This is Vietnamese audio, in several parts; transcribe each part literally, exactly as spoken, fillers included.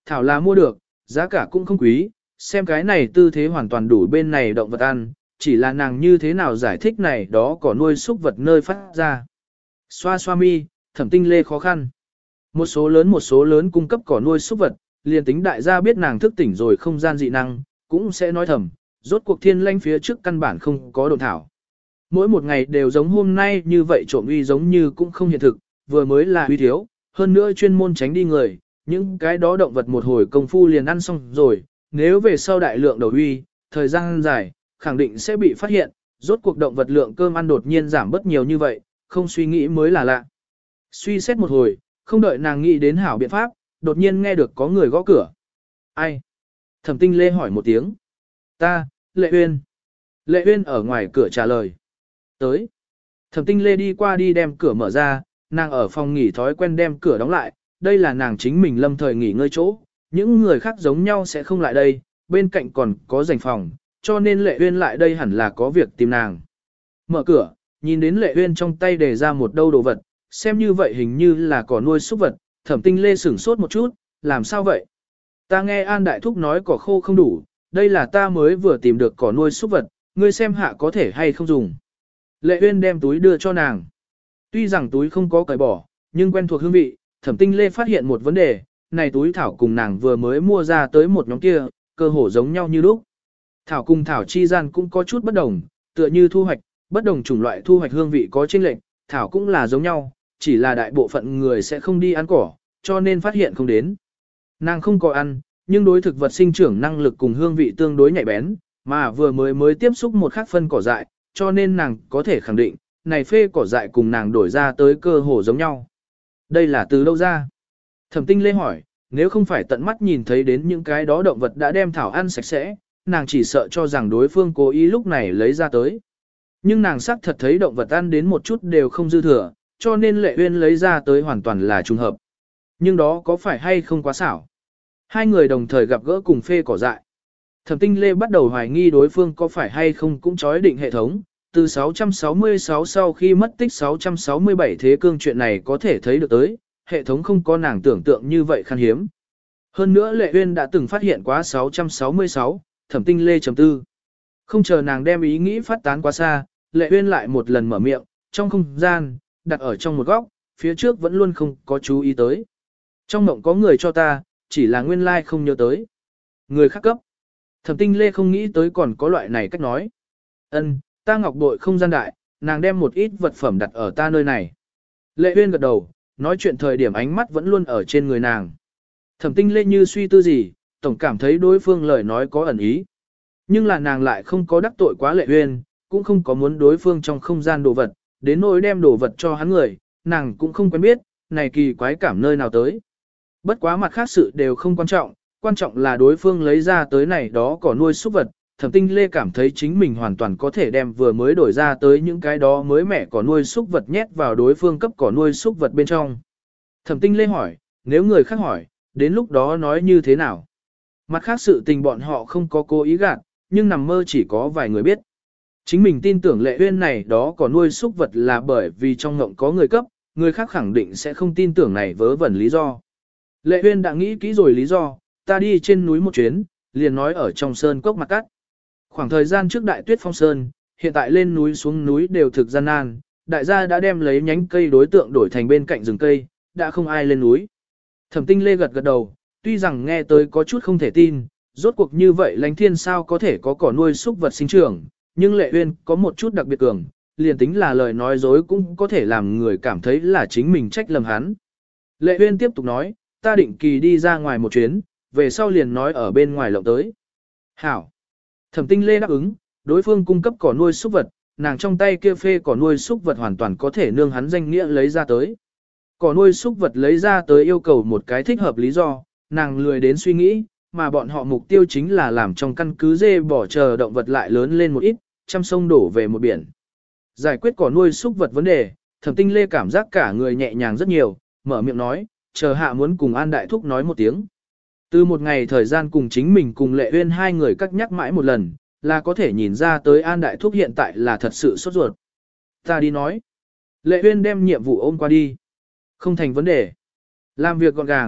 thảo là mua được, giá cả cũng không quý, xem cái này tư thế hoàn toàn đủ bên này động vật ăn, chỉ là nàng như thế nào giải thích này đó có nuôi súc vật nơi phát ra. Xoa xoa mi, Thẩm Tinh Lê khó khăn. Một số lớn một số lớn cung cấp cỏ nuôi súc vật, liền tính đại gia biết nàng thức tỉnh rồi không gian dị năng, cũng sẽ nói thầm, rốt cuộc thiên lanh phía trước căn bản không có đồn thảo. Mỗi một ngày đều giống hôm nay như vậy trộm uy giống như cũng không hiện thực, vừa mới là uy thiếu, hơn nữa chuyên môn tránh đi người, những cái đó động vật một hồi công phu liền ăn xong rồi, nếu về sau đại lượng đầu uy, thời gian dài, khẳng định sẽ bị phát hiện, rốt cuộc động vật lượng cơm ăn đột nhiên giảm bớt nhiều như vậy, không suy nghĩ mới là lạ. Suy xét một hồi, không đợi nàng nghĩ đến hảo biện pháp, đột nhiên nghe được có người gõ cửa. Ai? Thẩm Tinh Lê hỏi một tiếng. Ta, Lệ Uyên. Lệ Uyên ở ngoài cửa trả lời. Tới. Thẩm Tinh Lê đi qua đi đem cửa mở ra, nàng ở phòng nghỉ thói quen đem cửa đóng lại, đây là nàng chính mình lâm thời nghỉ ngơi chỗ, những người khác giống nhau sẽ không lại đây, bên cạnh còn có dành phòng, cho nên Lệ Uyên lại đây hẳn là có việc tìm nàng. Mở cửa, nhìn đến Lệ Uyên trong tay đề ra một đâu đồ vật, xem như vậy hình như là cỏ nuôi súc vật, Thẩm Tinh Lê sửng sốt một chút, làm sao vậy? Ta nghe An Đại Thúc nói cỏ khô không đủ, đây là ta mới vừa tìm được cỏ nuôi súc vật, ngươi xem hạ có thể hay không dùng. Lệ Uyên đem túi đưa cho nàng. Tuy rằng túi không có cởi bỏ, nhưng quen thuộc hương vị, Thẩm Tinh Lê phát hiện một vấn đề, này túi thảo cùng nàng vừa mới mua ra tới một nhóm kia, cơ hồ giống nhau như lúc. Thảo cùng thảo chi gian cũng có chút bất đồng, tựa như thu hoạch, bất đồng chủng loại thu hoạch hương vị có chênh lệch, thảo cũng là giống nhau, chỉ là đại bộ phận người sẽ không đi ăn cỏ, cho nên phát hiện không đến. Nàng không có ăn, nhưng đối thực vật sinh trưởng năng lực cùng hương vị tương đối nhạy bén, mà vừa mới mới tiếp xúc một khắc phân cỏ dại, cho nên nàng có thể khẳng định, này phê cỏ dại cùng nàng đổi ra tới cơ hồ giống nhau. Đây là từ đâu ra? Thẩm Tinh Lê hỏi, nếu không phải tận mắt nhìn thấy đến những cái đó động vật đã đem thảo ăn sạch sẽ, nàng chỉ sợ cho rằng đối phương cố ý lúc này lấy ra tới. Nhưng nàng xác thật thấy động vật ăn đến một chút đều không dư thừa, cho nên Lệ Uyên lấy ra tới hoàn toàn là trùng hợp. Nhưng đó có phải hay không quá xảo? Hai người đồng thời gặp gỡ cùng phê cỏ dại. Thẩm Tinh Lê bắt đầu hoài nghi đối phương có phải hay không cũng chói định hệ thống. Từ sáu trăm sáu mươi sáu sau khi mất tích sáu trăm sáu mươi bảy thế cương chuyện này có thể thấy được tới, hệ thống không có nàng tưởng tượng như vậy khan hiếm. Hơn nữa Lệ Uyên đã từng phát hiện quá sáu trăm sáu mươi sáu, Thẩm Tinh Lê chấm tư. Không chờ nàng đem ý nghĩ phát tán quá xa, Lệ Uyên lại một lần mở miệng, trong không gian, đặt ở trong một góc, phía trước vẫn luôn không có chú ý tới. Trong mộng có người cho ta, chỉ là nguyên lai không nhớ tới. Người khác cấp. Thẩm Tinh Lê không nghĩ tới còn có loại này cách nói. Ân, ta ngọc bội không gian đại, nàng đem một ít vật phẩm đặt ở ta nơi này. Lệ Uyên gật đầu, nói chuyện thời điểm ánh mắt vẫn luôn ở trên người nàng. Thẩm Tinh Lê như suy tư gì, tổng cảm thấy đối phương lời nói có ẩn ý. Nhưng là nàng lại không có đắc tội quá Lệ Uyên, cũng không có muốn đối phương trong không gian đồ vật, đến nỗi đem đồ vật cho hắn người, nàng cũng không quen biết, này kỳ quái cảm nơi nào tới. Bất quá mặt khác sự đều không quan trọng, quan trọng là đối phương lấy ra tới này đó cỏ nuôi súc vật, Thẩm Tinh Lê cảm thấy chính mình hoàn toàn có thể đem vừa mới đổi ra tới những cái đó mới mẻ cỏ nuôi súc vật nhét vào đối phương cấp cỏ nuôi súc vật bên trong. Thẩm Tinh Lê hỏi, nếu người khác hỏi, đến lúc đó nói như thế nào? Mặt khác sự tình bọn họ không có cố ý gạt, nhưng nằm mơ chỉ có vài người biết. Chính mình tin tưởng Lệ Uyên này đó cỏ nuôi súc vật là bởi vì trong ngộng có người cấp, người khác khẳng định sẽ không tin tưởng này vớ vẩn lý do. Lệ Uyên đã nghĩ kỹ rồi lý do, ta đi trên núi một chuyến, liền nói ở trong sơn cốc mặt cắt. Khoảng thời gian trước đại tuyết phong sơn, hiện tại lên núi xuống núi đều thực gian nan, đại gia đã đem lấy nhánh cây đối tượng đổi thành bên cạnh rừng cây, đã không ai lên núi. Thẩm Tinh Lê gật gật đầu, tuy rằng nghe tới có chút không thể tin, rốt cuộc như vậy lãnh thiên sao có thể có cỏ nuôi súc vật sinh trưởng, nhưng Lệ Uyên có một chút đặc biệt cường, liền tính là lời nói dối cũng có thể làm người cảm thấy là chính mình trách lầm hắn. Lệ Uyên tiếp tục nói, ta định kỳ đi ra ngoài một chuyến, về sau liền nói ở bên ngoài lộng tới. Hảo. Thẩm Tinh Lê đáp ứng, đối phương cung cấp cỏ nuôi súc vật, nàng trong tay kia phê cỏ nuôi súc vật hoàn toàn có thể nương hắn danh nghĩa lấy ra tới. Cỏ nuôi súc vật lấy ra tới yêu cầu một cái thích hợp lý do, nàng lười đến suy nghĩ, mà bọn họ mục tiêu chính là làm trong căn cứ dê bỏ chờ động vật lại lớn lên một ít, trăm sông đổ về một biển. Giải quyết cỏ nuôi súc vật vấn đề, Thẩm Tinh Lê cảm giác cả người nhẹ nhàng rất nhiều, mở miệng nói, chờ hạ muốn cùng An Đại Thúc nói một tiếng. Từ một ngày thời gian cùng chính mình cùng Lệ Uyên hai người cắt nhắc mãi một lần, là có thể nhìn ra tới An Đại Thúc hiện tại là thật sự sốt ruột. Ta đi nói. Lệ Uyên đem nhiệm vụ ôm qua đi. Không thành vấn đề. Làm việc gọn gàng,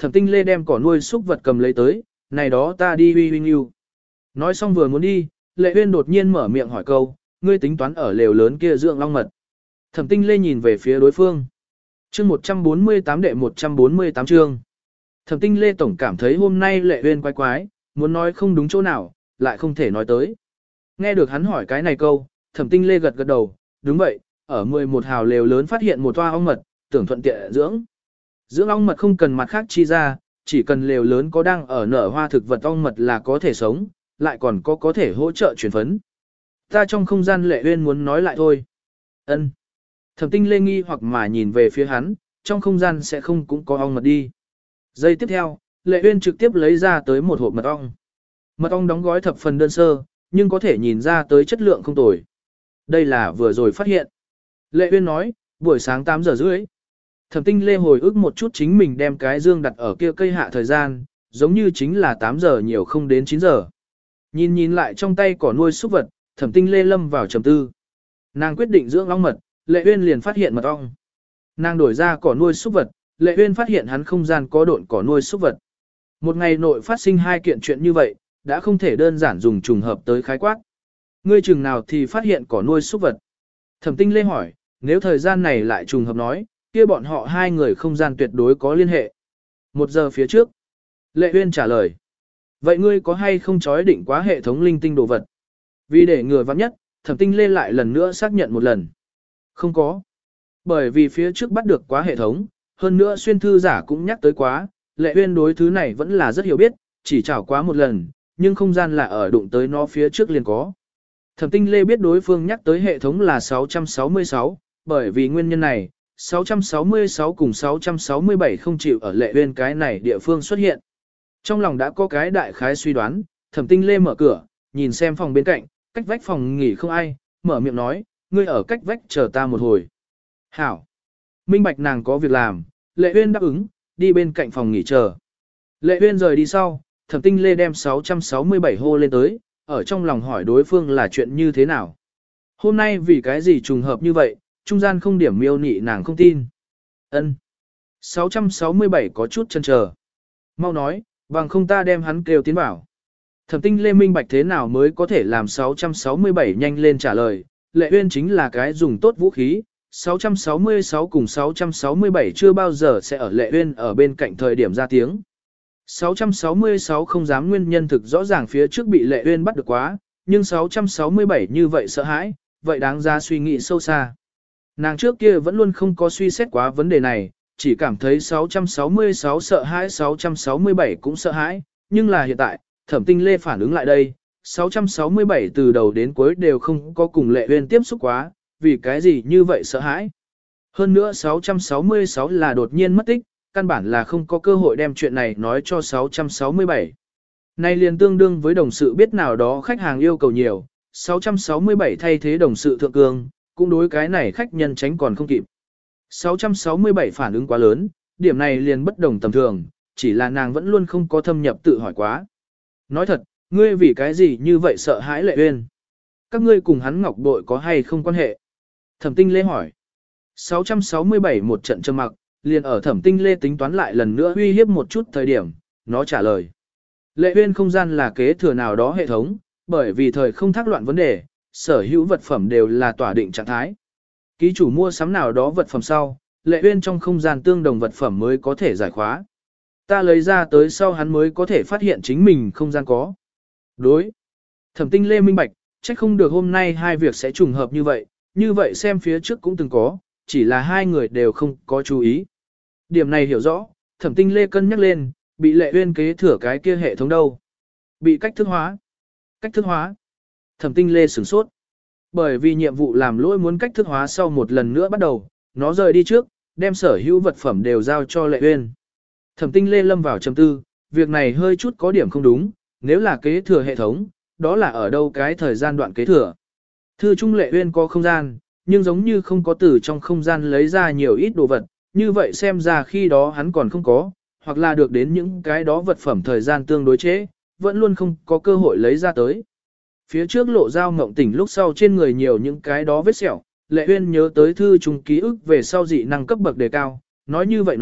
Thẩm Tinh Lê đem cỏ nuôi súc vật cầm lấy tới, này đó ta đi huy huy nghiêu. Nói xong vừa muốn đi, Lệ Uyên đột nhiên mở miệng hỏi câu, ngươi tính toán ở lều lớn kia dưỡng long mật. Thẩm Tinh Lê nhìn về phía đối phương. Chương một trăm bốn mươi tám đệ một trăm bốn mươi tám chương. Thẩm Tinh Lê tổng cảm thấy hôm nay Lệ Uyên quái quái, muốn nói không đúng chỗ nào, lại không thể nói tới. Nghe được hắn hỏi cái này câu, Thẩm Tinh Lê gật gật đầu, đúng vậy, ở mười một hào lều lớn phát hiện một toa ong mật, tưởng thuận tiện dưỡng. Dưỡng ong mật không cần mặt khác chi ra, chỉ cần lều lớn có đang ở nở hoa thực vật ong mật là có thể sống, lại còn có có thể hỗ trợ truyền phấn. Ta trong không gian Lệ Uyên muốn nói lại thôi. Ân. Thẩm Tinh Lê nghi hoặc mà nhìn về phía hắn, trong không gian sẽ không cũng có ong mật đi. Giây tiếp theo, Lệ Uyên trực tiếp lấy ra tới một hộp mật ong. Mật ong đóng gói thập phần đơn sơ, nhưng có thể nhìn ra tới chất lượng không tồi. Đây là vừa rồi phát hiện. Lệ Uyên nói, buổi sáng tám giờ rưỡi. Thẩm Tinh Lê hồi ức một chút chính mình đem cái dương đặt ở kia cây hạ thời gian, giống như chính là tám giờ nhiều không đến chín giờ. Nhìn nhìn lại trong tay cỏ nuôi súc vật, Thẩm Tinh Lê lâm vào trầm tư. Nàng quyết định dưỡng ong mật, Lệ Uyên liền phát hiện mật ong. Nàng đổi ra cỏ nuôi súc vật, Lệ Uyên phát hiện hắn không gian có độn cỏ nuôi súc vật. Một ngày nội phát sinh hai kiện chuyện như vậy, đã không thể đơn giản dùng trùng hợp tới khái quát. Ngươi chừng nào thì phát hiện cỏ nuôi súc vật? Thẩm Tinh Lê hỏi, nếu thời gian này lại trùng hợp nói, kia bọn họ hai người không gian tuyệt đối có liên hệ. Một giờ phía trước. Lệ Uyên trả lời. Vậy ngươi có hay không chói định quá hệ thống linh tinh đồ vật? Vì để ngừa vắng nhất, Thẩm Tinh Lê lại lần nữa xác nhận một lần. Không có. Bởi vì phía trước bắt được quá hệ thống, hơn nữa xuyên thư giả cũng nhắc tới quá, Lệ Uyên đối thứ này vẫn là rất hiểu biết, chỉ trảo quá một lần, nhưng không gian là ở đụng tới nó phía trước liền có. Thẩm Tinh Lê biết đối phương nhắc tới hệ thống là sáu trăm sáu mươi sáu, bởi vì nguyên nhân này, sáu trăm sáu mươi sáu cùng sáu trăm sáu mươi bảy không chịu ở Lệ Uyên cái này địa phương xuất hiện. Trong lòng đã có cái đại khái suy đoán, Thẩm Tinh Lê mở cửa, nhìn xem phòng bên cạnh, cách vách phòng nghỉ không ai, mở miệng nói, ngươi ở cách vách chờ ta một hồi. Hảo. Minh bạch nàng có việc làm, Lệ Uyên đáp ứng, đi bên cạnh phòng nghỉ chờ. Lệ Uyên rời đi sau, Thẩm Tinh Lê đem sáu trăm sáu mươi bảy hô lên tới, ở trong lòng hỏi đối phương là chuyện như thế nào. Hôm nay vì cái gì trùng hợp như vậy, trung gian không điểm miêu nị nàng không tin. Ân. sáu trăm sáu mươi bảy có chút chần chờ. Mau nói, bằng không ta đem hắn kêu tiến vào. Thẩm Tinh Lê minh bạch thế nào mới có thể làm sáu trăm sáu mươi bảy nhanh lên trả lời, Lệ Uyên chính là cái dùng tốt vũ khí, sáu trăm sáu mươi sáu cùng sáu trăm sáu mươi bảy chưa bao giờ sẽ ở Lệ Uyên ở bên cạnh thời điểm ra tiếng. sáu trăm sáu mươi sáu không dám nguyên nhân thực rõ ràng phía trước bị Lệ Uyên bắt được quá, nhưng sáu trăm sáu mươi bảy như vậy sợ hãi, vậy đáng ra suy nghĩ sâu xa. Nàng trước kia vẫn luôn không có suy xét quá vấn đề này, chỉ cảm thấy sáu trăm sáu mươi sáu sợ hãi sáu trăm sáu mươi bảy cũng sợ hãi, nhưng là hiện tại, Thẩm Tinh Lê phản ứng lại đây, sáu trăm sáu mươi bảy từ đầu đến cuối đều không có cùng Lệ Uyên tiếp xúc quá, vì cái gì như vậy sợ hãi. Hơn nữa sáu trăm sáu mươi sáu là đột nhiên mất tích, căn bản là không có cơ hội đem chuyện này nói cho sáu trăm sáu mươi bảy. Nay liền tương đương với đồng sự biết nào đó khách hàng yêu cầu nhiều, sáu trăm sáu mươi bảy thay thế đồng sự thượng cường, cũng đối cái này khách nhân tránh còn không kịp. sáu trăm sáu mươi bảy phản ứng quá lớn, điểm này liền bất đồng tầm thường, chỉ là nàng vẫn luôn không có thâm nhập tự hỏi quá. Nói thật, ngươi vì cái gì như vậy sợ hãi Lệ Uyên? Các ngươi cùng hắn ngọc bội có hay không quan hệ? Thẩm Tinh Lê hỏi. sáu trăm sáu mươi bảy một trận trầm mặc, liền ở Thẩm Tinh Lê tính toán lại lần nữa uy hiếp một chút thời điểm, nó trả lời. Lệ Uyên không gian là kế thừa nào đó hệ thống, bởi vì thời không thác loạn vấn đề, sở hữu vật phẩm đều là tỏa định trạng thái. Ký chủ mua sắm nào đó vật phẩm sau, Lệ Uyên trong không gian tương đồng vật phẩm mới có thể giải khóa. Ta lấy ra tới sau hắn mới có thể phát hiện chính mình không gian có. Đối. Thẩm Tinh Lê minh bạch, chắc không được hôm nay hai việc sẽ trùng hợp như vậy, như vậy xem phía trước cũng từng có, chỉ là hai người đều không có chú ý. Điểm này hiểu rõ, Thẩm Tinh Lê cân nhắc lên, bị Lệ Uyên kế thừa cái kia hệ thống đâu. Bị cách thức hóa. Cách thức hóa. Thẩm Tinh Lê sửng sốt. Bởi vì nhiệm vụ làm lỗi muốn cách thức hóa sau một lần nữa bắt đầu, nó rời đi trước, đem sở hữu vật phẩm đều giao cho Lệ Uyên. Thẩm Tinh Lê lâm vào trầm tư, việc này hơi chút có điểm không đúng, nếu là kế thừa hệ thống, đó là ở đâu cái thời gian đoạn kế thừa. Thư trung Lệ Uyên có không gian, nhưng giống như không có từ trong không gian lấy ra nhiều ít đồ vật, như vậy xem ra khi đó hắn còn không có, hoặc là được đến những cái đó vật phẩm thời gian tương đối chế, vẫn luôn không có cơ hội lấy ra tới. Phía trước lộ dao mộng tỉnh lúc sau trên người nhiều những cái đó vết sẹo, Lệ Uyên nhớ tới thư trung ký ức về sau dị năng cấp bậc đề cao, nói như vậy nói,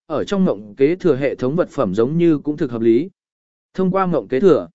ở trong mộng kế thừa hệ thống vật phẩm giống như cũng thực hợp lý. Thông qua mộng kế thừa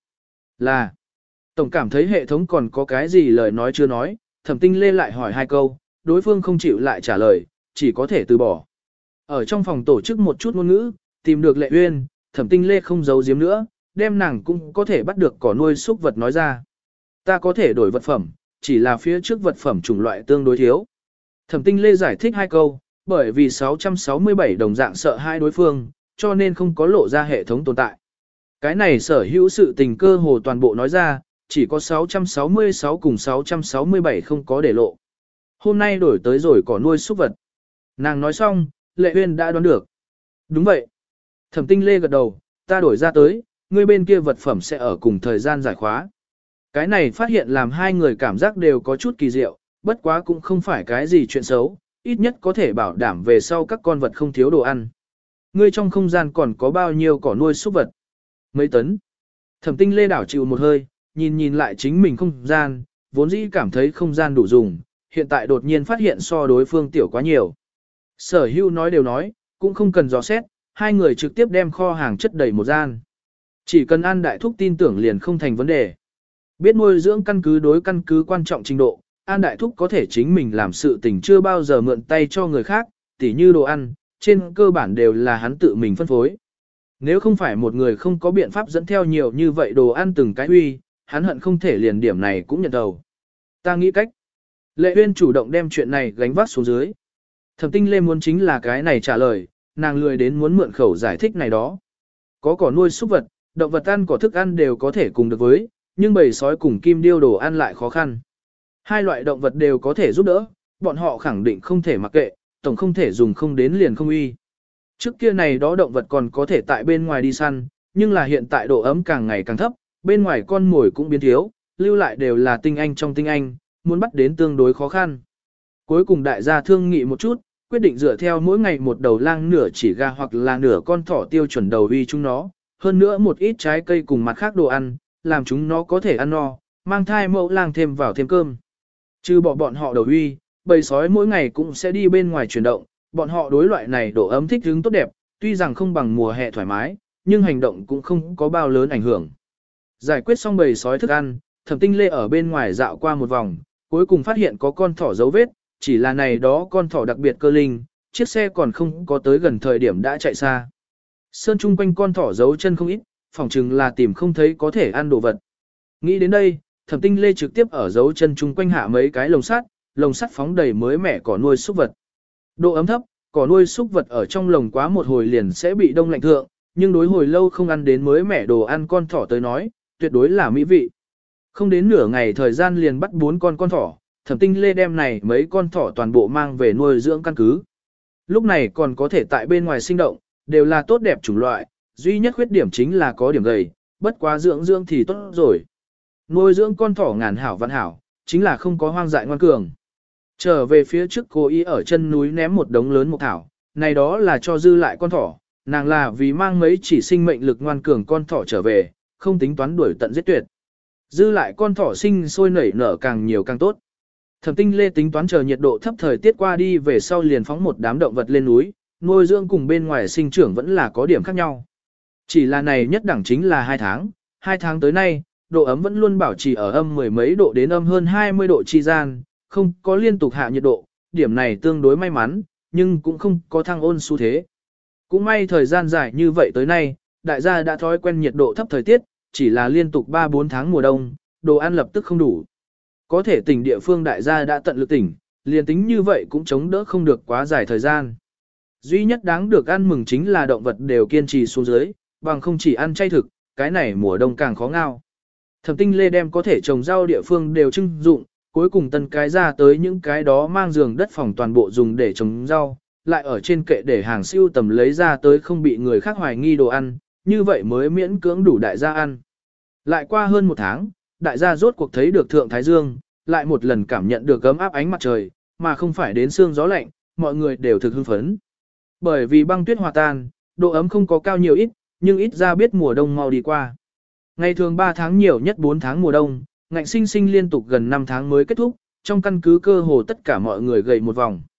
là tổng cảm thấy hệ thống còn có cái gì lời nói chưa nói, Thẩm Tinh Lê lại hỏi hai câu, đối phương không chịu lại trả lời, chỉ có thể từ bỏ. Ở trong phòng tổ chức một chút ngôn ngữ, tìm được Lệ Uyên, Thẩm Tinh Lê không giấu giếm nữa, đem nàng cũng có thể bắt được cỏ nuôi súc vật nói ra. Ta có thể đổi vật phẩm, chỉ là phía trước vật phẩm chủng loại tương đối thiếu. Thẩm Tinh Lê giải thích hai câu, bởi vì sáu trăm sáu mươi bảy đồng dạng sợ hai đối phương, cho nên không có lộ ra hệ thống tồn tại. Cái này sở hữu sự tình cơ hồ toàn bộ nói ra, chỉ có sáu trăm sáu mươi sáu cùng sáu trăm sáu mươi bảy không có để lộ. Hôm nay đổi tới rồi cỏ nuôi súc vật. Nàng nói xong, Lệ Uyên đã đoán được. Đúng vậy. Thẩm Tinh Lê gật đầu, ta đổi ra tới, người bên kia vật phẩm sẽ ở cùng thời gian giải khóa. Cái này phát hiện làm hai người cảm giác đều có chút kỳ diệu, bất quá cũng không phải cái gì chuyện xấu, ít nhất có thể bảo đảm về sau các con vật không thiếu đồ ăn. Ngươi trong không gian còn có bao nhiêu cỏ nuôi súc vật? Mấy tấn? Thẩm Tinh Lê đảo chịu một hơi, nhìn nhìn lại chính mình không gian, vốn dĩ cảm thấy không gian đủ dùng, hiện tại đột nhiên phát hiện so đối phương tiểu quá nhiều. Sở hữu nói đều nói, cũng không cần dò xét, hai người trực tiếp đem kho hàng chất đầy một gian. Chỉ cần An Đại Thúc tin tưởng liền không thành vấn đề. Biết nuôi dưỡng căn cứ đối căn cứ quan trọng trình độ, An Đại Thúc có thể chính mình làm sự tình chưa bao giờ mượn tay cho người khác, tỉ như đồ ăn, trên cơ bản đều là hắn tự mình phân phối. Nếu không phải một người không có biện pháp dẫn theo nhiều như vậy đồ ăn từng cái huy, hắn hận không thể liền điểm này cũng nhận đầu. Ta nghĩ cách. Lệ Uyên chủ động đem chuyện này gánh vác xuống dưới. Thẩm Tinh Lê muốn chính là cái này trả lời, nàng lười đến muốn mượn khẩu giải thích này đó. Có cỏ nuôi súc vật, động vật ăn cỏ thức ăn đều có thể cùng được với, nhưng bầy sói cùng kim điêu đồ ăn lại khó khăn. Hai loại động vật đều có thể giúp đỡ, bọn họ khẳng định không thể mặc kệ, tổng không thể dùng không đến liền không uy. Trước kia này đó động vật còn có thể tại bên ngoài đi săn, nhưng là hiện tại độ ấm càng ngày càng thấp, bên ngoài con mồi cũng biến thiếu, lưu lại đều là tinh anh trong tinh anh, muốn bắt đến tương đối khó khăn. Cuối cùng đại gia thương nghị một chút, quyết định dựa theo mỗi ngày một đầu lang nửa chỉ gà hoặc là nửa con thỏ tiêu chuẩn đầu uy chúng nó, hơn nữa một ít trái cây cùng mặt khác đồ ăn, làm chúng nó có thể ăn no, mang thai mẫu lang thêm vào thêm cơm. Trừ bỏ bọn họ đầu uy, bầy sói mỗi ngày cũng sẽ đi bên ngoài chuyển động, bọn họ đối loại này độ ấm thích ứng tốt đẹp, tuy rằng không bằng mùa hè thoải mái, nhưng hành động cũng không có bao lớn ảnh hưởng. Giải quyết xong bầy sói thức ăn, Thẩm Tinh Lê ở bên ngoài dạo qua một vòng, cuối cùng phát hiện có con thỏ dấu vết, chỉ là này đó con thỏ đặc biệt cơ linh, chiếc xe còn không có tới gần thời điểm đã chạy xa. Sơn chung quanh con thỏ giấu chân không ít, phỏng chừng là tìm không thấy có thể ăn đồ vật. Nghĩ đến đây, Thẩm Tinh Lê trực tiếp ở dấu chân chung quanh hạ mấy cái lồng sắt, lồng sắt phóng đầy mới mẻ cỏ nuôi súc vật. Độ ấm thấp, cỏ nuôi súc vật ở trong lồng quá một hồi liền sẽ bị đông lạnh thượng, nhưng đối hồi lâu không ăn đến mới mẻ đồ ăn con thỏ tới nói, tuyệt đối là mỹ vị. Không đến nửa ngày thời gian liền bắt bốn con con thỏ, Thẩm Tinh Lê đem này mấy con thỏ toàn bộ mang về nuôi dưỡng căn cứ. Lúc này còn có thể tại bên ngoài sinh động, đều là tốt đẹp chủng loại, duy nhất khuyết điểm chính là có điểm gầy, bất quá dưỡng dưỡng thì tốt rồi. Nuôi dưỡng con thỏ ngàn hảo vạn hảo, chính là không có hoang dại ngoan cường. Trở về phía trước cô ý ở chân núi ném một đống lớn một thảo, này đó là cho dư lại con thỏ, nàng là vì mang mấy chỉ sinh mệnh lực ngoan cường con thỏ trở về, không tính toán đuổi tận giết tuyệt. Dư lại con thỏ sinh sôi nảy nở càng nhiều càng tốt. Thẩm Tinh Lê tính toán chờ nhiệt độ thấp thời tiết qua đi về sau liền phóng một đám động vật lên núi, nuôi dưỡng cùng bên ngoài sinh trưởng vẫn là có điểm khác nhau. Chỉ là này nhất đẳng chính là hai tháng, hai tháng tới nay, độ ấm vẫn luôn bảo trì ở âm mười mấy độ đến âm hơn hai mươi độ chi gian, không có liên tục hạ nhiệt độ, điểm này tương đối may mắn, nhưng cũng không có thăng ôn xu thế. Cũng may thời gian dài như vậy tới nay, đại gia đã thói quen nhiệt độ thấp thời tiết, chỉ là liên tục ba bốn tháng mùa đông, đồ ăn lập tức không đủ. Có thể tỉnh địa phương đại gia đã tận lực tỉnh, liền tính như vậy cũng chống đỡ không được quá dài thời gian. Duy nhất đáng được ăn mừng chính là động vật đều kiên trì xuống dưới, bằng không chỉ ăn chay thực, cái này mùa đông càng khó ngao. Thẩm Tinh Lê đem có thể trồng rau địa phương đều trưng dụng, cuối cùng tân cái ra tới những cái đó mang giường đất phòng toàn bộ dùng để trồng rau, lại ở trên kệ để hàng siêu tầm lấy ra tới không bị người khác hoài nghi đồ ăn, như vậy mới miễn cưỡng đủ đại gia ăn. Lại qua hơn một tháng, đại gia rốt cuộc thấy được thượng Thái Dương, lại một lần cảm nhận được ấm áp ánh mặt trời, mà không phải đến sương gió lạnh, mọi người đều thực hưng phấn. Bởi vì băng tuyết hòa tan, độ ấm không có cao nhiều ít, nhưng ít ra biết mùa đông mau đi qua. Ngày thường ba tháng nhiều nhất bốn tháng mùa đông, ngạnh sinh sinh liên tục gần năm tháng mới kết thúc, trong căn cứ cơ hồ tất cả mọi người gầy một vòng.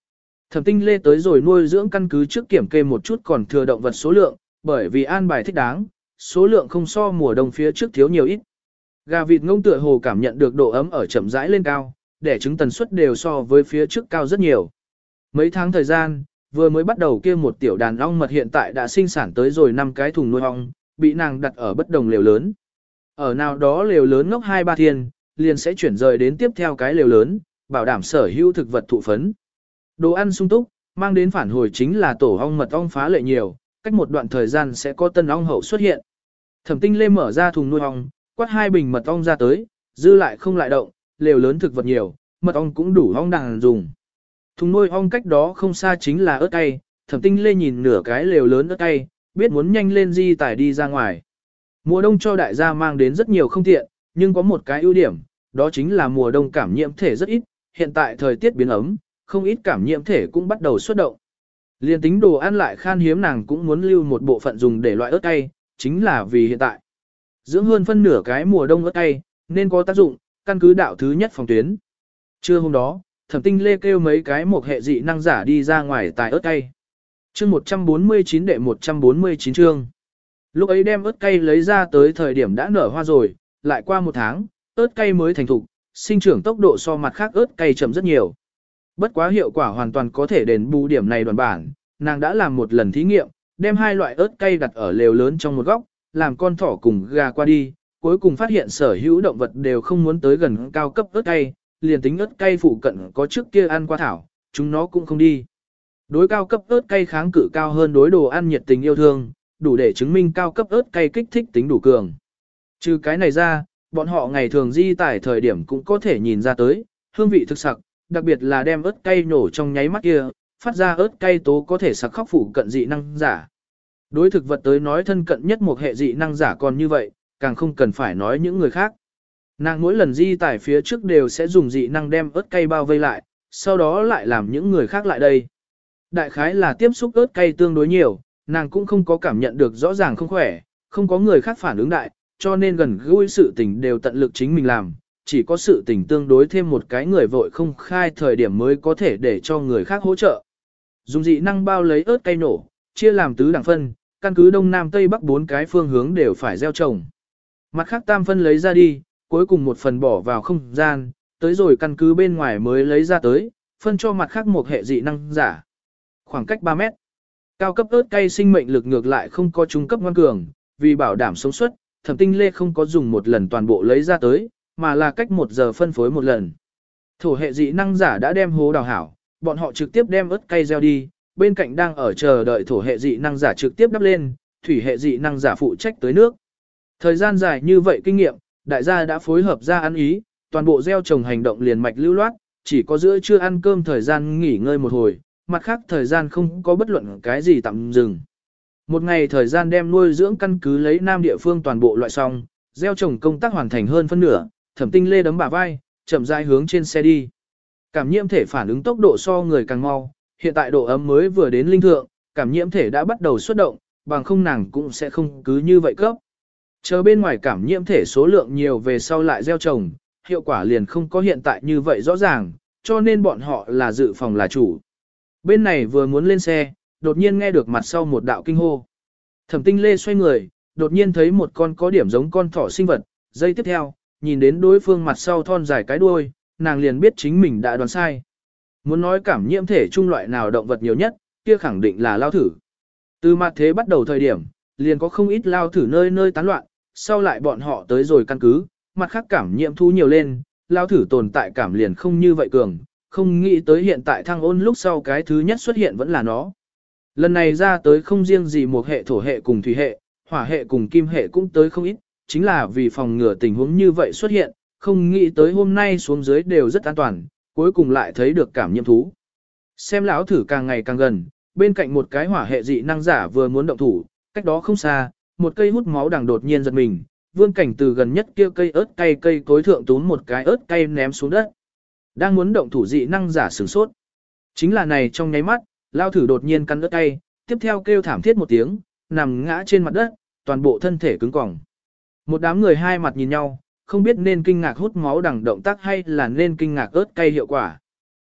Thẩm Tinh Lê tới rồi nuôi dưỡng căn cứ trước kiểm kê một chút còn thừa động vật số lượng, bởi vì an bài thích đáng, số lượng không so mùa đông phía trước thiếu nhiều ít. Gà vịt ngỗng tựa hồ cảm nhận được độ ấm ở chậm rãi lên cao, đẻ trứng tần suất đều so với phía trước cao rất nhiều. Mấy tháng thời gian, vừa mới bắt đầu kia một tiểu đàn ong mật hiện tại đã sinh sản tới rồi năm cái thùng nuôi ong, bị nàng đặt ở bất đồng lều lớn. Ở nào đó lều lớn ngốc hai ba thiên, liền sẽ chuyển rời đến tiếp theo cái lều lớn, bảo đảm sở hữu thực vật thụ phấn. Đồ ăn sung túc, mang đến phản hồi chính là tổ ong mật ong phá lệ nhiều, cách một đoạn thời gian sẽ có tân ong hậu xuất hiện. Thẩm Tinh Lê mở ra thùng nuôi ong, quát hai bình mật ong ra tới, dư lại không lại động, lều lớn thực vật nhiều, mật ong cũng đủ ong đàn dùng. Thùng nuôi ong cách đó không xa chính là ớt cay, Thẩm Tinh Lê nhìn nửa cái lều lớn ớt cay, biết muốn nhanh lên di tải đi ra ngoài. Mùa đông cho đại gia mang đến rất nhiều không tiện, nhưng có một cái ưu điểm, đó chính là mùa đông cảm nhiễm thể rất ít, hiện tại thời tiết biến ấm, không ít cảm nhiễm thể cũng bắt đầu xuất động. Liên tính đồ ăn lại khan hiếm nàng cũng muốn lưu một bộ phận dùng để loại ớt cay, chính là vì hiện tại. Dưỡng hơn phân nửa cái mùa đông ớt cay, nên có tác dụng, căn cứ đạo thứ nhất phòng tuyến. Trưa hôm đó, Thẩm Tinh Lê kêu mấy cái một hệ dị năng giả đi ra ngoài tài ớt cay. Chương một trăm bốn mươi chín đệ một trăm bốn mươi chín chương. Lúc ấy đem ớt cay lấy ra tới thời điểm đã nở hoa rồi, lại qua một tháng, ớt cay mới thành thục, sinh trưởng tốc độ so mặt khác ớt cay chậm rất nhiều. Bất quá hiệu quả hoàn toàn có thể đền bù điểm này đoàn bản, nàng đã làm một lần thí nghiệm, đem hai loại ớt cay đặt ở lều lớn trong một góc, làm con thỏ cùng gà qua đi, cuối cùng phát hiện sở hữu động vật đều không muốn tới gần cao cấp ớt cay, liền tính ớt cay phụ cận có trước kia ăn qua thảo, chúng nó cũng không đi. Đối cao cấp ớt cay kháng cự cao hơn đối đồ ăn nhiệt tình yêu thương, đủ để chứng minh cao cấp ớt cay kích thích tính đủ cường. Trừ cái này ra, bọn họ ngày thường di tải thời điểm cũng có thể nhìn ra tới, hương vị thực sặc, đặc biệt là đem ớt cay nổ trong nháy mắt kia, phát ra ớt cay tố có thể sặc khóc phụ cận dị năng giả. Đối thực vật tới nói thân cận nhất một hệ dị năng giả còn như vậy, càng không cần phải nói những người khác. Nàng mỗi lần di tải phía trước đều sẽ dùng dị năng đem ớt cay bao vây lại, sau đó lại làm những người khác lại đây. Đại khái là tiếp xúc ớt cay tương đối nhiều, nàng cũng không có cảm nhận được rõ ràng không khỏe, không có người khác phản ứng đại, cho nên gần gũi sự tình đều tận lực chính mình làm, chỉ có sự tình tương đối thêm một cái người vội không khai thời điểm mới có thể để cho người khác hỗ trợ. Dùng dị năng bao lấy ớt cay nổ, chia làm tứ đẳng phân, căn cứ đông nam tây bắc bốn cái phương hướng đều phải gieo trồng. Mặt khác tam phân lấy ra đi, cuối cùng một phần bỏ vào không gian, tới rồi căn cứ bên ngoài mới lấy ra tới, phân cho mặt khác một hệ dị năng giả. Khoảng cách ba mét. Cao cấp ớt cay sinh mệnh lực ngược lại không có trung cấp ngoan cường, vì bảo đảm sống suất, Thẩm Tinh Lê không có dùng một lần toàn bộ lấy ra tới, mà là cách một giờ phân phối một lần. Thổ hệ dị năng giả đã đem hố đào hảo, bọn họ trực tiếp đem ớt cay gieo đi, bên cạnh đang ở chờ đợi thổ hệ dị năng giả trực tiếp đắp lên, thủy hệ dị năng giả phụ trách tới nước. Thời gian dài như vậy kinh nghiệm, đại gia đã phối hợp ra ăn ý, toàn bộ gieo trồng hành động liền mạch lưu loát, chỉ có giữa trưa ăn cơm thời gian nghỉ ngơi một hồi, mặt khác thời gian không có bất luận cái gì tạm dừng. Một ngày thời gian đem nuôi dưỡng căn cứ lấy nam địa phương toàn bộ loại xong, gieo trồng công tác hoàn thành hơn phân nửa, Thẩm Tinh Lê đấm bả vai, chậm rãi hướng trên xe đi. Cảm nhiễm thể phản ứng tốc độ so người càng mau, hiện tại độ ấm mới vừa đến linh thượng, cảm nhiễm thể đã bắt đầu xuất động, bằng không nàng cũng sẽ không cứ như vậy cấp. Chờ bên ngoài cảm nhiễm thể số lượng nhiều về sau lại gieo trồng, hiệu quả liền không có hiện tại như vậy rõ ràng, cho nên bọn họ là dự phòng là chủ. Bên này vừa muốn lên xe, đột nhiên nghe được mặt sau một đạo kinh hô. Thẩm Tinh Lê xoay người, đột nhiên thấy một con có điểm giống con thỏ sinh vật, giây tiếp theo, nhìn đến đối phương mặt sau thon dài cái đuôi, nàng liền biết chính mình đã đoán sai. Muốn nói cảm nhiễm thể trung loại nào động vật nhiều nhất, kia khẳng định là lao thử. Từ mặt thế bắt đầu thời điểm, liền có không ít lao thử nơi nơi tán loạn, sau lại bọn họ tới rồi căn cứ, mặt khác cảm nhiễm thú nhiều lên, lao thử tồn tại cảm liền không như vậy cường, không nghĩ tới hiện tại thăng ôn lúc sau cái thứ nhất xuất hiện vẫn là nó. Lần này ra tới không riêng gì một hệ thổ hệ cùng thủy hệ, hỏa hệ cùng kim hệ cũng tới không ít, chính là vì phòng ngừa tình huống như vậy xuất hiện, không nghĩ tới hôm nay xuống dưới đều rất an toàn, cuối cùng lại thấy được cảm nhiễm thú. Xem lão thử càng ngày càng gần, bên cạnh một cái hỏa hệ dị năng giả vừa muốn động thủ, cách đó không xa, một cây hút máu đằng đột nhiên giật mình, vươn cảnh từ gần nhất kia cây ớt cay cây cối thượng túm một cái ớt cay ném xuống đất. Đang muốn động thủ dị năng giả sửng sốt. Chính là này trong nháy mắt, lao thử đột nhiên cắn ớt cay, tiếp theo kêu thảm thiết một tiếng, nằm ngã trên mặt đất, toàn bộ thân thể cứng cỏng. Một đám người hai mặt nhìn nhau, không biết nên kinh ngạc hút máu đằng động tác hay là nên kinh ngạc ớt cay hiệu quả.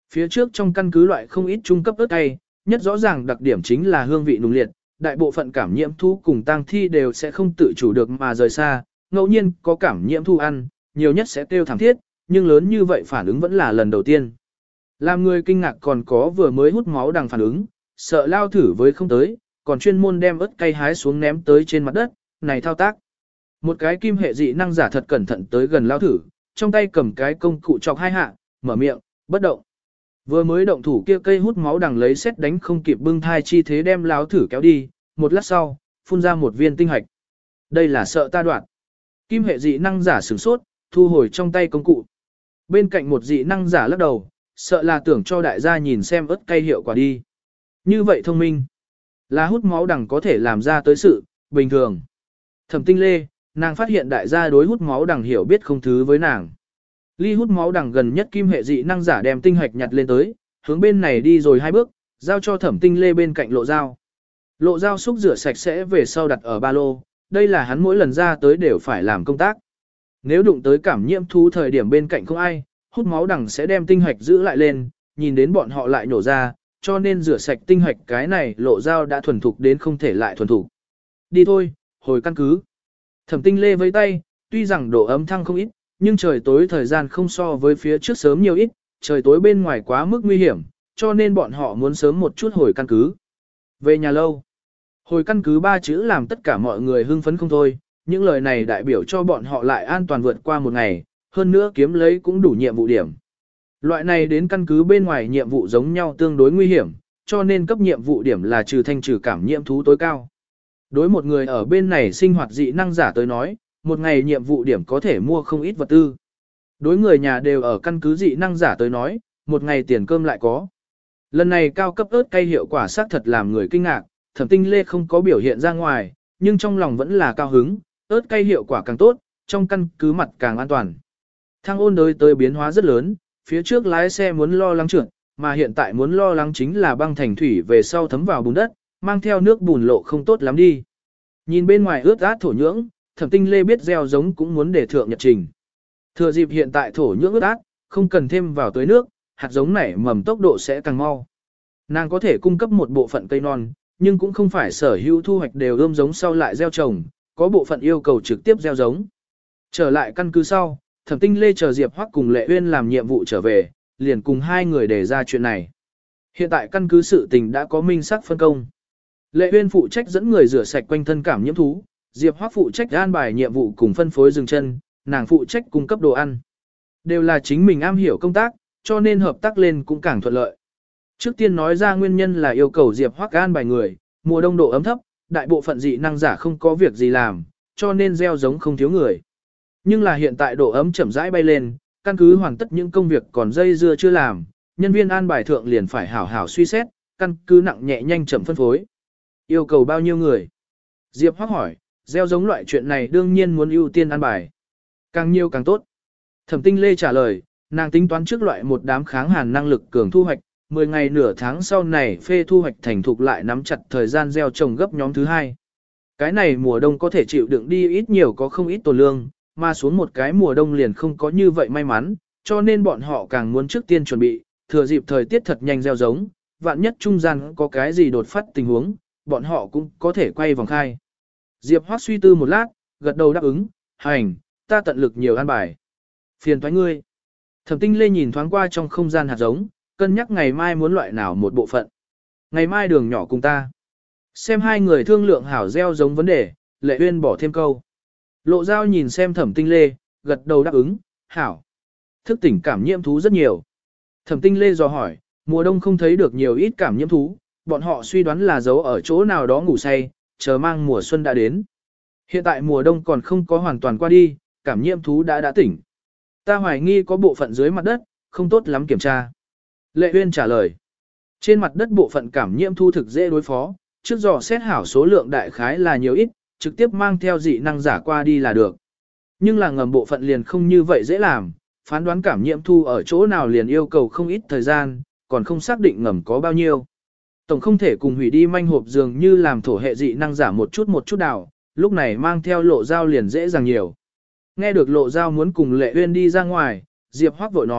Phía trước trong căn cứ loại không ít trung cấp ớt cay, nhất rõ ràng đặc điểm chính là hương vị nùng liệt, đại bộ phận cảm nhiễm thú cùng tang thi đều sẽ không tự chủ được mà rời xa, ngẫu nhiên có cảm nhiễm thú ăn, nhiều nhất sẽ kêu thảm thiết, nhưng lớn như vậy phản ứng vẫn là lần đầu tiên. Làm người kinh ngạc còn có vừa mới hút máu đằng phản ứng, sợ lao thử với không tới, còn chuyên môn đem ớt cay hái xuống ném tới trên mặt đất, này thao tác. Một cái kim hệ dị năng giả thật cẩn thận tới gần lao thử, trong tay cầm cái công cụ chọc hai hạ, mở miệng, bất động. Vừa mới động thủ kia cây hút máu đằng lấy xét đánh không kịp bưng thai chi thế đem lao thử kéo đi, một lát sau, phun ra một viên tinh hạch. Đây là sợ ta đoạn. Kim hệ dị năng giả sửng sốt, thu hồi trong tay công cụ. Bên cạnh một dị năng giả lắc đầu, sợ là tưởng cho đại gia nhìn xem ớt cay hiệu quả đi. Như vậy thông minh, là hút máu đằng có thể làm ra tới sự, bình thường. Thẩm Tinh Lê, nàng phát hiện đại gia đối hút máu đằng hiểu biết không thứ với nàng. Ly hút máu đằng gần nhất kim hệ dị năng giả đem tinh hạch nhặt lên tới, hướng bên này đi rồi hai bước, giao cho Thẩm Tinh Lê bên cạnh lộ dao. Lộ dao xúc rửa sạch sẽ về sau đặt ở ba lô, đây là hắn mỗi lần ra tới đều phải làm công tác. Nếu đụng tới cảm nhiễm thú thời điểm bên cạnh không ai, hút máu đằng sẽ đem tinh hạch giữ lại lên, nhìn đến bọn họ lại nổ ra, cho nên rửa sạch tinh hạch cái này lộ dao đã thuần thục đến không thể lại thuần thục. Đi thôi, hồi căn cứ. Thẩm Tinh Lê với tay, tuy rằng độ ấm thăng không ít, nhưng trời tối thời gian không so với phía trước sớm nhiều ít, trời tối bên ngoài quá mức nguy hiểm, cho nên bọn họ muốn sớm một chút hồi căn cứ. Về nhà lâu. Hồi căn cứ ba chữ làm tất cả mọi người hưng phấn không thôi, những lời này đại biểu cho bọn họ lại an toàn vượt qua một ngày, hơn nữa kiếm lấy cũng đủ nhiệm vụ điểm. Loại này đến căn cứ bên ngoài nhiệm vụ giống nhau tương đối nguy hiểm, cho nên cấp nhiệm vụ điểm là trừ thanh trừ cảm nhiễm thú tối cao. Đối một người ở bên này sinh hoạt dị năng giả tới nói, một ngày nhiệm vụ điểm có thể mua không ít vật tư. Đối người nhà đều ở căn cứ dị năng giả tới nói, một ngày tiền cơm lại có. Lần này cao cấp ớt cay hiệu quả xác thật làm người kinh ngạc, Thẩm Tinh Lê không có biểu hiện ra ngoài, nhưng trong lòng vẫn là cao hứng, ớt cay hiệu quả càng tốt, trong căn cứ mặt càng an toàn. Thang ôn đới tới biến hóa rất lớn, phía trước lái xe muốn lo lắng trượt, mà hiện tại muốn lo lắng chính là băng thành thủy về sau thấm vào bùn đất, mang theo nước bùn lộ không tốt lắm đi. Nhìn bên ngoài ướt át thổ nhưỡng, Thẩm Tinh Lê biết gieo giống cũng muốn để thượng nhật trình. Thừa dịp hiện tại thổ nhưỡng ướt át, không cần thêm vào tưới nước, hạt giống nảy mầm tốc độ sẽ càng mau. Nàng có thể cung cấp một bộ phận cây non, nhưng cũng không phải sở hữu thu hoạch đều ươm giống sau lại gieo trồng, có bộ phận yêu cầu trực tiếp gieo giống. Trở lại căn cứ sau, Thẩm Tinh Lê chờ Diệp Hoắc cùng Lệ Uyên làm nhiệm vụ trở về, liền cùng hai người đề ra chuyện này. Hiện tại căn cứ sự tình đã có minh xác phân công. Lệ Uyên phụ trách dẫn người rửa sạch quanh thân cảm nhiễm thú, Diệp Hoắc phụ trách an bài nhiệm vụ cùng phân phối dừng chân, nàng phụ trách cung cấp đồ ăn. Đều là chính mình am hiểu công tác, cho nên hợp tác lên cũng càng thuận lợi. Trước tiên nói ra nguyên nhân là yêu cầu Diệp Hoắc an bài người, mùa đông độ ấm thấp, đại bộ phận dị năng giả không có việc gì làm, cho nên gieo giống không thiếu người. Nhưng là hiện tại độ ấm chậm rãi bay lên, căn cứ hoàn tất những công việc còn dây dưa chưa làm, nhân viên an bài thượng liền phải hảo hảo suy xét, căn cứ nặng nhẹ nhanh chậm phân phối. Yêu cầu bao nhiêu người? Diệp Hoắc hỏi, gieo giống loại chuyện này đương nhiên muốn ưu tiên an bài. Càng nhiều càng tốt. Thẩm Tinh Lê trả lời, nàng tính toán trước loại một đám kháng hàn năng lực cường thu hoạch, mười ngày nửa tháng sau này phê thu hoạch thành thục lại nắm chặt thời gian gieo trồng gấp nhóm thứ hai. Cái này mùa đông có thể chịu đựng đi ít nhiều có không ít tồn lương, mà xuống một cái mùa đông liền không có như vậy may mắn, cho nên bọn họ càng muốn trước tiên chuẩn bị, thừa dịp thời tiết thật nhanh gieo giống, vạn nhất trung gian có cái gì đột phát tình huống, bọn họ cũng có thể quay vòng khai. Diệp Hoắc suy tư một lát, gật đầu đáp ứng, hành, ta tận lực nhiều an bài. Phiền toái ngươi. Thẩm Tinh Lê nhìn thoáng qua trong không gian hạt giống, cân nhắc ngày mai muốn loại nào một bộ phận. Ngày mai đường nhỏ cùng ta. Xem hai người thương lượng hảo gieo giống vấn đề, Lệ Uyên bỏ thêm câu. Lộ Giao nhìn xem Thẩm Tinh Lê, gật đầu đáp ứng, hảo. Thức tỉnh cảm nhiễm thú rất nhiều. Thẩm Tinh Lê dò hỏi, mùa đông không thấy được nhiều ít cảm nhiễm thú, bọn họ suy đoán là giấu ở chỗ nào đó ngủ say, chờ mang mùa xuân đã đến. Hiện tại mùa đông còn không có hoàn toàn qua đi, cảm nhiễm thú đã đã tỉnh. Ta hoài nghi có bộ phận dưới mặt đất, không tốt lắm kiểm tra. Lệ Uyên trả lời. Trên mặt đất bộ phận cảm nhiễm thu thực dễ đối phó, trước dò xét hảo số lượng đại khái là nhiều ít, trực tiếp mang theo dị năng giả qua đi là được. Nhưng là ngầm bộ phận liền không như vậy dễ làm, phán đoán cảm nhiễm thu ở chỗ nào liền yêu cầu không ít thời gian, còn không xác định ngầm có bao nhiêu. Tổng không thể cùng hủy đi manh hộp dường như làm thổ hệ dị năng giả một chút một chút đảo, lúc này mang theo Lộ Giao liền dễ dàng nhiều. Nghe được Lộ Giao muốn cùng Lệ Uyên đi ra ngoài, Diệp Hoắc vội nói,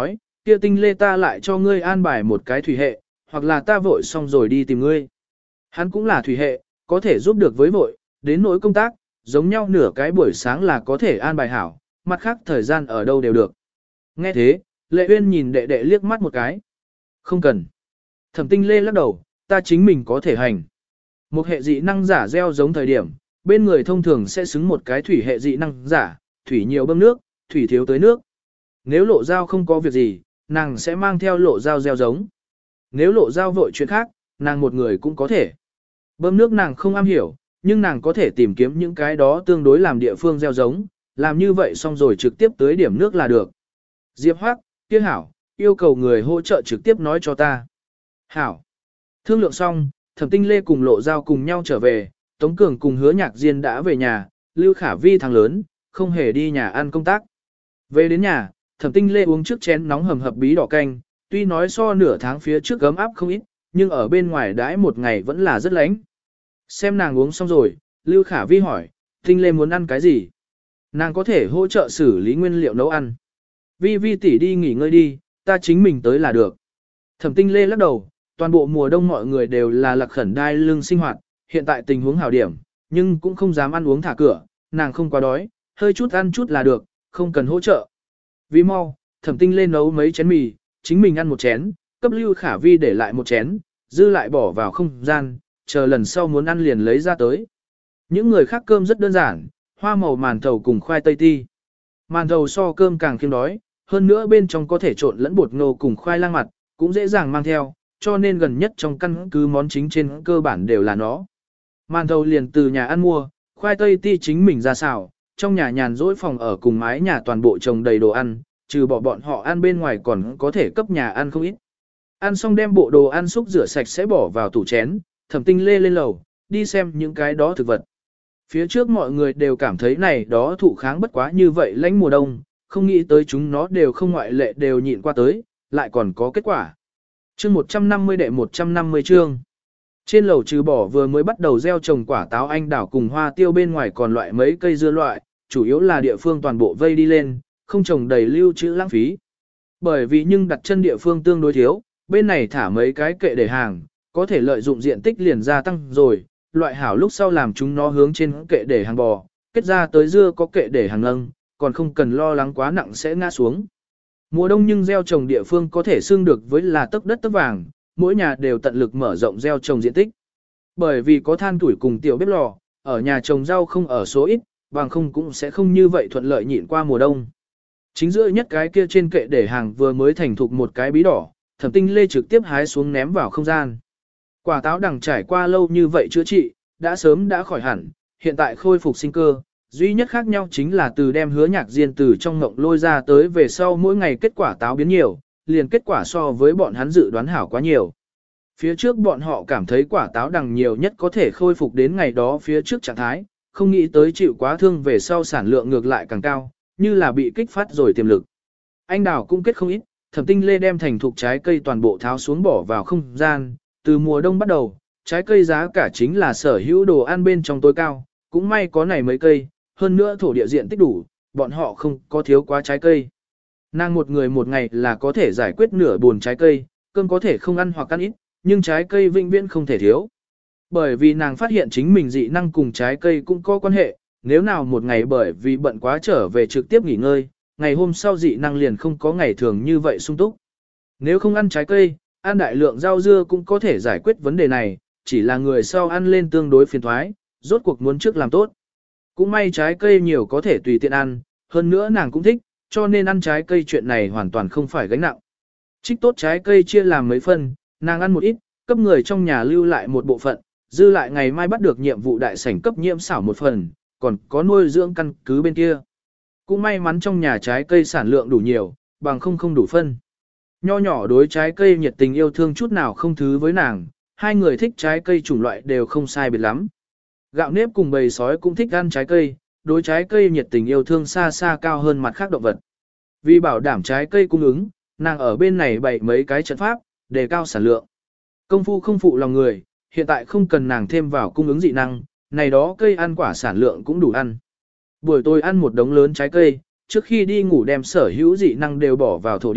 kia tinh lê ta lại cho ngươi an bài một cái thủy hệ, hoặc là ta vội xong rồi đi tìm ngươi. Hắn cũng là thủy hệ, có thể giúp được với vội, đến nỗi công tác, giống nhau nửa cái buổi sáng là có thể an bài hảo, mặt khác thời gian ở đâu đều được. Nghe thế, Lệ Uyên nhìn đệ đệ liếc mắt một cái. Không cần. Thẩm Tinh Lê lắc đầu, ta chính mình có thể hành. Một hệ dị năng giả gieo giống thời điểm, bên người thông thường sẽ xứng một cái thủy hệ dị năng giả, thủy nhiều bơm nước, thủy thiếu tới nước. Nếu lộ dao không có việc gì, nàng sẽ mang theo lộ dao gieo giống. Nếu lộ dao vội chuyện khác, nàng một người cũng có thể. Bơm nước nàng không am hiểu, nhưng nàng có thể tìm kiếm những cái đó tương đối làm địa phương gieo giống, làm như vậy xong rồi trực tiếp tới điểm nước là được. Diệp Hoắc, kia hảo, yêu cầu người hỗ trợ trực tiếp nói cho ta. Hảo. Thương lượng xong, Thẩm Tinh Lê cùng Lộ Giao cùng nhau trở về, Tống Cường cùng Hứa Nhạc Diên đã về nhà, Lưu Khả Vi thằng lớn, không hề đi nhà ăn công tác. Về đến nhà, Thẩm Tinh Lê uống trước chén nóng hầm hập bí đỏ canh, tuy nói so nửa tháng phía trước gấm áp không ít, nhưng ở bên ngoài đãi một ngày vẫn là rất lạnh. Xem nàng uống xong rồi, Lưu Khả Vi hỏi, Tinh Lê muốn ăn cái gì? Nàng có thể hỗ trợ xử lý nguyên liệu nấu ăn. Vi Vi tỷ đi nghỉ ngơi đi, ta chính mình tới là được. Thẩm Tinh Lê lắc đầu, toàn bộ mùa đông mọi người đều là lạc khẩn đai lưng sinh hoạt, hiện tại tình huống hảo điểm, nhưng cũng không dám ăn uống thả cửa, nàng không quá đói, hơi chút ăn chút là được, không cần hỗ trợ. Vì mau, Thẩm Tinh Lê nấu mấy chén mì, chính mình ăn một chén, cấp Lưu Khả Vi để lại một chén, dư lại bỏ vào không gian, chờ lần sau muốn ăn liền lấy ra tới. Những người khác cơm rất đơn giản, hoa màu màn thầu cùng khoai tây ti. Màn thầu so cơm càng khiêm đói, hơn nữa bên trong có thể trộn lẫn bột ngô cùng khoai lang mặt, cũng dễ dàng mang theo, cho nên gần nhất trong căn cứ món chính trên cơ bản đều là nó. Màn thầu liền từ nhà ăn mua, khoai tây ti chính mình ra xào, trong nhà nhàn rỗi phòng ở cùng mái nhà toàn bộ trồng đầy đồ ăn, trừ bỏ bọn họ ăn bên ngoài còn có thể cấp nhà ăn không ít. Ăn xong đem bộ đồ ăn xúc rửa sạch sẽ bỏ vào tủ chén, Thẩm Tinh Lê lên lầu, đi xem những cái đó thực vật. Phía trước mọi người đều cảm thấy này đó thụ kháng bất quá như vậy lãnh mùa đông, không nghĩ tới chúng nó đều không ngoại lệ đều nhịn qua tới, lại còn có kết quả. Chương một trăm năm mươi đệ một trăm năm mươi chương. Trên lầu trừ bỏ vừa mới bắt đầu gieo trồng quả táo anh đào cùng hoa tiêu bên ngoài còn loại mấy cây dưa loại, chủ yếu là địa phương toàn bộ vây đi lên, không trồng đầy lưu trữ lãng phí. Bởi vì nhưng đặt chân địa phương tương đối thiếu, bên này thả mấy cái kệ để hàng, có thể lợi dụng diện tích liền gia tăng rồi, loại hảo lúc sau làm chúng nó hướng trên kệ để hàng bò, kết ra tới dưa có kệ để hàng nâng, còn không cần lo lắng quá nặng sẽ ngã xuống. Mùa đông nhưng gieo trồng địa phương có thể xương được với là tấc đất tấc vàng, mỗi nhà đều tận lực mở rộng gieo trồng diện tích. Bởi vì có than tuổi cùng tiểu bếp lò, ở nhà trồng rau không ở số ít, bằng không cũng sẽ không như vậy thuận lợi nhịn qua mùa đông. Chính giữa nhất cái kia trên kệ để hàng vừa mới thành thục một cái bí đỏ, Thẩm Tinh Lê trực tiếp hái xuống ném vào không gian. Quả táo đằng trải qua lâu như vậy chữa trị, đã sớm đã khỏi hẳn, hiện tại khôi phục sinh cơ, duy nhất khác nhau chính là từ đem Hứa Nhạc Diên từ trong ngộng lôi ra tới về sau mỗi ngày kết quả táo biến nhiều, liền kết quả so với bọn hắn dự đoán hảo quá nhiều. Phía trước bọn họ cảm thấy quả táo đằng nhiều nhất có thể khôi phục đến ngày đó phía trước trạng thái, không nghĩ tới chịu quá thương về sau sản lượng ngược lại càng cao, như là bị kích phát rồi tiềm lực. Anh đào cũng kết không ít, Thẩm Tinh Lê đem thành thục trái cây toàn bộ tháo xuống bỏ vào không gian, từ mùa đông bắt đầu, trái cây giá cả chính là sở hữu đồ ăn bên trong tối cao, cũng may có này mấy cây, hơn nữa thổ địa diện tích đủ, bọn họ không có thiếu quá trái cây. Nàng một người một ngày là có thể giải quyết nửa buồn trái cây, cơm có thể không ăn hoặc ăn ít, nhưng trái cây vĩnh viễn không thể thiếu. Bởi vì nàng phát hiện chính mình dị năng cùng trái cây cũng có quan hệ, nếu nào một ngày bởi vì bận quá trở về trực tiếp nghỉ ngơi, ngày hôm sau dị năng liền không có ngày thường như vậy sung túc. Nếu không ăn trái cây, ăn đại lượng rau dưa cũng có thể giải quyết vấn đề này, chỉ là người sau ăn lên tương đối phiền thoái, rốt cuộc muốn trước làm tốt. Cũng may trái cây nhiều có thể tùy tiện ăn, hơn nữa nàng cũng thích, cho nên ăn trái cây chuyện này hoàn toàn không phải gánh nặng. Trích tốt trái cây chia làm mấy phần, nàng ăn một ít, cấp người trong nhà lưu lại một bộ phận, dư lại ngày mai bắt được nhiệm vụ đại sảnh cấp nhiễm xảo một phần, còn có nuôi dưỡng căn cứ bên kia. Cũng may mắn trong nhà trái cây sản lượng đủ nhiều, bằng không không đủ phân. Nho nhỏ đối trái cây nhiệt tình yêu thương chút nào không thứ với nàng, hai người thích trái cây chủng loại đều không sai biệt lắm. Gạo nếp cùng bầy sói cũng thích ăn trái cây, đối trái cây nhiệt tình yêu thương xa xa cao hơn mặt khác động vật. Vì bảo đảm trái cây cung ứng, nàng ở bên này bày mấy cái trận pháp, đề cao sản lượng. Công phu không phụ lòng người, hiện tại không cần nàng thêm vào cung ứng dị năng, này đó cây ăn quả sản lượng cũng đủ ăn. Buổi tối ăn một đống lớn trái cây, trước khi đi ngủ đem sở hữu dị năng đều bỏ vào thổ địa,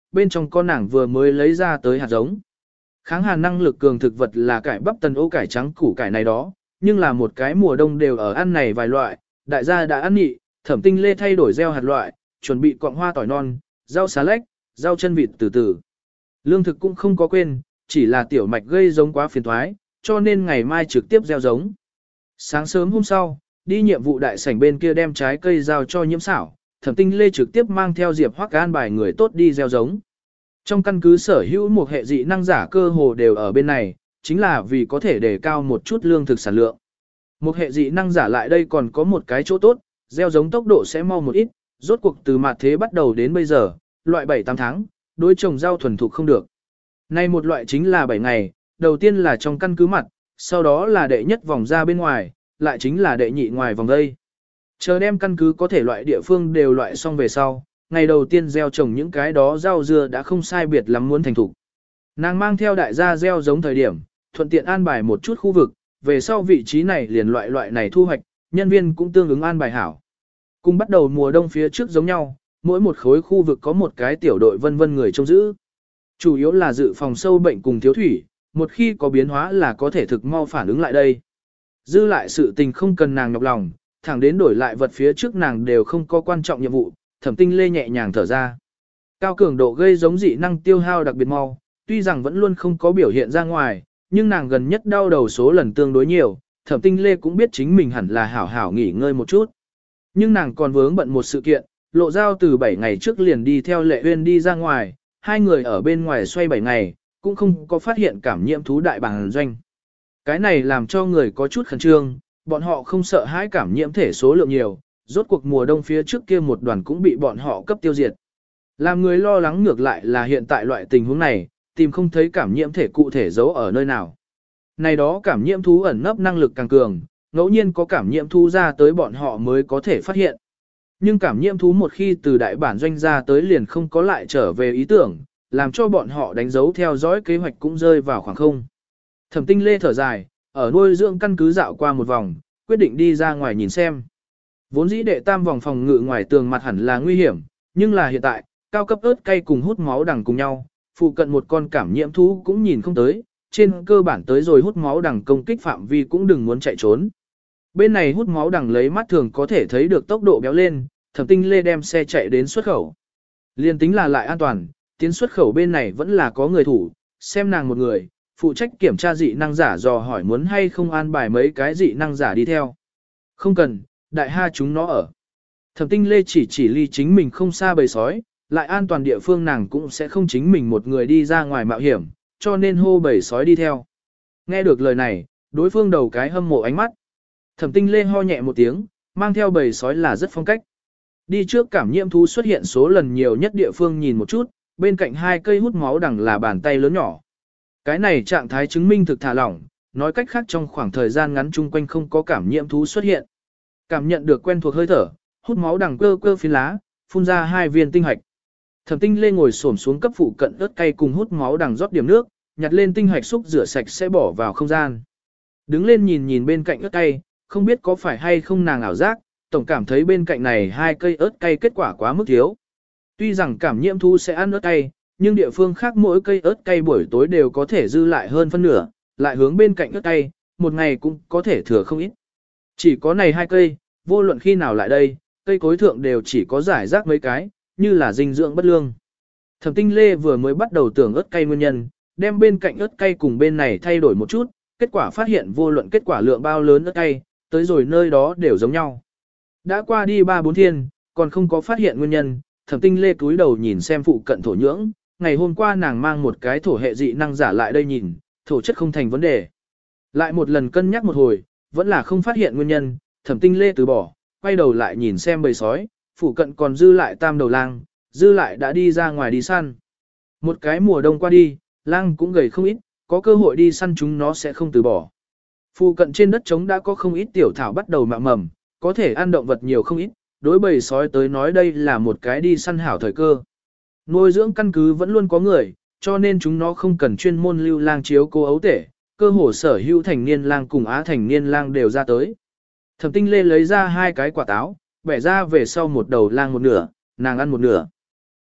bên trong con nàng vừa mới lấy ra tới hạt giống. Kháng hàn năng lực cường thực vật là cải bắp tần ô cải trắng củ cải này đó, nhưng là một cái mùa đông đều ở ăn này vài loại, đại gia đã ăn nhị, Thẩm Tinh Lê thay đổi gieo hạt loại, chuẩn bị cọng hoa tỏi non, rau xà lách, rau chân vịt từ từ. Lương thực cũng không có quên, chỉ là tiểu mạch gây giống quá phiền thoái, cho nên ngày mai trực tiếp gieo giống. Sáng sớm hôm sau, đi nhiệm vụ đại sảnh bên kia đem trái cây giao cho Nhiễm Xảo, Thẩm Tinh Lê trực tiếp mang theo Diệp Hoắc an bài người tốt đi gieo giống. Trong căn cứ sở hữu một hệ dị năng giả cơ hồ đều ở bên này, chính là vì có thể đề cao một chút lương thực sản lượng. Một hệ dị năng giả lại đây còn có một cái chỗ tốt, gieo giống tốc độ sẽ mau một ít, rốt cuộc từ mặt thế bắt đầu đến bây giờ, loại bảy tám tháng, đối trồng rau thuần thục không được. Nay một loại chính là bảy ngày, đầu tiên là trong căn cứ mặt, sau đó là đệ nhất vòng ra bên ngoài, lại chính là đệ nhị ngoài vòng đây. Chờ đem căn cứ có thể loại địa phương đều loại xong về sau, ngày đầu tiên gieo trồng những cái đó rau dưa đã không sai biệt lắm muốn thành thục. Nàng mang theo đại gia gieo giống thời điểm, thuận tiện an bài một chút khu vực, về sau vị trí này liền loại loại này thu hoạch, nhân viên cũng tương ứng an bài hảo. Cùng bắt đầu mùa đông phía trước giống nhau, mỗi một khối khu vực có một cái tiểu đội vân vân người trông giữ. Chủ yếu là dự phòng sâu bệnh cùng thiếu thủy, một khi có biến hóa là có thể thực mau phản ứng lại đây. Dư lại sự tình không cần nàng nhọc lòng, thẳng đến đổi lại vật phía trước nàng đều không có quan trọng nhiệm vụ, Thẩm Tinh Lê nhẹ nhàng thở ra. Cao cường độ gây giống dị năng tiêu hao đặc biệt mau, tuy rằng vẫn luôn không có biểu hiện ra ngoài, nhưng nàng gần nhất đau đầu số lần tương đối nhiều, Thẩm Tinh Lê cũng biết chính mình hẳn là hảo hảo nghỉ ngơi một chút. Nhưng nàng còn vướng bận một sự kiện, Lộ Giao từ bảy ngày trước liền đi theo Lệ Uyên đi ra ngoài, hai người ở bên ngoài xoay bảy ngày, cũng không có phát hiện cảm nhiễm thú đại bàng doanh. Cái này làm cho người có chút khẩn trương, bọn họ không sợ hãi cảm nhiễm thể số lượng nhiều, rốt cuộc mùa đông phía trước kia một đoàn cũng bị bọn họ cấp tiêu diệt. Làm người lo lắng ngược lại là hiện tại loại tình huống này, tìm không thấy cảm nhiễm thể cụ thể giấu ở nơi nào. Này đó cảm nhiễm thú ẩn nấp năng lực càng cường, ngẫu nhiên có cảm nhiễm thú ra tới bọn họ mới có thể phát hiện. Nhưng cảm nhiễm thú một khi từ đại bản doanh ra tới liền không có lại trở về ý tưởng, làm cho bọn họ đánh dấu theo dõi kế hoạch cũng rơi vào khoảng không. Thẩm Tinh Lê thở dài, ở nuôi dưỡng căn cứ dạo qua một vòng, quyết định đi ra ngoài nhìn xem. Vốn dĩ đệ tam vòng phòng ngự ngoài tường mặt hẳn là nguy hiểm, nhưng là hiện tại, cao cấp ớt cay cùng hút máu đằng cùng nhau, phụ cận một con cảm nhiễm thú cũng nhìn không tới, trên cơ bản tới rồi hút máu đằng công kích phạm vi cũng đừng muốn chạy trốn. Bên này hút máu đằng lấy mắt thường có thể thấy được tốc độ béo lên, Thẩm Tinh Lê đem xe chạy đến xuất khẩu. Liên tính là lại an toàn, tiến xuất khẩu bên này vẫn là có người thủ, xem nàng một người, phụ trách kiểm tra dị năng giả dò hỏi muốn hay không an bài mấy cái dị năng giả đi theo. Không cần, đại ha chúng nó ở. Thẩm Tinh Lê chỉ chỉ ly chính mình không xa bầy sói, lại an toàn địa phương nàng cũng sẽ không chính mình một người đi ra ngoài mạo hiểm, cho nên hô bầy sói đi theo. Nghe được lời này, đối phương đầu cái hâm mộ ánh mắt. Thẩm Tinh Lê ho nhẹ một tiếng, mang theo bầy sói là rất phong cách. Đi trước cảm nhiễm thú xuất hiện số lần nhiều nhất địa phương nhìn một chút, bên cạnh hai cây hút máu đằng là bàn tay lớn nhỏ. Cái này trạng thái chứng minh thực thả lỏng, nói cách khác trong khoảng thời gian ngắn chung quanh không có cảm nhiễm thú xuất hiện. Cảm nhận được quen thuộc hơi thở, hút máu đằng cơ cơ phiến lá, phun ra hai viên tinh hạch. Thẩm Tinh Lê ngồi xổm xuống cấp phụ cận ớt cay cùng hút máu đằng rót điểm nước, nhặt lên tinh hạch xúc rửa sạch sẽ bỏ vào không gian. Đứng lên nhìn nhìn bên cạnh ớt cay, không biết có phải hay không nàng ảo giác, tổng cảm thấy bên cạnh này hai cây ớt cay kết quả quá mức thiếu. Tuy rằng cảm nhiễm thú sẽ ăn ớt cay, nhưng địa phương khác mỗi cây ớt cay buổi tối đều có thể dư lại hơn phân nửa, lại hướng bên cạnh ớt cay, một ngày cũng có thể thừa không ít. Chỉ có này hai cây, vô luận khi nào lại đây, cây cối thượng đều chỉ có giải rác mấy cái, như là dinh dưỡng bất lương. Thẩm Tinh Lê vừa mới bắt đầu tưởng ớt cay nguyên nhân, đem bên cạnh ớt cay cùng bên này thay đổi một chút, kết quả phát hiện vô luận kết quả lượng bao lớn ớt cay, tới rồi nơi đó đều giống nhau. Đã qua đi ba bốn thiên, còn không có phát hiện nguyên nhân, Thẩm Tinh Lê cúi đầu nhìn xem phụ cận thổ nhưỡng, ngày hôm qua nàng mang một cái thổ hệ dị năng giả lại đây nhìn, thổ chất không thành vấn đề. Lại một lần cân nhắc một hồi, vẫn là không phát hiện nguyên nhân, Thẩm Tinh Lê từ bỏ, quay đầu lại nhìn xem bầy sói, phụ cận còn dư lại tam đầu lang, dư lại đã đi ra ngoài đi săn. Một cái mùa đông qua đi, lang cũng gầy không ít, có cơ hội đi săn chúng nó sẽ không từ bỏ. Phụ cận trên đất trống đã có không ít tiểu thảo bắt đầu mạ mầm, có thể ăn động vật nhiều không ít, đối bầy sói tới nói đây là một cái đi săn hảo thời cơ. Nuôi dưỡng căn cứ vẫn luôn có người, cho nên chúng nó không cần chuyên môn lưu lang chiếu cố ấu tể, cơ hồ sở hữu thành niên lang cùng á thành niên lang đều ra tới. Thẩm Tinh Lê lấy ra hai cái quả táo, bẻ ra về sau một đầu lang một nửa, nàng ăn một nửa.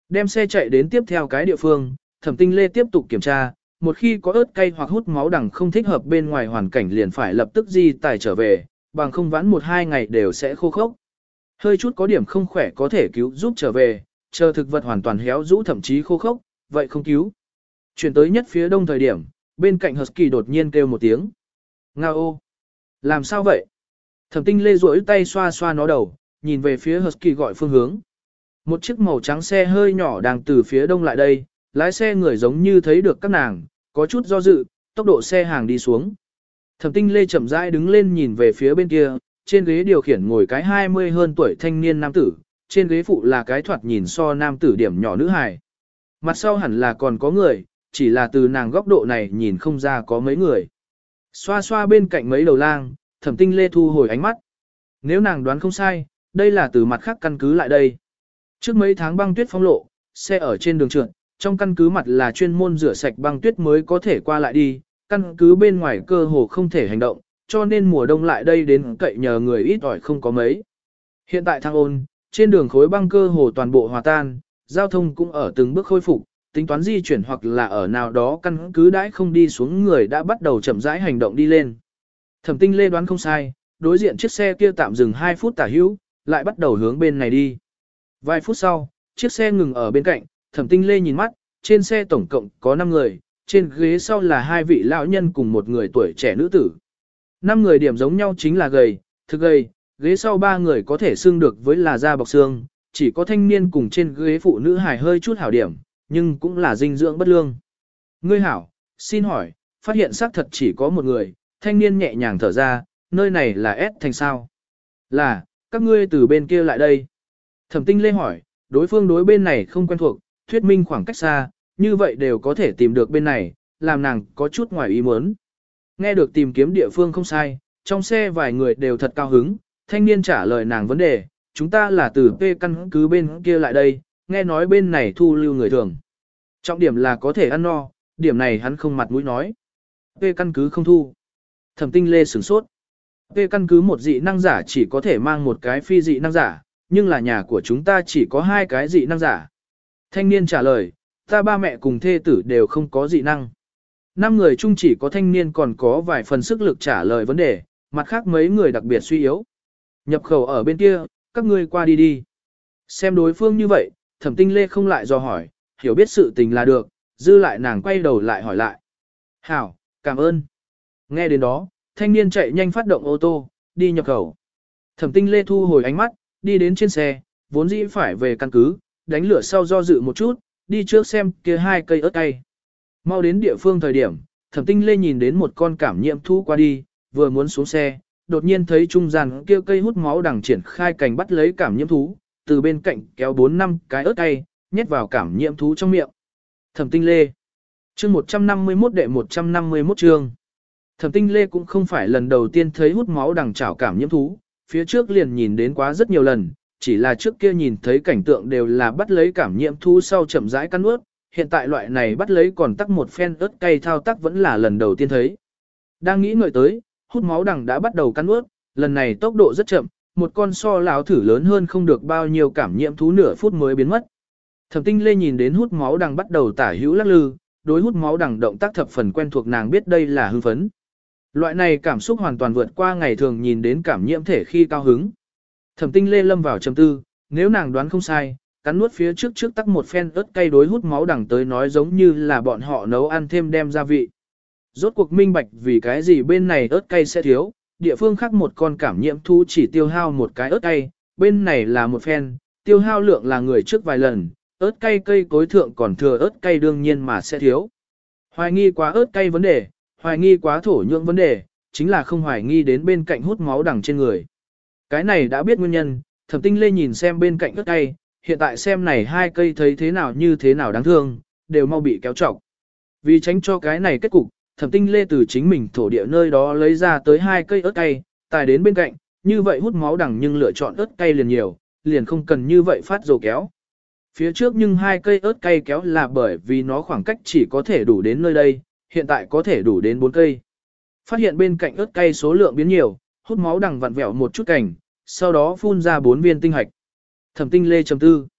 Đem xe chạy đến tiếp theo cái địa phương, Thẩm Tinh Lê tiếp tục kiểm tra, một khi có ớt cay hoặc hút máu đằng không thích hợp bên ngoài hoàn cảnh liền phải lập tức di tải trở về, bằng không vãn một hai ngày đều sẽ khô khốc. Hơi chút có điểm không khỏe có thể cứu giúp trở về, chờ thực vật hoàn toàn héo rũ thậm chí khô khốc, vậy không cứu. Chuyển tới nhất phía đông thời điểm, bên cạnh Husky đột nhiên kêu một tiếng. Nga ô! Làm sao vậy? Thẩm Tinh Lê duỗi tay xoa xoa nó đầu, nhìn về phía Husky gọi phương hướng. Một chiếc màu trắng xe hơi nhỏ đang từ phía đông lại đây, lái xe người giống như thấy được các nàng, có chút do dự, tốc độ xe hàng đi xuống. Thẩm Tinh Lê chậm rãi đứng lên nhìn về phía bên kia, trên ghế điều khiển ngồi cái hai mươi hơn tuổi thanh niên nam tử, trên ghế phụ là cái thoạt nhìn so nam tử điểm nhỏ nữ hài. Mặt sau hẳn là còn có người, chỉ là từ nàng góc độ này nhìn không ra có mấy người. Xoa xoa bên cạnh mấy đầu lang, Thẩm Tinh Lê thu hồi ánh mắt. Nếu nàng đoán không sai, đây là từ mặt khác căn cứ lại đây. Trước mấy tháng băng tuyết phong lộ, xe ở trên đường trượt, trong căn cứ mặt là chuyên môn rửa sạch băng tuyết mới có thể qua lại đi, căn cứ bên ngoài cơ hồ không thể hành động, cho nên mùa đông lại đây đến cậy nhờ người ít ỏi không có mấy. Hiện tại thang ôn, trên đường khối băng cơ hồ toàn bộ hòa tan, giao thông cũng ở từng bước khôi phục, tính toán di chuyển hoặc là ở nào đó căn cứ đãi không đi xuống người đã bắt đầu chậm rãi hành động đi lên. Thẩm Tinh Lê đoán không sai, đối diện chiếc xe kia tạm dừng hai phút tả hữu, lại bắt đầu hướng bên này đi. Vài phút sau, chiếc xe ngừng ở bên cạnh, Thẩm Tinh Lê nhìn mắt, trên xe tổng cộng có năm người, trên ghế sau là hai vị lão nhân cùng một người tuổi trẻ nữ tử. Năm người điểm giống nhau chính là gầy, thực gầy, ghế sau ba người có thể xương được với là da bọc xương, chỉ có thanh niên cùng trên ghế phụ nữ hài hơi chút hảo điểm, nhưng cũng là dinh dưỡng bất lương. Ngươi hảo, xin hỏi, phát hiện xác thật chỉ có một người, thanh niên nhẹ nhàng thở ra, nơi này là S thành sao? Là, các ngươi từ bên kia lại đây. Thẩm Tinh Lê hỏi, đối phương đối bên này không quen thuộc, thuyết minh khoảng cách xa, như vậy đều có thể tìm được bên này, làm nàng có chút ngoài ý muốn. Nghe được tìm kiếm địa phương không sai, trong xe vài người đều thật cao hứng, thanh niên trả lời nàng vấn đề, chúng ta là từ P căn cứ bên kia lại đây, nghe nói bên này thu lưu người thường. Trọng điểm là có thể ăn no, điểm này hắn không mặt mũi nói. P căn cứ không thu. Thẩm Tinh Lê sửng sốt. P căn cứ một dị năng giả chỉ có thể mang một cái phi dị năng giả, nhưng là nhà của chúng ta chỉ có hai cái dị năng giả. Thanh niên trả lời, ta ba mẹ cùng thê tử đều không có dị năng. Năm người chung chỉ có thanh niên còn có vài phần sức lực trả lời vấn đề, mặt khác mấy người đặc biệt suy yếu. Nhập khẩu ở bên kia, các ngươi qua đi đi. Xem đối phương như vậy, Thẩm Tinh Lê không lại do hỏi, hiểu biết sự tình là được, dư lại nàng quay đầu lại hỏi lại. Hảo, cảm ơn. Nghe đến đó, thanh niên chạy nhanh phát động ô tô, đi nhập khẩu. Thẩm Tinh Lê thu hồi ánh mắt, đi đến trên xe, vốn dĩ phải về căn cứ, đánh lửa sau do dự một chút, đi trước xem kia hai cây ớt cay. Mau đến địa phương thời điểm, Thẩm Tinh Lê nhìn đến một con cảm nhiễm thú qua đi, vừa muốn xuống xe, đột nhiên thấy trung gian kia cây hút máu đằng triển khai cành bắt lấy cảm nhiễm thú, từ bên cạnh kéo bốn năm cái ớt cay, nhét vào cảm nhiễm thú trong miệng. Thẩm Tinh Lê, chương một trăm năm mươi mốt đệ một trăm năm mươi mốt chương. Thẩm Tinh Lê cũng không phải lần đầu tiên thấy hút máu đằng chảo cảm nhiễm thú, phía trước liền nhìn đến quá rất nhiều lần, chỉ là trước kia nhìn thấy cảnh tượng đều là bắt lấy cảm nhiễm thú sau chậm rãi cắn nuốt, hiện tại loại này bắt lấy còn tắc một phen ớt cay thao tác vẫn là lần đầu tiên thấy. Đang nghĩ ngợi tới, hút máu đằng đã bắt đầu cắn nuốt, lần này tốc độ rất chậm, một con so láo thử lớn hơn không được bao nhiêu cảm nhiễm thú nửa phút mới biến mất. Thẩm Tinh Lê nhìn đến hút máu đằng bắt đầu tả hữu lắc lư, đối hút máu đằng động tác thập phần quen thuộc nàng biết đây là hưng phấn. Loại này cảm xúc hoàn toàn vượt qua ngày thường nhìn đến cảm nhiễm thể khi cao hứng. Thẩm Tinh Lê lâm vào trầm tư, nếu nàng đoán không sai, cắn nuốt phía trước trước tắc một phen ớt cay đối hút máu đằng tới nói giống như là bọn họ nấu ăn thêm đem gia vị. Rốt cuộc minh bạch vì cái gì bên này ớt cay sẽ thiếu, địa phương khác một con cảm nhiễm thú chỉ tiêu hao một cái ớt cay, bên này là một phen, tiêu hao lượng là người trước vài lần, ớt cay cây cối thượng còn thừa ớt cay đương nhiên mà sẽ thiếu. Hoài nghi quá ớt cay vấn đề, hoài nghi quá thổ nhưỡng vấn đề, chính là không hoài nghi đến bên cạnh hút máu đằng trên người. Cái này đã biết nguyên nhân, Thẩm Tinh Lê nhìn xem bên cạnh ớt cay, hiện tại xem này hai cây thấy thế nào như thế nào đáng thương, đều mau bị kéo trọc. Vì tránh cho cái này kết cục, Thẩm Tinh Lê từ chính mình thổ địa nơi đó lấy ra tới hai cây ớt cay, tài đến bên cạnh, như vậy hút máu đằng nhưng lựa chọn ớt cay liền nhiều, liền không cần như vậy phát dầu kéo. Phía trước nhưng hai cây ớt cay kéo là bởi vì nó khoảng cách chỉ có thể đủ đến nơi đây, hiện tại có thể đủ đến bốn cây. Phát hiện bên cạnh ớt cay số lượng biến nhiều, hút máu đằng vặn vẹo một chút cảnh, sau đó phun ra bốn viên tinh hạch. Thẩm Tinh Lê trầm tư.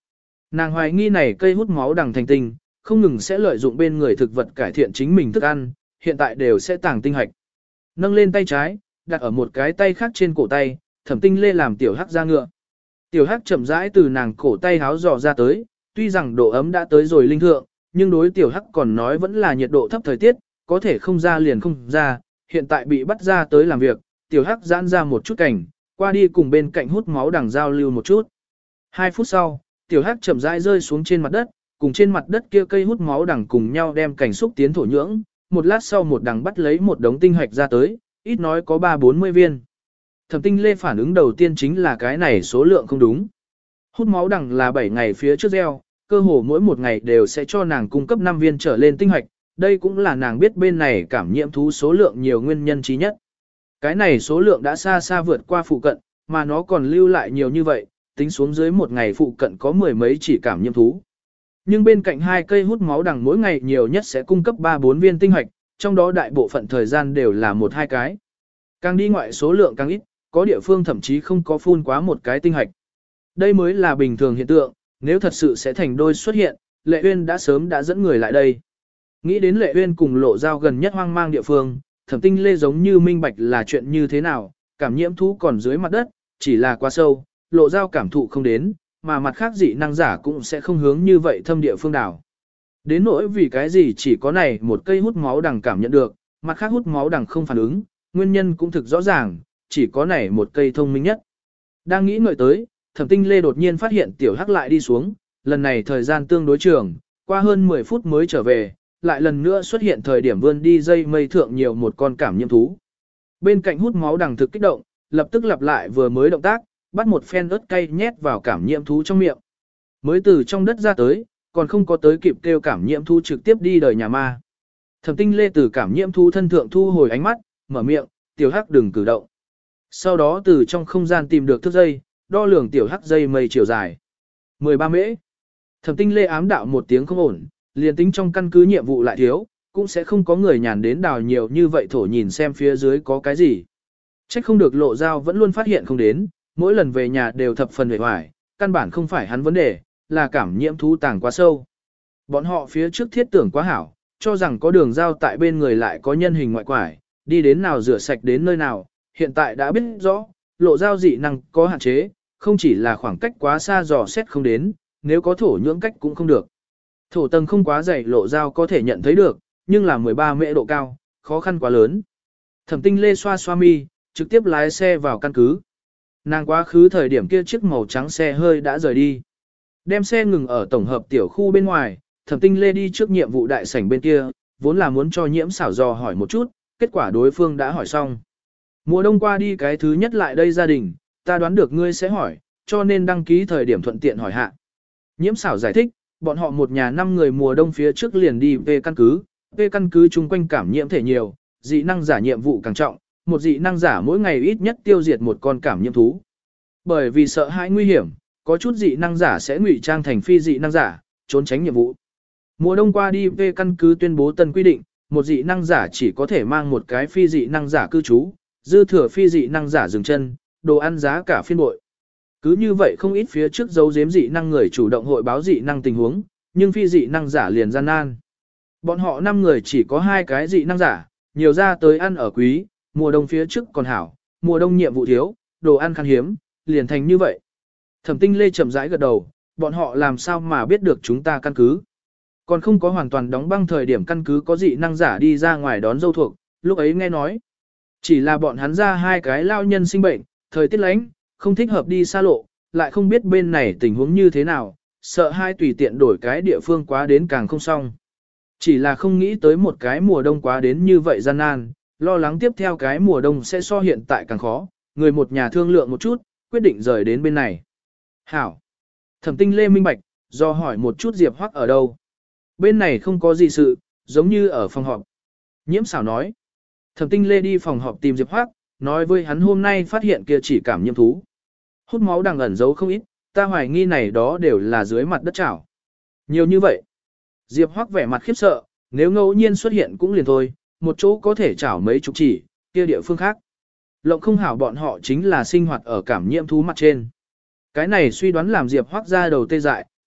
Nàng hoài nghi này cây hút máu đằng thành tinh, không ngừng sẽ lợi dụng bên người thực vật cải thiện chính mình thức ăn, hiện tại đều sẽ tàng tinh hạch. Nâng lên tay trái, đặt ở một cái tay khác trên cổ tay, Thẩm Tinh Lê làm tiểu hắc ra ngựa. Tiểu hắc chậm rãi từ nàng cổ tay háo dò ra tới, tuy rằng độ ấm đã tới rồi linh thượng, nhưng đối tiểu hắc còn nói vẫn là nhiệt độ thấp thời tiết, có thể không ra liền không ra, hiện tại bị bắt ra tới làm việc, tiểu hắc giãn ra một chút cảnh, qua đi cùng bên cạnh hút máu đằng giao lưu một chút. Hai phút sau, tiểu hắc chậm rãi rơi xuống trên mặt đất, cùng trên mặt đất kia cây hút máu đằng cùng nhau đem cảnh xúc tiến thổ nhưỡng, một lát sau một đằng bắt lấy một đống tinh hạch ra tới, ít nói có ba bốn mươi viên. Thẩm Tinh Lê phản ứng đầu tiên chính là cái này số lượng không đúng. Hút máu đằng là bảy ngày phía trước gieo, cơ hồ mỗi một ngày đều sẽ cho nàng cung cấp năm viên trở lên tinh hạch, đây cũng là nàng biết bên này cảm nhiễm thú số lượng nhiều nguyên nhân trí nhất. Cái này số lượng đã xa xa vượt qua phụ cận, mà nó còn lưu lại nhiều như vậy, tính xuống dưới một ngày phụ cận có mười mấy chỉ cảm nhiễm thú. Nhưng bên cạnh hai cây hút máu đằng mỗi ngày nhiều nhất sẽ cung cấp ba bốn viên tinh hạch, trong đó đại bộ phận thời gian đều là một hai cái. Càng đi ngoại số lượng càng ít, có địa phương thậm chí không có phun quá một cái tinh hạch. Đây mới là bình thường hiện tượng, nếu thật sự sẽ thành đôi xuất hiện, Lệ Uyên đã sớm đã dẫn người lại đây. Nghĩ đến Lệ Uyên cùng Lộ Giao gần nhất hoang mang địa phương, Thẩm Tinh Lê giống như minh bạch là chuyện như thế nào, cảm nhiễm thú còn dưới mặt đất, chỉ là quá sâu, Lộ Giao cảm thụ không đến, mà mặt khác dị năng giả cũng sẽ không hướng như vậy thâm địa phương đảo. Đến nỗi vì cái gì chỉ có này một cây hút máu đằng cảm nhận được, mặt khác hút máu đằng không phản ứng, nguyên nhân cũng thực rõ ràng, chỉ có này một cây thông minh nhất. Đang nghĩ ngợi tới, Thẩm Tinh Lê đột nhiên phát hiện tiểu hắc lại đi xuống, lần này thời gian tương đối trường, qua hơn mười phút mới trở về, lại lần nữa xuất hiện thời điểm vươn đi dây mây thượng nhiều một con cảm nhiễm thú. Bên cạnh hút máu đằng thực kích động, lập tức lặp lại vừa mới động tác, bắt một phen ớt cay nhét vào cảm nhiễm thú trong miệng. Mới từ trong đất ra tới, còn không có tới kịp kêu cảm nhiễm thú trực tiếp đi đời nhà ma. Thẩm Tinh Lê từ cảm nhiễm thú thân thượng thu hồi ánh mắt, mở miệng, tiểu hắc đừng cử động. Sau đó từ trong không gian tìm được thước dây, đo lường tiểu hắc dây mây chiều dài. mười ba mễ. Thẩm Tinh Lê ám đạo một tiếng không ổn, liền tính trong căn cứ nhiệm vụ lại thiếu, cũng sẽ không có người nhàn đến đào nhiều như vậy thổ nhìn xem phía dưới có cái gì. Trách không được Lộ Giao vẫn luôn phát hiện không đến, mỗi lần về nhà đều thập phần vẻ hoài, căn bản không phải hắn vấn đề, là cảm nhiễm thú tàng quá sâu. Bọn họ phía trước thiết tưởng quá hảo, cho rằng có đường giao tại bên người lại có nhân hình ngoại quải, đi đến nào rửa sạch đến nơi nào, hiện tại đã biết rõ, Lộ Giao dị năng có hạn chế, không chỉ là khoảng cách quá xa dò xét không đến, nếu có thổ nhưỡng cách cũng không được. Thổ tầng không quá dày Lộ Giao có thể nhận thấy được, nhưng là mười ba mễ độ cao, khó khăn quá lớn. Thẩm Tinh Lê xoa xoa mi, trực tiếp lái xe vào căn cứ. Nàng quá khứ thời điểm kia chiếc màu trắng xe hơi đã rời đi. Đem xe ngừng ở tổng hợp tiểu khu bên ngoài, Thẩm Tinh Lê đi trước nhiệm vụ đại sảnh bên kia, vốn là muốn cho Nhiễm Xảo dò hỏi một chút, kết quả đối phương đã hỏi xong. Mùa đông qua đi cái thứ nhất lại đây gia đình, ta đoán được ngươi sẽ hỏi, cho nên đăng ký thời điểm thuận tiện hỏi hạ. Nhiễm Xảo giải thích, bọn họ một nhà năm người mùa đông phía trước liền đi về căn cứ, về căn cứ chung quanh cảm nhiễm thể nhiều, dị năng giả nhiệm vụ càng trọng, một dị năng giả mỗi ngày ít nhất tiêu diệt một con cảm nhiễm thú. Bởi vì sợ hãi nguy hiểm, có chút dị năng giả sẽ ngụy trang thành phi dị năng giả, trốn tránh nhiệm vụ. Mùa đông qua đi về căn cứ tuyên bố tân quy định, một dị năng giả chỉ có thể mang một cái phi dị năng giả cư trú, dư thừa phi dị năng giả dừng chân, đồ ăn giá cả phiên bội. Cứ như vậy không ít phía trước giấu giếm dị năng người chủ động hội báo dị năng tình huống, nhưng phi dị năng giả liền gian nan. Bọn họ năm người chỉ có hai cái dị năng giả, nhiều ra tới ăn ở quý, mùa đông phía trước còn hảo, mùa đông nhiệm vụ thiếu, đồ ăn khan hiếm, liền thành như vậy. Thẩm Tinh Lê chậm rãi gật đầu, bọn họ làm sao mà biết được chúng ta căn cứ. Còn không có hoàn toàn đóng băng thời điểm căn cứ có dị năng giả đi ra ngoài đón dâu thuộc, lúc ấy nghe nói. Chỉ là bọn hắn ra hai cái lao nhân sinh bệnh, thời tiết lạnh, không thích hợp đi xa lộ, lại không biết bên này tình huống như thế nào, sợ hai tùy tiện đổi cái địa phương quá đến càng không xong. Chỉ là không nghĩ tới một cái mùa đông quá đến như vậy gian nan, lo lắng tiếp theo cái mùa đông sẽ so hiện tại càng khó, người một nhà thương lượng một chút, quyết định rời đến bên này. Hảo. Thẩm Tinh Lê minh bạch, do hỏi một chút Diệp Hoắc ở đâu. Bên này không có gì sự, giống như ở phòng họp. Nhiễm Xảo nói. Thẩm Tinh Lê đi phòng họp tìm Diệp Hoắc, nói với hắn hôm nay phát hiện kia chỉ cảm nhiễm thú. Hút máu đang ẩn giấu không ít, ta hoài nghi này đó đều là dưới mặt đất chảo. Nhiều như vậy. Diệp Hoắc vẻ mặt khiếp sợ, nếu ngẫu nhiên xuất hiện cũng liền thôi, một chỗ có thể chảo mấy chục chỉ, kia địa phương khác. Lộng không hảo bọn họ chính là sinh hoạt ở cảm nhiễm thú mặt trên. Cái này suy đoán làm Diệp Hoắc ra đầu tê dại,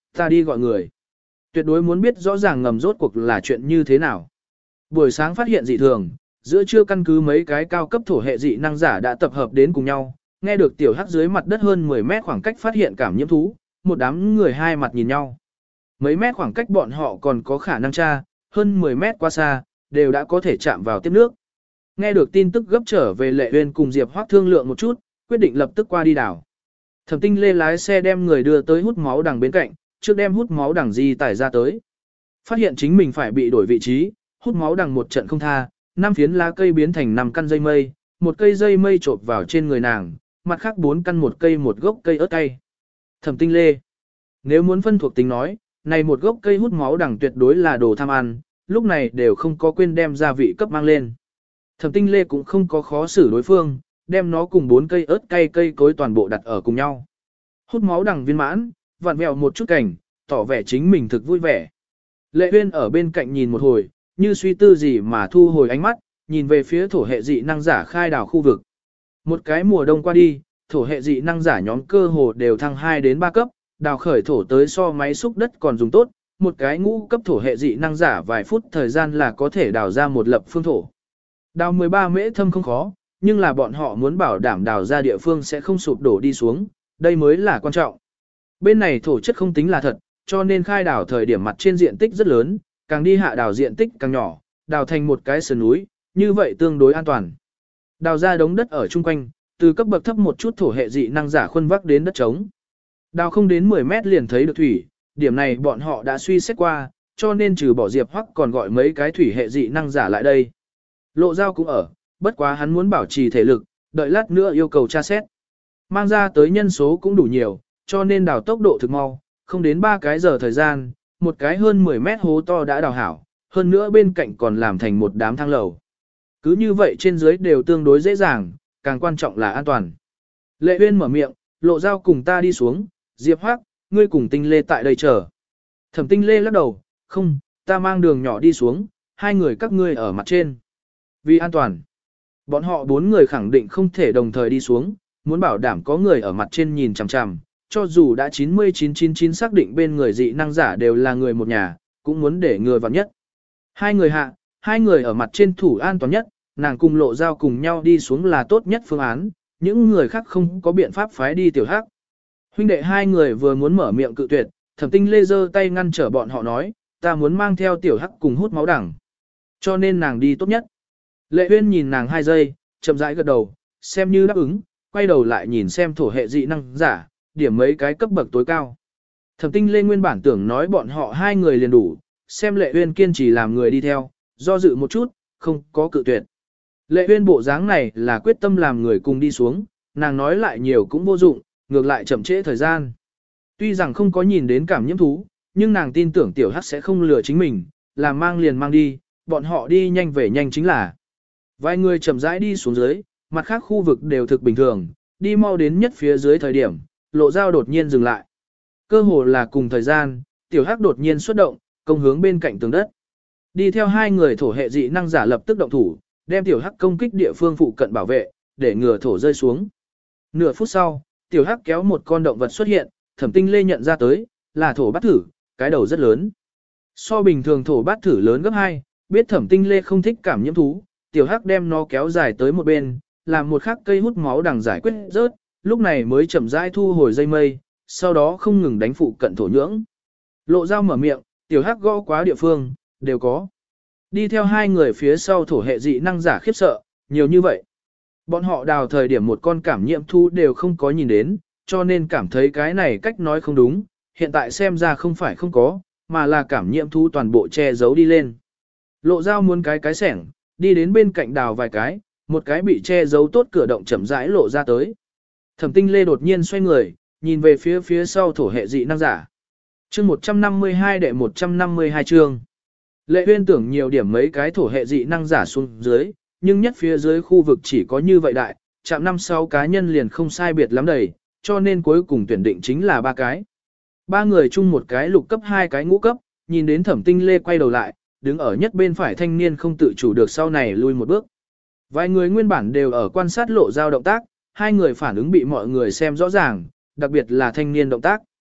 Ta đi gọi người. Tuyệt đối muốn biết rõ ràng ngầm rốt cuộc là chuyện như thế nào. Buổi sáng phát hiện dị thường, giữa trưa căn cứ mấy cái cao cấp thổ hệ dị năng giả đã tập hợp đến cùng nhau, nghe được tiểu hắc dưới mặt đất hơn mười mét khoảng cách phát hiện cảm nhiễm thú, một đám người hai mặt nhìn nhau. Mấy mét khoảng cách bọn họ còn có khả năng tra, hơn mười mét qua xa, đều đã có thể chạm vào tiếp nước. Nghe được tin tức gấp trở về Lệ Uyên cùng Diệp Hoắc thương lượng một chút, quyết định lập tức qua đi đảo. Thẩm Tinh Lê lái xe đem người đưa tới hút máu đằng bên cạnh, trước đem hút máu đằng di tải ra tới. Phát hiện chính mình phải bị đổi vị trí, hút máu đằng một trận không tha, năm phiến lá cây biến thành năm căn dây mây, một cây dây mây chộp vào trên người nàng, mặt khác bốn căn một cây một gốc cây ớt cay. Thẩm Tinh Lê, nếu muốn phân thuộc tính nói, này một gốc cây hút máu đằng tuyệt đối là đồ tham ăn, lúc này đều không có quên đem gia vị cấp mang lên. Thẩm Tinh Lê cũng không có khó xử đối phương, đem nó cùng bốn cây ớt cay cây cối toàn bộ đặt ở cùng nhau. Hút máu đằng viên mãn, vặn vẹo một chút cảnh, tỏ vẻ chính mình thực vui vẻ. Lệ Uyên ở bên cạnh nhìn một hồi, như suy tư gì mà thu hồi ánh mắt, nhìn về phía thổ hệ dị năng giả khai đảo khu vực. Một cái mùa đông qua đi, thổ hệ dị năng giả nhóm cơ hồ đều thăng hai đến ba cấp, đào khởi thổ tới so máy xúc đất còn dùng tốt, một cái ngũ cấp thổ hệ dị năng giả vài phút thời gian là có thể đào ra một lập phương thổ. Đào mười ba mễ thâm không khó, nhưng là bọn họ muốn bảo đảm đào ra địa phương sẽ không sụp đổ đi xuống, đây mới là quan trọng. Bên này thổ chất không tính là thật, cho nên khai đào thời điểm mặt trên diện tích rất lớn, càng đi hạ đào diện tích càng nhỏ, đào thành một cái sườn núi, như vậy tương đối an toàn. Đào ra đống đất ở chung quanh, từ cấp bậc thấp một chút thổ hệ dị năng giả khuân vác đến đất trống. Đào không đến mười mét liền thấy được thủy, điểm này bọn họ đã suy xét qua, cho nên trừ bỏ Diệp Hoắc còn gọi mấy cái thủy hệ dị năng giả lại đây. Lộ Giao cũng ở, bất quá hắn muốn bảo trì thể lực, đợi lát nữa yêu cầu tra xét. Mang ra tới nhân số cũng đủ nhiều, cho nên đào tốc độ thực mau, không đến ba cái giờ thời gian, một cái hơn mười mét hố to đã đào hảo, hơn nữa bên cạnh còn làm thành một đám thang lầu. Cứ như vậy trên dưới đều tương đối dễ dàng, càng quan trọng là an toàn. Lệ Uyên mở miệng, Lộ Giao cùng ta đi xuống, Diệp Hoắc, ngươi cùng Tinh Lê tại đây chờ. Thẩm Tinh Lê lắc đầu, không, ta mang đường nhỏ đi xuống, hai người các ngươi ở mặt trên. Vì an toàn, bọn họ bốn người khẳng định không thể đồng thời đi xuống, muốn bảo đảm có người ở mặt trên nhìn chằm chằm, cho dù đã chín mươi chín chín chín xác định bên người dị năng giả đều là người một nhà, cũng muốn để người vào nhất. Hai người hạ, hai người ở mặt trên thủ an toàn nhất, nàng cùng Lộ Giao cùng nhau đi xuống là tốt nhất phương án, những người khác không có biện pháp phái đi tiểu hắc. Huynh đệ hai người vừa muốn mở miệng cự tuyệt, Thẩm Tinh Lê giơ tay ngăn trở bọn họ nói, ta muốn mang theo tiểu hắc cùng hút máu đẳng. Cho nên nàng đi tốt nhất. Lệ Uyên nhìn nàng hai giây, chậm rãi gật đầu, xem như đáp ứng, quay đầu lại nhìn xem thổ hệ dị năng giả, điểm mấy cái cấp bậc tối cao. Thẩm Tinh Lê nguyên bản tưởng nói bọn họ hai người liền đủ, xem Lệ Uyên kiên trì làm người đi theo, do dự một chút, không có cự tuyệt. Lệ Uyên bộ dáng này là quyết tâm làm người cùng đi xuống, nàng nói lại nhiều cũng vô dụng, ngược lại chậm trễ thời gian. Tuy rằng không có nhìn đến cảm nhiễm thú, nhưng nàng tin tưởng tiểu hắc sẽ không lừa chính mình, làm mang liền mang đi, bọn họ đi nhanh về nhanh chính là. Vài người chậm rãi đi xuống dưới, mặt khác khu vực đều thực bình thường, đi mau đến nhất phía dưới thời điểm, Lộ Giao đột nhiên dừng lại. Cơ hồ là cùng thời gian, tiểu hắc đột nhiên xuất động, công hướng bên cạnh tường đất. Đi theo hai người thổ hệ dị năng giả lập tức động thủ, đem tiểu hắc công kích địa phương phụ cận bảo vệ, để ngừa thổ rơi xuống. Nửa phút sau, tiểu hắc kéo một con động vật xuất hiện, Thẩm Tinh Lê nhận ra tới, là thổ bát thử, cái đầu rất lớn. So bình thường thổ bát thử lớn gấp hai, biết Thẩm Tinh Lê không thích cảm nhiễm thú, tiểu hắc đem nó kéo dài tới một bên, làm một khắc cây hút máu đằng giải quyết rớt, lúc này mới chậm rãi thu hồi dây mây, sau đó không ngừng đánh phụ cận thổ nhưỡng. Lộ Giao mở miệng, tiểu hắc gõ quá địa phương, đều có. Đi theo hai người phía sau thổ hệ dị năng giả khiếp sợ, nhiều như vậy. Bọn họ đào thời điểm một con cảm nhiễm thú đều không có nhìn đến, cho nên cảm thấy cái này cách nói không đúng, hiện tại xem ra không phải không có, mà là cảm nhiễm thú toàn bộ che giấu đi lên. Lộ Giao muốn cái cái sẻng, đi đến bên cạnh đào vài cái, một cái bị che giấu tốt cửa động chậm rãi lộ ra tới. Thẩm Tinh Lê đột nhiên xoay người, nhìn về phía phía sau thổ hệ dị năng giả. Chương một trăm năm mươi hai đệ một trăm năm mươi hai chương. Lệ Uyên tưởng nhiều điểm mấy cái thổ hệ dị năng giả xuống dưới, nhưng nhất phía dưới khu vực chỉ có như vậy đại, chạm năm sáu cá nhân liền không sai biệt lắm đầy, cho nên cuối cùng tuyển định chính là ba cái. Ba người chung một cái lục cấp hai cái ngũ cấp, nhìn đến Thẩm Tinh Lê quay đầu lại, đứng ở nhất bên phải thanh niên không tự chủ được sau này lui một bước. Vài người nguyên bản đều ở quan sát Lộ Giao động tác, hai người phản ứng bị mọi người xem rõ ràng, đặc biệt là thanh niên động tác.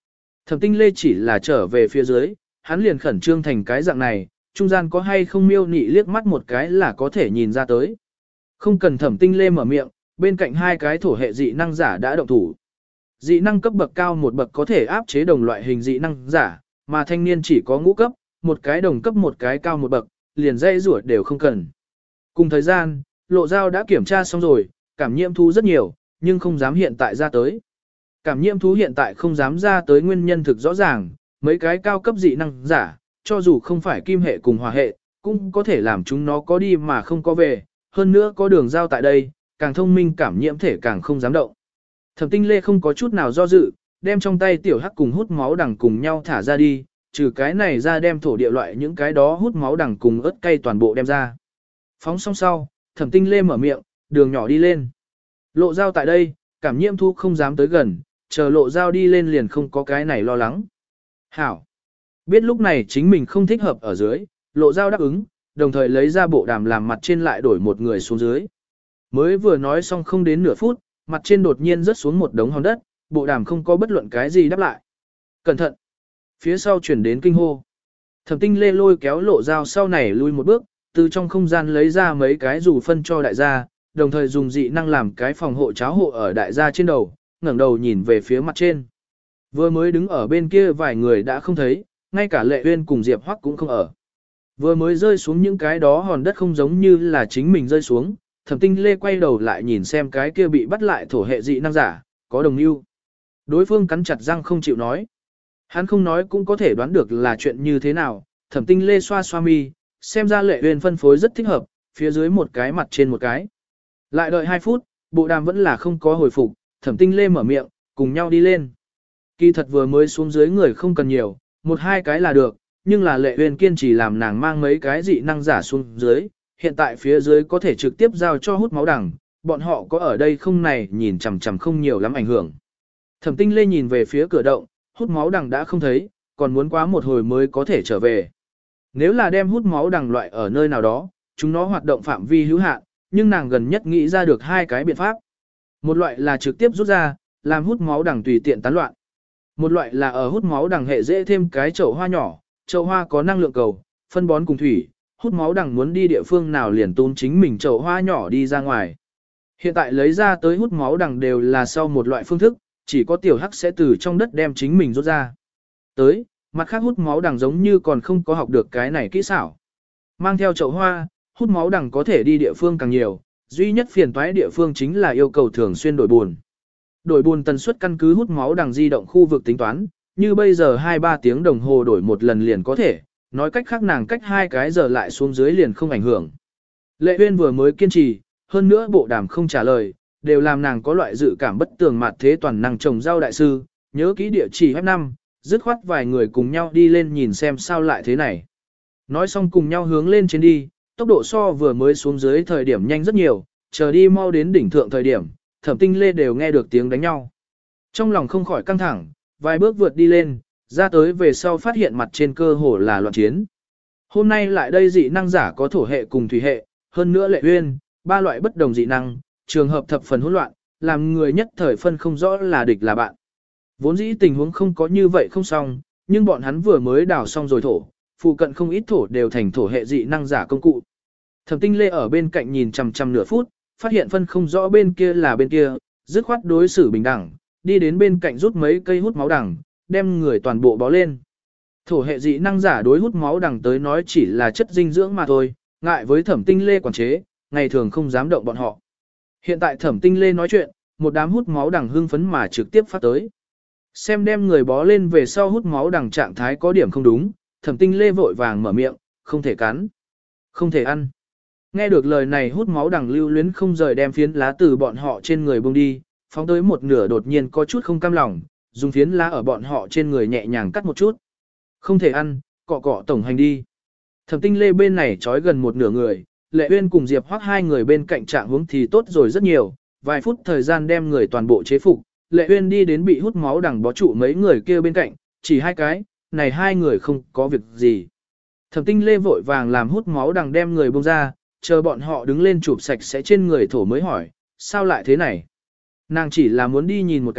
Thẩm Tinh Lê chỉ là trở về phía dưới, hắn liền khẩn trương thành cái dạng này, trung gian có hay không miêu nị liếc mắt một cái là có thể nhìn ra tới. Không cần Thẩm Tinh Lê mở miệng, bên cạnh hai cái thổ hệ dị năng giả đã động thủ. Dị năng cấp bậc cao một bậc có thể áp chế đồng loại hình dị năng giả, mà thanh niên chỉ có ngũ cấp, một cái đồng cấp một cái cao một bậc, liền dây rủa đều không cần. Cùng thời gian, Lộ Dao đã kiểm tra xong rồi, cảm nhiễm thú rất nhiều, nhưng không dám hiện tại ra tới. Cảm nhiễm thú hiện tại không dám ra tới nguyên nhân thực rõ ràng, mấy cái cao cấp dị năng giả, cho dù không phải kim hệ cùng hỏa hệ, cũng có thể làm chúng nó có đi mà không có về, hơn nữa có đường giao tại đây, càng thông minh cảm nhiễm thể càng không dám động. Thẩm Tinh Lê không có chút nào do dự, đem trong tay tiểu hắc cùng hút máu đằng cùng nhau thả ra đi, trừ cái này ra đem thổ địa loại những cái đó hút máu đằng cùng ớt cay toàn bộ đem ra. Phóng xong sau, Thẩm Tinh Lê mở miệng, đường nhỏ đi lên. Lộ Dao tại đây, cảm nhiễm thu không dám tới gần, chờ Lộ Dao đi lên liền không có cái này lo lắng. Hảo. Biết lúc này chính mình không thích hợp ở dưới, Lộ Dao đáp ứng, đồng thời lấy ra bộ đàm làm mặt trên lại đổi một người xuống dưới. Mới vừa nói xong không đến nửa phút, mặt trên đột nhiên rớt xuống một đống hòn đất, bộ đàm không có bất luận cái gì đáp lại. Cẩn thận. Phía sau chuyển đến kinh hô. Thẩm Tinh Lê lôi kéo Lộ Dao sau này lui một bước, từ trong không gian lấy ra mấy cái dù phân cho đại gia, đồng thời dùng dị năng làm cái phòng hộ cháo hộ ở đại gia trên đầu, ngẩng đầu nhìn về phía mặt trên. Vừa mới đứng ở bên kia vài người đã không thấy, ngay cả Lệ Uyên cùng Diệp Hoắc cũng không ở. Vừa mới rơi xuống những cái đó hòn đất không giống như là chính mình rơi xuống, Thẩm Tinh Lê quay đầu lại nhìn xem cái kia bị bắt lại thổ hệ dị năng giả, có đồng lưu. Đối phương cắn chặt răng không chịu nói. Hắn không nói cũng có thể đoán được là chuyện như thế nào, Thẩm Tinh Lê xoa xoa mi, xem ra Lệ Uyên phân phối rất thích hợp, phía dưới một cái mặt trên một cái. Lại đợi hai phút, bộ đàm vẫn là không có hồi phục, Thẩm Tinh Lê mở miệng, cùng nhau đi lên. Kỳ thật vừa mới xuống dưới người không cần nhiều, một hai cái là được, nhưng là Lệ Uyên kiên trì làm nàng mang mấy cái dị năng giả xuống dưới, hiện tại phía dưới có thể trực tiếp giao cho hút máu đằng, bọn họ có ở đây không này nhìn chằm chằm không nhiều lắm ảnh hưởng. Thẩm Tinh Lê nhìn về phía cửa động, hút máu đằng đã không thấy, còn muốn quá một hồi mới có thể trở về. Nếu là đem hút máu đằng loại ở nơi nào đó, chúng nó hoạt động phạm vi hữu hạn, nhưng nàng gần nhất nghĩ ra được hai cái biện pháp. Một loại là trực tiếp rút ra, làm hút máu đằng tùy tiện tán loạn. Một loại là ở hút máu đằng hệ dễ thêm cái chậu hoa nhỏ, chậu hoa có năng lượng cầu, phân bón cùng thủy, hút máu đằng muốn đi địa phương nào liền tốn chính mình chậu hoa nhỏ đi ra ngoài. Hiện tại lấy ra tới hút máu đằng đều là sau một loại phương thức, chỉ có tiểu hắc sẽ từ trong đất đem chính mình rút ra. Tới, mặt khác hút máu đằng giống như còn không có học được cái này kỹ xảo. Mang theo chậu hoa, hút máu đằng có thể đi địa phương càng nhiều, duy nhất phiền toái địa phương chính là yêu cầu thường xuyên đổi buồn. Đổi buồn tần suất căn cứ hút máu đằng di động khu vực tính toán, như bây giờ hai ba tiếng đồng hồ đổi một lần liền có thể, nói cách khác nàng cách hai cái giờ lại xuống dưới liền không ảnh hưởng. Lệ Uyên vừa mới kiên trì, hơn nữa bộ đàm không trả lời, đều làm nàng có loại dự cảm bất tường mặt thế toàn năng trồng rau đại sư, nhớ kỹ địa chỉ F năm, dứt khoát vài người cùng nhau đi lên nhìn xem sao lại thế này. Nói xong cùng nhau hướng lên trên đi, tốc độ so vừa mới xuống dưới thời điểm nhanh rất nhiều, chờ đi mau đến đỉnh thượng thời điểm, Thẩm Tinh Lê đều nghe được tiếng đánh nhau. Trong lòng không khỏi căng thẳng, vài bước vượt đi lên, ra tới về sau phát hiện mặt trên cơ hồ là loạn chiến. Hôm nay lại đây dị năng giả có thổ hệ cùng thủy hệ, hơn nữa Lệ Uyên, ba loại bất đồng dị năng, trường hợp thập phần hỗn loạn, làm người nhất thời phân không rõ là địch là bạn. Vốn dĩ tình huống không có như vậy không xong, nhưng bọn hắn vừa mới đào xong rồi thổ, phụ cận không ít thổ đều thành thổ hệ dị năng giả công cụ. Thẩm Tinh Lê ở bên cạnh nhìn chằm chằm nửa phút, phát hiện phân không rõ bên kia là bên kia, dứt khoát đối xử bình đẳng, đi đến bên cạnh rút mấy cây hút máu đằng, đem người toàn bộ bó lên. Thổ hệ dị năng giả đối hút máu đằng tới nói chỉ là chất dinh dưỡng mà thôi, ngại với Thẩm Tinh Lê quản chế, ngày thường không dám động bọn họ. Hiện tại Thẩm Tinh Lê nói chuyện, một đám hút máu đằng hưng phấn mà trực tiếp phát tới. Xem đem người bó lên về sau hút máu đằng trạng thái có điểm không đúng, Thẩm Tinh Lê vội vàng mở miệng, không thể cắn, không thể ăn. Nghe được lời này hút máu đằng lưu luyến không rời đem phiến lá từ bọn họ trên người bông đi, phóng tới một nửa đột nhiên có chút không cam lòng, dùng phiến lá ở bọn họ trên người nhẹ nhàng cắt một chút. Không thể ăn, cọ cọ tổng hành đi. Thẩm Tinh Lê bên này trói gần một nửa người, Lệ Uyên cùng Diệp Hoắc hai người bên cạnh trạng huống thì tốt rồi rất nhiều, vài phút thời gian đem người toàn bộ chế phục, Lệ Uyên đi đến bị hút máu đằng bó trụ mấy người kia bên cạnh, chỉ hai cái, này hai người không có việc gì. Thẩm Tinh Lê vội vàng làm hút máu đằng đem người buông ra, chờ bọn họ đứng lên chụp sạch sẽ trên người thổ mới hỏi, sao lại thế này? Nàng chỉ là muốn đi nhìn một cái,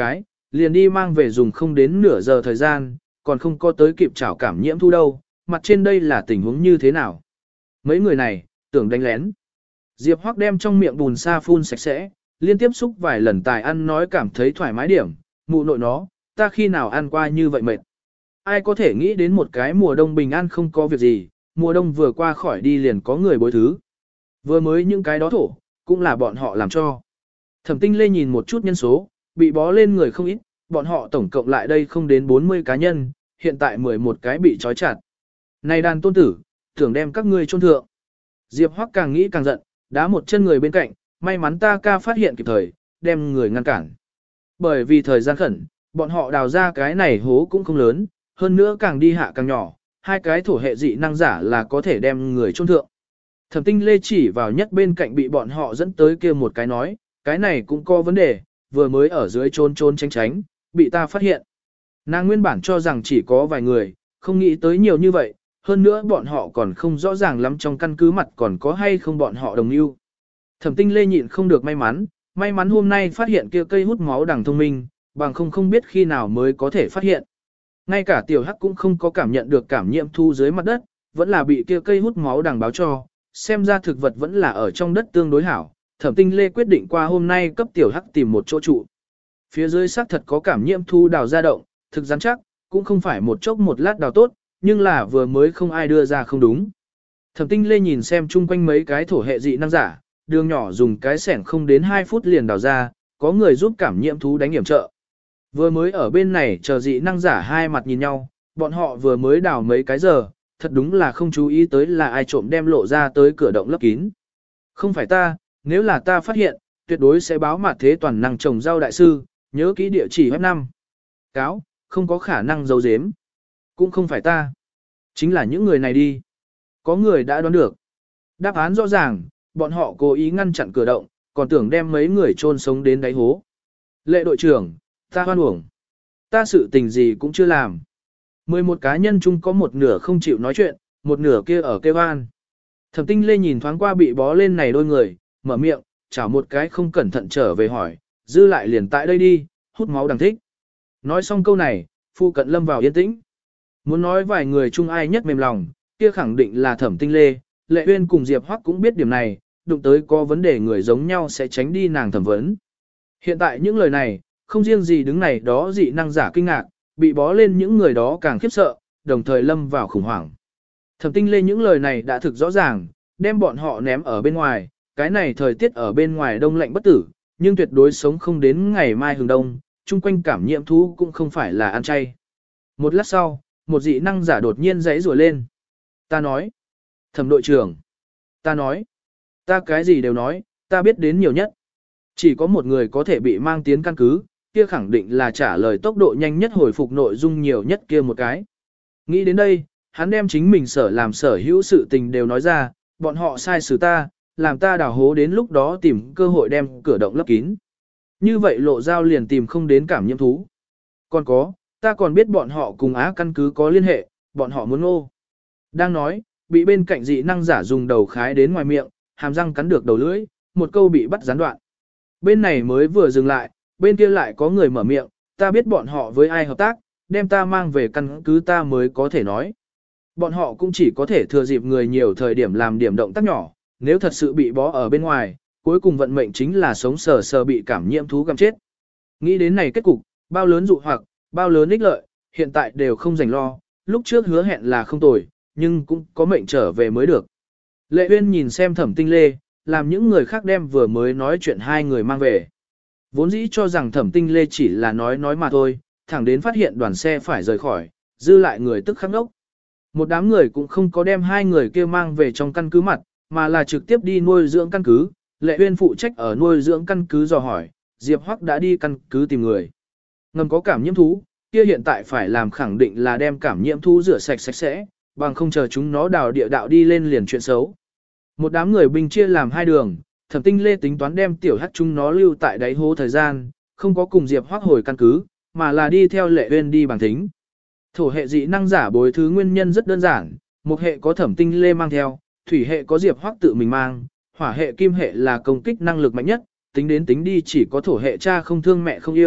liền đi mang về dùng không đến nửa giờ thời gian, còn không có tới kịp chảo cảm nhiễm thu đâu, mặt trên đây là tình huống như thế nào. Mấy người này, tưởng đánh lén. Diệp Hoắc đem trong miệng bùn sa phun sạch sẽ, liên tiếp xúc vài lần tài ăn nói cảm thấy thoải mái điểm, mụ nội nó, ta khi nào ăn qua như vậy mệt. Ai có thể nghĩ đến một cái mùa đông bình an không có việc gì, mùa đông vừa qua khỏi đi liền có người bối thứ. Vừa mới những cái đó thổ, cũng là bọn họ làm cho. Thẩm Tinh Lê nhìn một chút nhân số, bị bó lên người không ít, bọn họ tổng cộng lại đây không đến bốn mươi cá nhân, hiện tại mười một cái bị trói chặt. Này đàn tôn tử, tưởng đem các ngươi chôn thượng. Diệp Hoắc càng nghĩ càng giận, đá một chân người bên cạnh, may mắn ta ca phát hiện kịp thời, đem người ngăn cản. Bởi vì thời gian khẩn, bọn họ đào ra cái này hố cũng không lớn, hơn nữa càng đi hạ càng nhỏ, hai cái thổ hệ dị năng giả là có thể đem người chôn thượng. Thẩm Tinh Lê chỉ vào nhất bên cạnh bị bọn họ dẫn tới kia một cái nói, cái này cũng có vấn đề, vừa mới ở dưới trốn trốn tránh tránh, bị ta phát hiện. Nàng nguyên bản cho rằng chỉ có vài người, không nghĩ tới nhiều như vậy, hơn nữa bọn họ còn không rõ ràng lắm trong căn cứ mặt còn có hay không bọn họ đồng yêu. Thẩm Tinh Lê nhịn không được may mắn, may mắn hôm nay phát hiện kia cây hút máu đằng thông minh, bằng không không biết khi nào mới có thể phát hiện. Ngay cả tiểu hắc cũng không có cảm nhận được cảm nhiễm thu dưới mặt đất, vẫn là bị kia cây hút máu đằng báo cho, xem ra thực vật vẫn là ở trong đất tương đối hảo. Thẩm Tinh Lê quyết định qua hôm nay cấp tiểu hắc tìm một chỗ trụ. Phía dưới xác thật có cảm nhiễm thu đào ra động, thực rắn chắc, cũng không phải một chốc một lát đào tốt, nhưng là vừa mới không ai đưa ra không đúng. Thẩm Tinh Lê nhìn xem chung quanh mấy cái thổ hệ dị năng giả, đường nhỏ dùng cái sẻng không đến hai phút liền đào ra, có người giúp cảm nhiễm thú đánh hiểm trợ. Vừa mới ở bên này chờ dị năng giả hai mặt nhìn nhau, bọn họ vừa mới đào mấy cái giờ, thật đúng là không chú ý tới là ai trộm đem lộ ra tới cửa động lấp kín. Không phải ta, nếu là ta phát hiện, tuyệt đối sẽ báo mặt thế toàn năng trồng rau đại sư, nhớ kỹ địa chỉ web năm. Cáo, không có khả năng giấu giếm. Cũng không phải ta. Chính là những người này đi. Có người đã đoán được. Đáp án rõ ràng, bọn họ cố ý ngăn chặn cửa động, còn tưởng đem mấy người chôn sống đến đáy hố. Lệ đội trưởng, ta hoan uổng. Ta sự tình gì cũng chưa làm. mười một cá nhân chung có một nửa không chịu nói chuyện, một nửa kia ở kêu an. Thẩm Tinh Lê nhìn thoáng qua bị bó lên này đôi người, mở miệng, chảo một cái không cẩn thận trở về hỏi, dư lại liền tại đây đi, hút máu đằng thích. Nói xong câu này, Phu Cận lâm vào yên tĩnh. Muốn nói vài người chung ai nhất mềm lòng, kia khẳng định là Thẩm Tinh Lê, Lệ Uyên cùng Diệp Hoắc cũng biết điểm này, đụng tới có vấn đề người giống nhau sẽ tránh đi nàng thẩm vấn. Hiện tại những lời này, không riêng gì đứng này đó dị năng giả kinh ngạc, bị bó lên những người đó càng khiếp sợ, đồng thời lâm vào khủng hoảng. Thẩm Tinh Lê những lời này đã thực rõ ràng, đem bọn họ ném ở bên ngoài, cái này thời tiết ở bên ngoài đông lạnh bất tử, nhưng tuyệt đối sống không đến ngày mai hừng đông, chung quanh cảm nhiễm thú cũng không phải là ăn chay. Một lát sau, một dị năng giả đột nhiên giãy rủa lên. Ta nói, Thẩm đội trưởng, ta nói, ta cái gì đều nói, ta biết đến nhiều nhất. Chỉ có một người có thể bị mang tiến căn cứ, kia khẳng định là trả lời tốc độ nhanh nhất hồi phục nội dung nhiều nhất kia một cái. Nghĩ đến đây, hắn đem chính mình sở làm sở hữu sự tình đều nói ra, bọn họ sai xử ta, làm ta đào hố đến lúc đó tìm cơ hội đem cửa động lấp kín. Như vậy lộ giao liền tìm không đến cảm nhiễm thú. Còn có, ta còn biết bọn họ cùng Á căn cứ có liên hệ, bọn họ muốn ngô. Đang nói, bị bên cạnh dị năng giả dùng đầu khái đến ngoài miệng, hàm răng cắn được đầu lưỡi, một câu bị bắt gián đoạn. Bên này mới vừa dừng lại, bên kia lại có người mở miệng, ta biết bọn họ với ai hợp tác, đem ta mang về căn cứ ta mới có thể nói. Bọn họ cũng chỉ có thể thừa dịp người nhiều thời điểm làm điểm động tác nhỏ, nếu thật sự bị bó ở bên ngoài, cuối cùng vận mệnh chính là sống sờ sờ bị cảm nhiễm thú gặm chết. Nghĩ đến này kết cục, bao lớn dụ hoặc, bao lớn ích lợi, hiện tại đều không dành lo, lúc trước hứa hẹn là không tồi, nhưng cũng có mệnh trở về mới được. Lệ Uyên nhìn xem Thẩm Tinh Lê, làm những người khác đem vừa mới nói chuyện hai người mang về. Vốn dĩ cho rằng Thẩm Tinh Lê chỉ là nói nói mà thôi, thẳng đến phát hiện đoàn xe phải rời khỏi, dư lại người tức khắc ngốc. Một đám người cũng không có đem hai người kia mang về trong căn cứ mặt, mà là trực tiếp đi nuôi dưỡng căn cứ. Lệ Uyên phụ trách ở nuôi dưỡng căn cứ dò hỏi, Diệp Hoắc đã đi căn cứ tìm người. Ngầm có cảm nhiễm thú, kia hiện tại phải làm khẳng định là đem cảm nhiễm thú rửa sạch sạch sẽ, bằng không chờ chúng nó đào địa đạo đi lên liền chuyện xấu. Một đám người binh chia làm hai đường, Thẩm Tinh Lê tính toán đem tiểu hắc chúng nó lưu tại đáy hố thời gian, không có cùng Diệp Hoắc hồi căn cứ, mà là đi theo Lệ Uyên đi bằng thính. Thổ hệ dị năng giả bối thứ nguyên nhân rất đơn giản, một hệ có Thẩm Tinh Lê mang theo, thủy hệ có Diệp Hoắc tự mình mang, hỏa hệ kim hệ là công kích năng lực mạnh nhất, tính đến tính đi chỉ có thổ hệ cha không thương mẹ không yêu,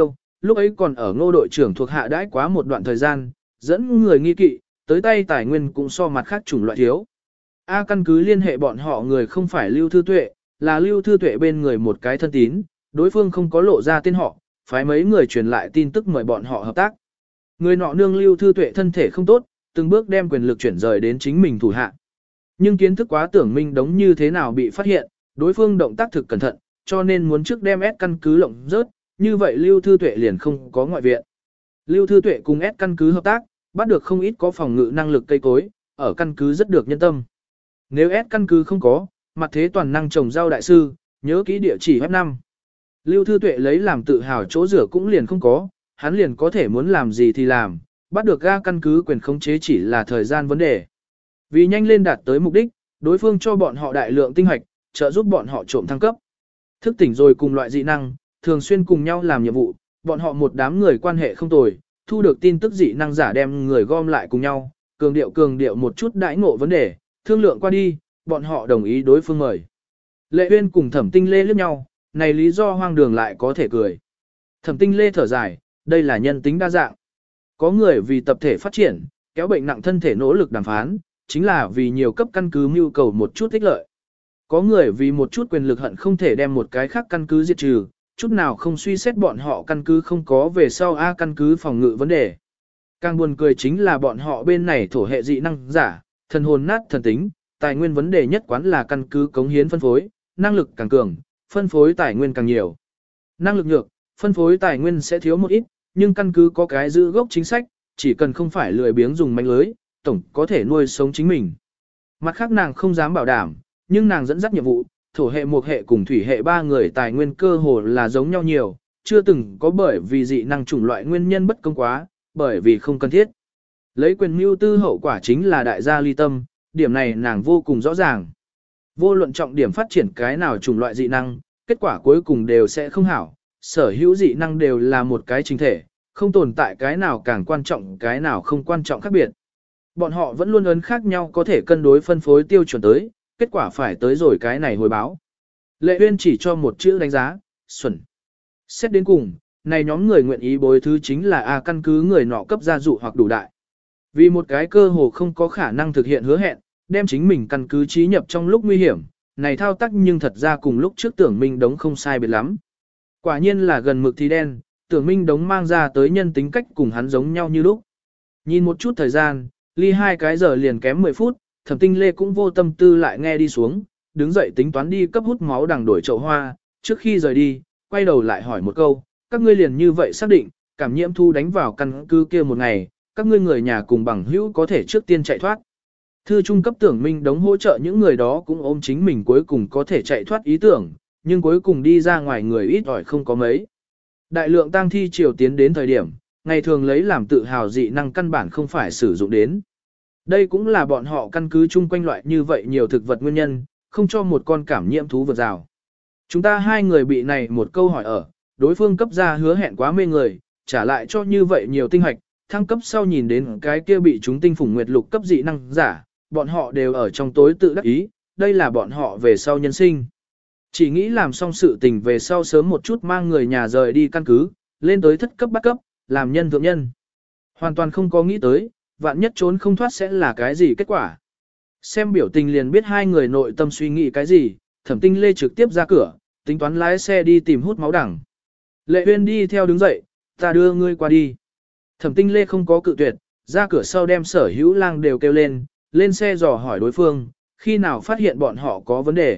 lúc ấy còn ở Ngô đội trưởng thuộc hạ đãi quá một đoạn thời gian, dẫn người nghi kỵ, tới tay tài nguyên cũng so mặt khác chủng loại thiếu. A căn cứ liên hệ bọn họ người không phải Lưu Thư Tuệ, là Lưu Thư Tuệ bên người một cái thân tín, đối phương không có lộ ra tên họ, phái mấy người truyền lại tin tức mời bọn họ hợp tác. Người nọ nương Lưu Thư Tuệ thân thể không tốt, từng bước đem quyền lực chuyển rời đến chính mình thủ hạ. Nhưng kiến thức quá tưởng minh đống như thế nào bị phát hiện, đối phương động tác thực cẩn thận, cho nên muốn trước đem S căn cứ lộng rớt, như vậy Lưu Thư Tuệ liền không có ngoại viện. Lưu Thư Tuệ cùng S căn cứ hợp tác, bắt được không ít có phòng ngự năng lực cây cối, ở căn cứ rất được nhân tâm. Nếu S căn cứ không có, mặt thế toàn năng trồng rau đại sư, nhớ kỹ địa chỉ F năm. Lưu Thư Tuệ lấy làm tự hào chỗ rửa cũng liền không có, hắn liền có thể muốn làm gì thì làm, bắt được ga căn cứ quyền khống chế chỉ là thời gian vấn đề. Vì nhanh lên đạt tới mục đích, đối phương cho bọn họ đại lượng tinh hoạch, trợ giúp bọn họ trộm thăng cấp. Thức tỉnh rồi cùng loại dị năng, thường xuyên cùng nhau làm nhiệm vụ, bọn họ một đám người quan hệ không tồi, thu được tin tức dị năng giả đem người gom lại cùng nhau, cường điệu cường điệu một chút đãi ngộ vấn đề, thương lượng qua đi, bọn họ đồng ý đối phương mời. Lệ Uyên cùng Thẩm Tinh Lê liếc nhau, này lý do hoang đường lại có thể cười. Thẩm Tinh Lê thở dài, đây là nhân tính đa dạng. Có người vì tập thể phát triển, kéo bệnh nặng thân thể nỗ lực đàm phán, chính là vì nhiều cấp căn cứ mưu cầu một chút ích lợi. Có người vì một chút quyền lực hận không thể đem một cái khác căn cứ diệt trừ, chút nào không suy xét bọn họ căn cứ không có về sau A căn cứ phòng ngự vấn đề. Càng buồn cười chính là bọn họ bên này thổ hệ dị năng giả, thần hồn nát thần tính, tài nguyên vấn đề nhất quán là căn cứ cống hiến phân phối, năng lực càng cường, phân phối tài nguyên càng nhiều. Năng lực nhược, phân phối tài nguyên sẽ thiếu một ít, nhưng căn cứ có cái giữ gốc chính sách, chỉ cần không phải lười biếng dùng manh lưới, tổng có thể nuôi sống chính mình. Mặt khác nàng không dám bảo đảm, nhưng nàng dẫn dắt nhiệm vụ, thổ hệ một hệ cùng thủy hệ ba người tài nguyên cơ hồ là giống nhau nhiều, chưa từng có bởi vì dị năng chủng loại nguyên nhân bất công quá, bởi vì không cần thiết. Lấy quyền mưu tư hậu quả chính là đại gia ly tâm, điểm này nàng vô cùng rõ ràng. Vô luận trọng điểm phát triển cái nào chủng loại dị năng, kết quả cuối cùng đều sẽ không hảo, sở hữu dị năng đều là một cái chính thể, không tồn tại cái nào càng quan trọng cái nào không quan trọng khác biệt. Bọn họ vẫn luôn ấn khác nhau có thể cân đối phân phối tiêu chuẩn tới, kết quả phải tới rồi cái này hồi báo. Lệ Uyên chỉ cho một chữ đánh giá, xuẩn. Xét đến cùng, này nhóm người nguyện ý bồi thứ chính là A căn cứ người nọ cấp gia dụ hoặc đủ đại. Vì một cái cơ hồ không có khả năng thực hiện hứa hẹn, đem chính mình căn cứ trí nhập trong lúc nguy hiểm, này thao tác nhưng thật ra cùng lúc trước tưởng minh đống không sai biệt lắm. Quả nhiên là gần mực thì đen, tưởng minh đống mang ra tới nhân tính cách cùng hắn giống nhau như lúc. Nhìn một chút thời gian, ly hai cái giờ liền kém mười phút, Thẩm Tinh Lê cũng vô tâm tư lại nghe đi xuống, đứng dậy tính toán đi cấp hút máu đằng đổi chậu hoa, trước khi rời đi, quay đầu lại hỏi một câu, các ngươi liền như vậy xác định, cảm nhiễm thu đánh vào căn cứ kia một ngày, các ngươi người nhà cùng bằng hữu có thể trước tiên chạy thoát. Thư trung cấp tưởng minh đống hỗ trợ những người đó cũng ôm chính mình cuối cùng có thể chạy thoát ý tưởng, nhưng cuối cùng đi ra ngoài người ít ỏi không có mấy. Đại lượng tang thi triều tiến đến thời điểm, ngày thường lấy làm tự hào dị năng căn bản không phải sử dụng đến. Đây cũng là bọn họ căn cứ chung quanh loại như vậy nhiều thực vật nguyên nhân, không cho một con cảm nhiễm thú vượt rào. Chúng ta hai người bị này một câu hỏi ở, đối phương cấp ra hứa hẹn quá mê người, trả lại cho như vậy nhiều tinh hoạch, thăng cấp sau nhìn đến cái kia bị chúng tinh phủng nguyệt lục cấp dị năng giả, bọn họ đều ở trong tối tự đắc ý, đây là bọn họ về sau nhân sinh. Chỉ nghĩ làm xong sự tình về sau sớm một chút mang người nhà rời đi căn cứ, lên tới thất cấp bắt cấp, làm nhân thượng nhân. Hoàn toàn không có nghĩ tới, vạn nhất trốn không thoát sẽ là cái gì kết quả. Xem biểu tình liền biết hai người nội tâm suy nghĩ cái gì, Thẩm Tinh Lê trực tiếp ra cửa, tính toán lái xe đi tìm hút máu đẳng. Lệ Uyên đi theo đứng dậy, ta đưa ngươi qua đi. Thẩm Tinh Lê không có cự tuyệt, ra cửa sau đem sở hữu lang đều kêu lên, lên xe dò hỏi đối phương, khi nào phát hiện bọn họ có vấn đề.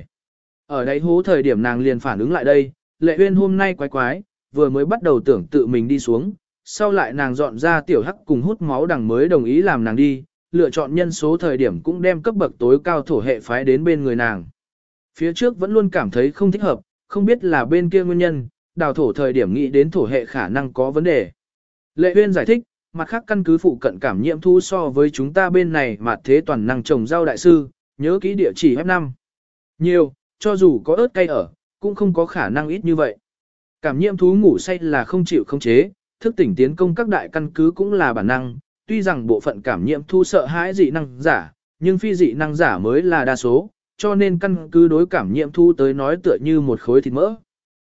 Ở đáy hố thời điểm nàng liền phản ứng lại đây, Lệ Uyên hôm nay quái quái, vừa mới bắt đầu tưởng tự mình đi xuống, sau lại nàng dọn ra tiểu hắc cùng hút máu đằng mới đồng ý làm nàng đi, lựa chọn nhân số thời điểm cũng đem cấp bậc tối cao thổ hệ phái đến bên người nàng. Phía trước vẫn luôn cảm thấy không thích hợp, không biết là bên kia nguyên nhân, đào thổ thời điểm nghĩ đến thổ hệ khả năng có vấn đề. Lệ Uyên giải thích, mặt khác căn cứ phụ cận cảm nhiễm thu so với chúng ta bên này mà thế toàn năng trồng rau đại sư, nhớ kỹ địa chỉ F năm. Nhiều, cho dù có ớt cay ở, cũng không có khả năng ít như vậy. Cảm nhiễm thú ngủ say là không chịu khống chế, thức tỉnh tiến công các đại căn cứ cũng là bản năng, tuy rằng bộ phận cảm nhiễm thu sợ hãi dị năng giả, nhưng phi dị năng giả mới là đa số, cho nên căn cứ đối cảm nhiễm thu tới nói tựa như một khối thịt mỡ.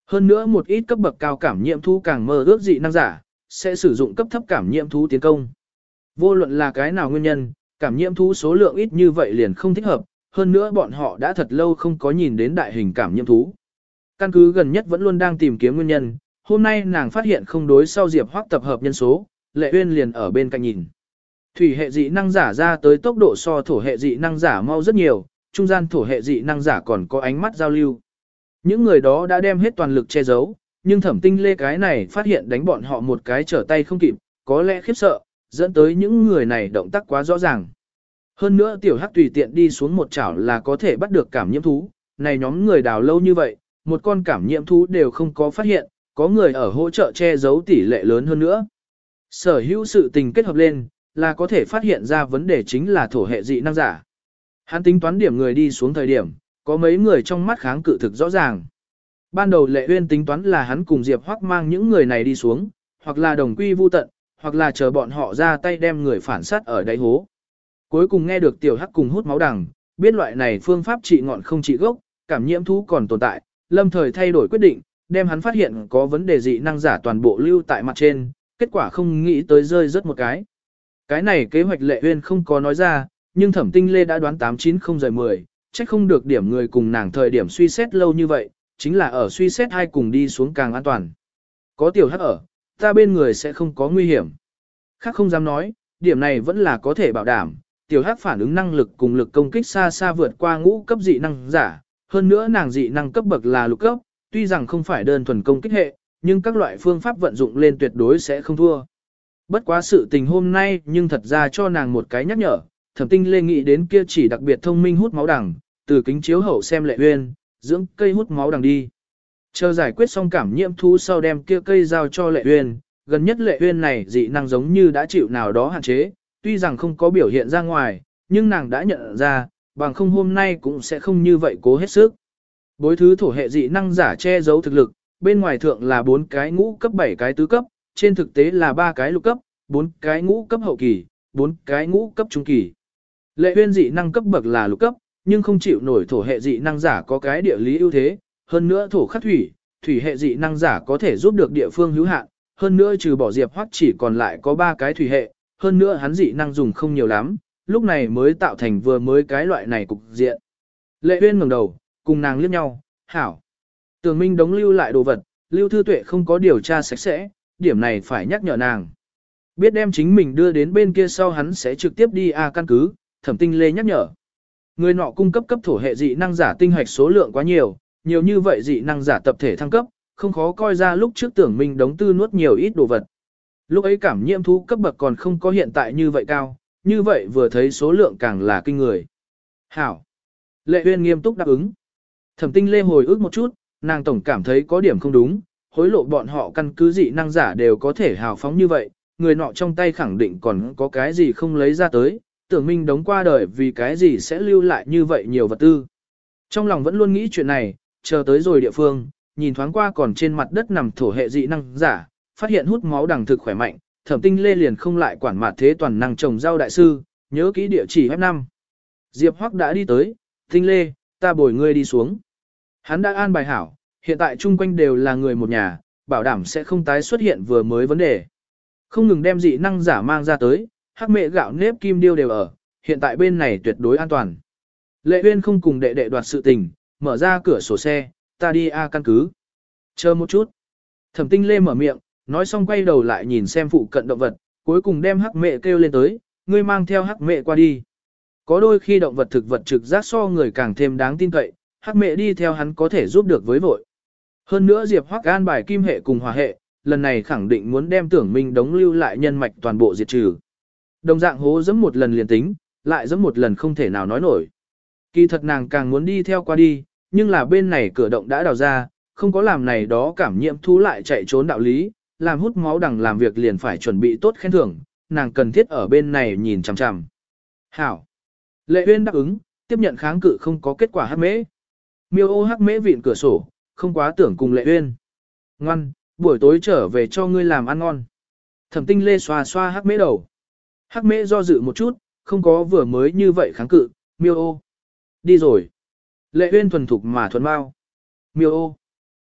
Hơn nữa một ít cấp bậc cao cảm nhiễm thú càng mơ ước dị năng giả, sẽ sử dụng cấp thấp cảm nhiễm thú tiến công. Vô luận là cái nào nguyên nhân, cảm nhiễm thú số lượng ít như vậy liền không thích hợp, hơn nữa bọn họ đã thật lâu không có nhìn đến đại hình cảm nhiễm thú. Căn cứ gần nhất vẫn luôn đang tìm kiếm nguyên nhân, hôm nay nàng phát hiện không đối sau Diệp Hoắc tập hợp nhân số, Lệ Uyên liền ở bên cạnh nhìn. Thủy hệ dị năng giả ra tới tốc độ so thổ hệ dị năng giả mau rất nhiều, trung gian thổ hệ dị năng giả còn có ánh mắt giao lưu. Những người đó đã đem hết toàn lực che giấu, nhưng Thẩm Tinh Lê cái này phát hiện đánh bọn họ một cái trở tay không kịp, có lẽ khiếp sợ, dẫn tới những người này động tác quá rõ ràng. Hơn nữa tiểu hắc tùy tiện đi xuống một chảo là có thể bắt được cảm nhiễm thú, này nhóm người đào lâu như vậy, một con cảm nhiễm thú đều không có phát hiện, có người ở hỗ trợ che giấu tỷ lệ lớn hơn nữa. Sở hữu sự tình kết hợp lên, là có thể phát hiện ra vấn đề chính là thổ hệ dị năng giả. Hắn tính toán điểm người đi xuống thời điểm, có mấy người trong mắt kháng cự thực rõ ràng. Ban đầu Lệ Uyên tính toán là hắn cùng Diệp Hoắc mang những người này đi xuống, hoặc là đồng quy vu tận, hoặc là chờ bọn họ ra tay đem người phản sát ở đáy hố. Cuối cùng nghe được tiểu hắc cùng hút máu đằng, biết loại này phương pháp trị ngọn không trị gốc, cảm nhiễm thú còn tồn tại, lâm thời thay đổi quyết định, đem hắn phát hiện có vấn đề dị năng giả toàn bộ lưu tại mặt trên, kết quả không nghĩ tới rơi rớt một cái. Cái này kế hoạch Lệ Uyên không có nói ra, nhưng Thẩm Tinh Lê đã đoán tám chín không rời mười, chắc không được điểm người cùng nàng thời điểm suy xét lâu như vậy, chính là ở suy xét hai cùng đi xuống càng an toàn. Có tiểu hắc ở, ta bên người sẽ không có nguy hiểm. Khác không dám nói, điểm này vẫn là có thể bảo đảm, tiểu hắc phản ứng năng lực cùng lực công kích xa xa vượt qua ngũ cấp dị năng giả, hơn nữa nàng dị năng cấp bậc là lục cấp, tuy rằng không phải đơn thuần công kích hệ, nhưng các loại phương pháp vận dụng lên tuyệt đối sẽ không thua. Bất quá sự tình hôm nay nhưng thật ra cho nàng một cái nhắc nhở, Thẩm Tinh Lê nghĩ đến kia chỉ đặc biệt thông minh hút máu đằng, từ kính chiếu hậu xem Lệ Uyên, dưỡng cây hút máu đằng đi. Chờ giải quyết xong cảm nhiễm thú sau đem kia cây giao cho Lệ Uyên, gần nhất Lệ Uyên này dị năng giống như đã chịu nào đó hạn chế, tuy rằng không có biểu hiện ra ngoài, nhưng nàng đã nhận ra, bằng không hôm nay cũng sẽ không như vậy cố hết sức. Bối thứ thổ hệ dị năng giả che giấu thực lực, bên ngoài thượng là bốn cái ngũ cấp bảy cái tứ cấp, trên thực tế là ba cái lục cấp, bốn cái ngũ cấp hậu kỳ, bốn cái ngũ cấp trung kỳ. Lệ Uyên dị năng cấp bậc là lục cấp, nhưng không chịu nổi thổ hệ dị năng giả có cái địa lý ưu thế, hơn nữa thổ khắc thủy, thủy hệ dị năng giả có thể giúp được địa phương hữu hạn, hơn nữa trừ bỏ Diệp Hoắc chỉ còn lại có ba cái thủy hệ, hơn nữa hắn dị năng dùng không nhiều lắm, lúc này mới tạo thành vừa mới cái loại này cục diện. Lệ Uyên ngẩng đầu, cùng nàng liếc nhau, hảo. Tường Minh đống lưu lại đồ vật, Lưu Thư Tuệ không có điều tra sạch sẽ, điểm này phải nhắc nhở nàng. Biết đem chính mình đưa đến bên kia sau hắn sẽ trực tiếp đi A căn cứ, Thẩm Tinh Lê nhắc nhở. Người nọ cung cấp cấp thổ hệ dị năng giả tinh hoạch số lượng quá nhiều, nhiều như vậy dị năng giả tập thể thăng cấp, không khó coi ra lúc trước Tưởng Minh đống tư nuốt nhiều ít đồ vật. Lúc ấy cảm nhiễm thú cấp bậc còn không có hiện tại như vậy cao, như vậy vừa thấy số lượng càng là kinh người. Hảo. Lệ Uyên nghiêm túc đáp ứng. Thẩm Tinh Lê hồi ức một chút, nàng tổng cảm thấy có điểm không đúng, hối lộ bọn họ căn cứ dị năng giả đều có thể hào phóng như vậy, người nọ trong tay khẳng định còn có cái gì không lấy ra tới, Tưởng Minh đống qua đời vì cái gì sẽ lưu lại như vậy nhiều vật tư. Trong lòng vẫn luôn nghĩ chuyện này, chờ tới rồi địa phương, nhìn thoáng qua còn trên mặt đất nằm thổ hệ dị năng giả, phát hiện hút máu đằng thực khỏe mạnh, Thẩm Tinh Lê liền không lại quản mặt thế toàn năng trồng rau đại sư, nhớ kỹ địa chỉ F năm. Diệp Hoắc đã đi tới, Tinh Lê, ta bồi ngươi đi xuống. Hắn đã an bài hảo, hiện tại chung quanh đều là người một nhà, bảo đảm sẽ không tái xuất hiện vừa mới vấn đề. Không ngừng đem dị năng giả mang ra tới, hắc mẹ gạo nếp kim điêu đều ở, hiện tại bên này tuyệt đối an toàn. Lệ Uyên không cùng đệ đệ đoạt sự tình, mở ra cửa sổ xe, ta đi A căn cứ. Chờ một chút. Thẩm Tinh Lê mở miệng, nói xong quay đầu lại nhìn xem phụ cận động vật, cuối cùng đem hắc mẹ kêu lên tới, ngươi mang theo hắc mẹ qua đi. Có đôi khi động vật thực vật trực giác so người càng thêm đáng tin cậy, hắc mẹ đi theo hắn có thể giúp được với vội. Hơn nữa Diệp Hoắc an bài kim hệ cùng hỏa hệ, lần này khẳng định muốn đem Tưởng Minh đống lưu lại nhân mạch toàn bộ diệt trừ. Đồng dạng hố giẫm một lần liền tính, lại giẫm một lần không thể nào nói nổi. Kỳ thật nàng càng muốn đi theo qua đi, nhưng là bên này cửa động đã đào ra, không có làm này đó cảm nhiễm thú lại chạy trốn đạo lý, làm hút máu đằng làm việc liền phải chuẩn bị tốt khen thưởng, nàng cần thiết ở bên này nhìn chằm chằm. Hảo. Lệ Uyên đáp ứng, tiếp nhận kháng cự không có kết quả hắc mễ. Miêu ô hắc mễ vịn cửa sổ, không quá tưởng cùng Lệ Uyên. Ngoan, buổi tối trở về cho ngươi làm ăn ngon. Thẩm Tinh Lê xoa xoa hắc mễ đầu. Hắc mễ do dự một chút, không có vừa mới như vậy kháng cự, miêu ô. Đi rồi. Lệ Uyên thuần thục mà thuần bao. Miêu ô.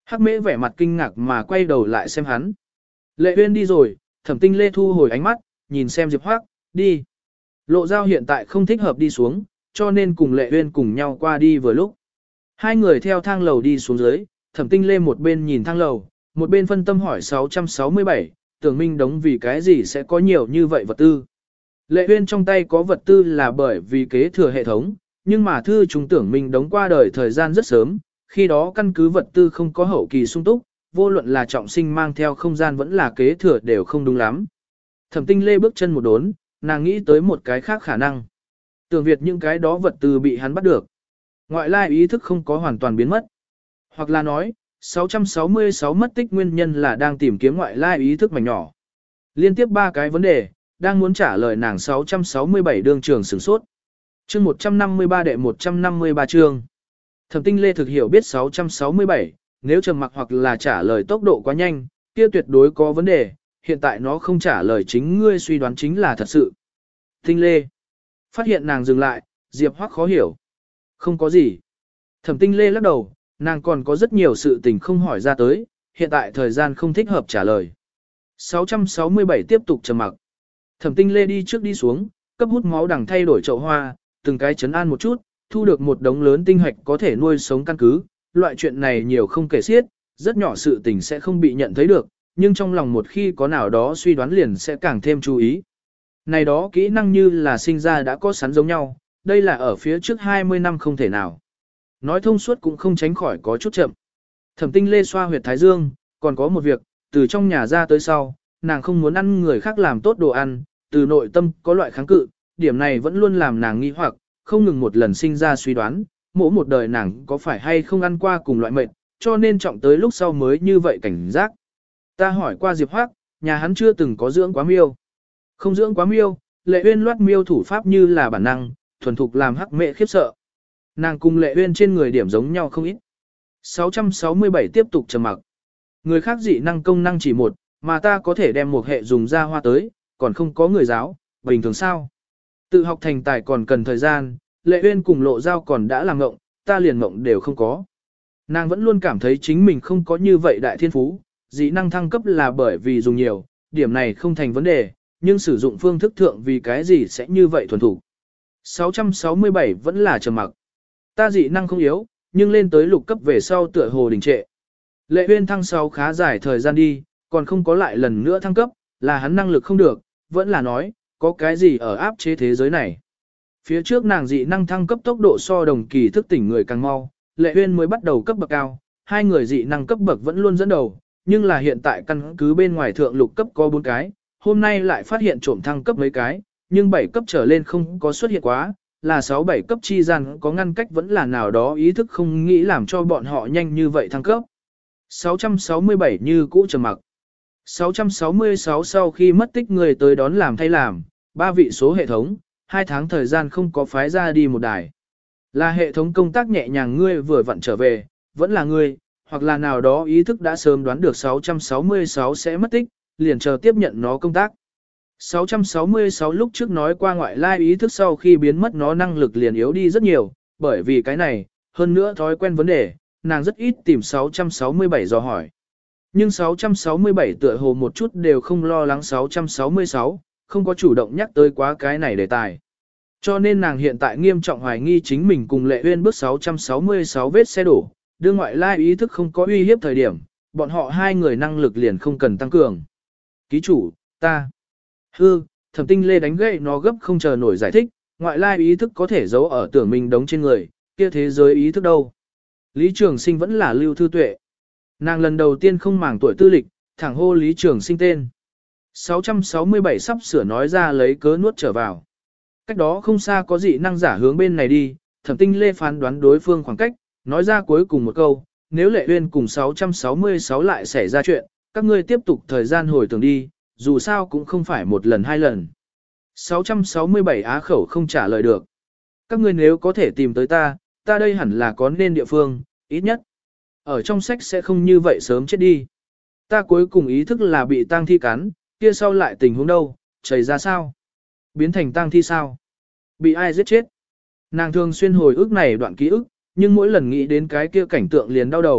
Hắc mễ vẻ mặt kinh ngạc mà quay đầu lại xem hắn. Lệ Uyên đi rồi, Thẩm Tinh Lê thu hồi ánh mắt, nhìn xem Diệp Hoắc, đi. Lộ Giao hiện tại không thích hợp đi xuống, cho nên cùng Lệ Uyên cùng nhau qua đi vừa lúc. Hai người theo thang lầu đi xuống dưới, Thẩm Tinh Lê một bên nhìn thang lầu, một bên phân tâm hỏi sáu trăm sáu mươi bảy, Tưởng Minh đống vì cái gì sẽ có nhiều như vậy vật tư. Lệ Uyên trong tay có vật tư là bởi vì kế thừa hệ thống, nhưng mà thư chúng Tưởng Minh đống qua đời thời gian rất sớm, khi đó căn cứ vật tư không có hậu kỳ sung túc, vô luận là trọng sinh mang theo không gian vẫn là kế thừa đều không đúng lắm. Thẩm Tinh Lê bước chân một đốn, nàng nghĩ tới một cái khác khả năng. Tưởng Việt những cái đó vật tư bị hắn bắt được. Ngoại lai ý thức không có hoàn toàn biến mất. Hoặc là nói, sáu trăm sáu mươi sáu mất tích nguyên nhân là đang tìm kiếm ngoại lai ý thức mảnh nhỏ. Liên tiếp ba cái vấn đề, đang muốn trả lời nàng sáu trăm sáu mươi bảy đương trường sửng sốt. Chương một trăm năm mươi ba đệ một trăm năm mươi ba chương. Thẩm Tinh Lê thực hiểu biết sáu trăm sáu mươi bảy, nếu trầm mặc hoặc là trả lời tốc độ quá nhanh, kia tuyệt đối có vấn đề, hiện tại nó không trả lời chính ngươi suy đoán chính là thật sự. Tinh Lê. Phát hiện nàng dừng lại, Diệp Hoắc khó hiểu. Không có gì. Thẩm Tinh Lê lắc đầu, nàng còn có rất nhiều sự tình không hỏi ra tới, hiện tại thời gian không thích hợp trả lời. sáu trăm sáu mươi bảy tiếp tục trầm mặc. Thẩm Tinh Lê đi trước đi xuống, cấp hút máu đằng thay đổi chậu hoa, từng cái chấn an một chút, thu được một đống lớn tinh hạch có thể nuôi sống căn cứ, loại chuyện này nhiều không kể xiết, rất nhỏ sự tình sẽ không bị nhận thấy được, nhưng trong lòng một khi có nào đó suy đoán liền sẽ càng thêm chú ý. Này đó kỹ năng như là sinh ra đã có sẵn giống nhau, đây là ở phía trước hai mươi năm không thể nào. Nói thông suốt cũng không tránh khỏi có chút chậm. Thẩm Tinh Lê xoa huyệt thái dương, còn có một việc, từ trong nhà ra tới sau, nàng không muốn ăn người khác làm tốt đồ ăn, từ nội tâm có loại kháng cự, điểm này vẫn luôn làm nàng nghi hoặc, không ngừng một lần sinh ra suy đoán, mỗi một đời nàng có phải hay không ăn qua cùng loại mệnh, cho nên trọng tới lúc sau mới như vậy cảnh giác. Ta hỏi qua Diệp Hoắc, nhà hắn chưa từng có dưỡng quá miêu. Không dưỡng quá miêu, Lệ Uyên loát miêu thủ pháp như là bản năng, thuần thục làm hắc mẹ khiếp sợ. Nàng cùng Lệ Uyên trên người điểm giống nhau không ít. sáu trăm sáu mươi bảy tiếp tục trầm mặc. Người khác dị năng công năng chỉ một, mà ta có thể đem một hệ dùng ra hoa tới, còn không có người giáo, bình thường sao? Tự học thành tài còn cần thời gian, Lệ Uyên cùng Lộ Giao còn đã làm ngộng, ta liền ngộng đều không có. Nàng vẫn luôn cảm thấy chính mình không có như vậy đại thiên phú, dị năng thăng cấp là bởi vì dùng nhiều, điểm này không thành vấn đề, nhưng sử dụng phương thức thượng vì cái gì sẽ như vậy thuần thủ. sáu trăm sáu mươi bảy vẫn là trầm mặc. Ta dị năng không yếu, nhưng lên tới lục cấp về sau tựa hồ đình trệ. Lệ Uyên thăng sau khá dài thời gian đi, còn không có lại lần nữa thăng cấp, là hắn năng lực không được, vẫn là nói, có cái gì ở áp chế thế giới này. Phía trước nàng dị năng thăng cấp tốc độ so đồng kỳ thức tỉnh người càng mau, Lệ Uyên mới bắt đầu cấp bậc cao, hai người dị năng cấp bậc vẫn luôn dẫn đầu, nhưng là hiện tại căn cứ bên ngoài thượng lục cấp có bốn cái, hôm nay lại phát hiện trộm thăng cấp mấy cái, nhưng bảy cấp trở lên không có xuất hiện quá, là sáu bảy cấp chi gian có ngăn cách vẫn là nào đó ý thức không nghĩ làm cho bọn họ nhanh như vậy thăng cấp. sáu trăm sáu mươi bảy như cũ trầm mặc. sáu trăm sáu mươi sáu sau khi mất tích người tới đón làm thay làm, ba vị số hệ thống, hai tháng thời gian không có phái ra đi một đài. Là hệ thống công tác nhẹ nhàng ngươi vừa vặn trở về, vẫn là ngươi, hoặc là nào đó ý thức đã sớm đoán được sáu trăm sáu mươi sáu sẽ mất tích, liền chờ tiếp nhận nó công tác. sáu trăm sáu mươi sáu lúc trước nói qua ngoại lai ý thức sau khi biến mất nó năng lực liền yếu đi rất nhiều, bởi vì cái này, hơn nữa thói quen vấn đề, nàng rất ít tìm sáu trăm sáu mươi bảy dò hỏi. Nhưng sáu trăm sáu mươi bảy tựa hồ một chút đều không lo lắng sáu trăm sáu mươi sáu, không có chủ động nhắc tới quá cái này đề tài. Cho nên nàng hiện tại nghiêm trọng hoài nghi chính mình cùng Lệ Uyên bước sáu trăm sáu mươi sáu vết xe đổ, đưa ngoại lai ý thức không có uy hiếp thời điểm, bọn họ hai người năng lực liền không cần tăng cường. Ký chủ, ta. Hư, Thẩm Tinh Lê đánh gậy nó gấp không chờ nổi giải thích, ngoại lai ý thức có thể giấu ở tưởng mình đống trên người, kia thế giới ý thức đâu. Lý Trường Sinh vẫn là Lưu Thư Tuệ. Nàng lần đầu tiên không màng tuổi tư lịch, thẳng hô Lý Trường Sinh tên. sáu trăm sáu mươi bảy sắp sửa nói ra lấy cớ nuốt trở vào. Cách đó không xa có dị năng giả hướng bên này đi, Thẩm Tinh Lê phán đoán đối phương khoảng cách, nói ra cuối cùng một câu, nếu Lệ Uyên cùng sáu trăm sáu mươi sáu lại xảy ra chuyện, các ngươi tiếp tục thời gian hồi tưởng đi, dù sao cũng không phải một lần hai lần. sáu trăm sáu mươi bảy á khẩu không trả lời được. Các ngươi nếu có thể tìm tới ta, ta đây hẳn là có nên địa phương, ít nhất. Ở trong sách sẽ không như vậy sớm chết đi. Ta cuối cùng ý thức là bị tang thi cắn, kia sau lại tình huống đâu, chảy ra sao? Biến thành tang thi sao? Bị ai giết chết? Nàng thường xuyên hồi ức này đoạn ký ức, nhưng mỗi lần nghĩ đến cái kia cảnh tượng liền đau đầu,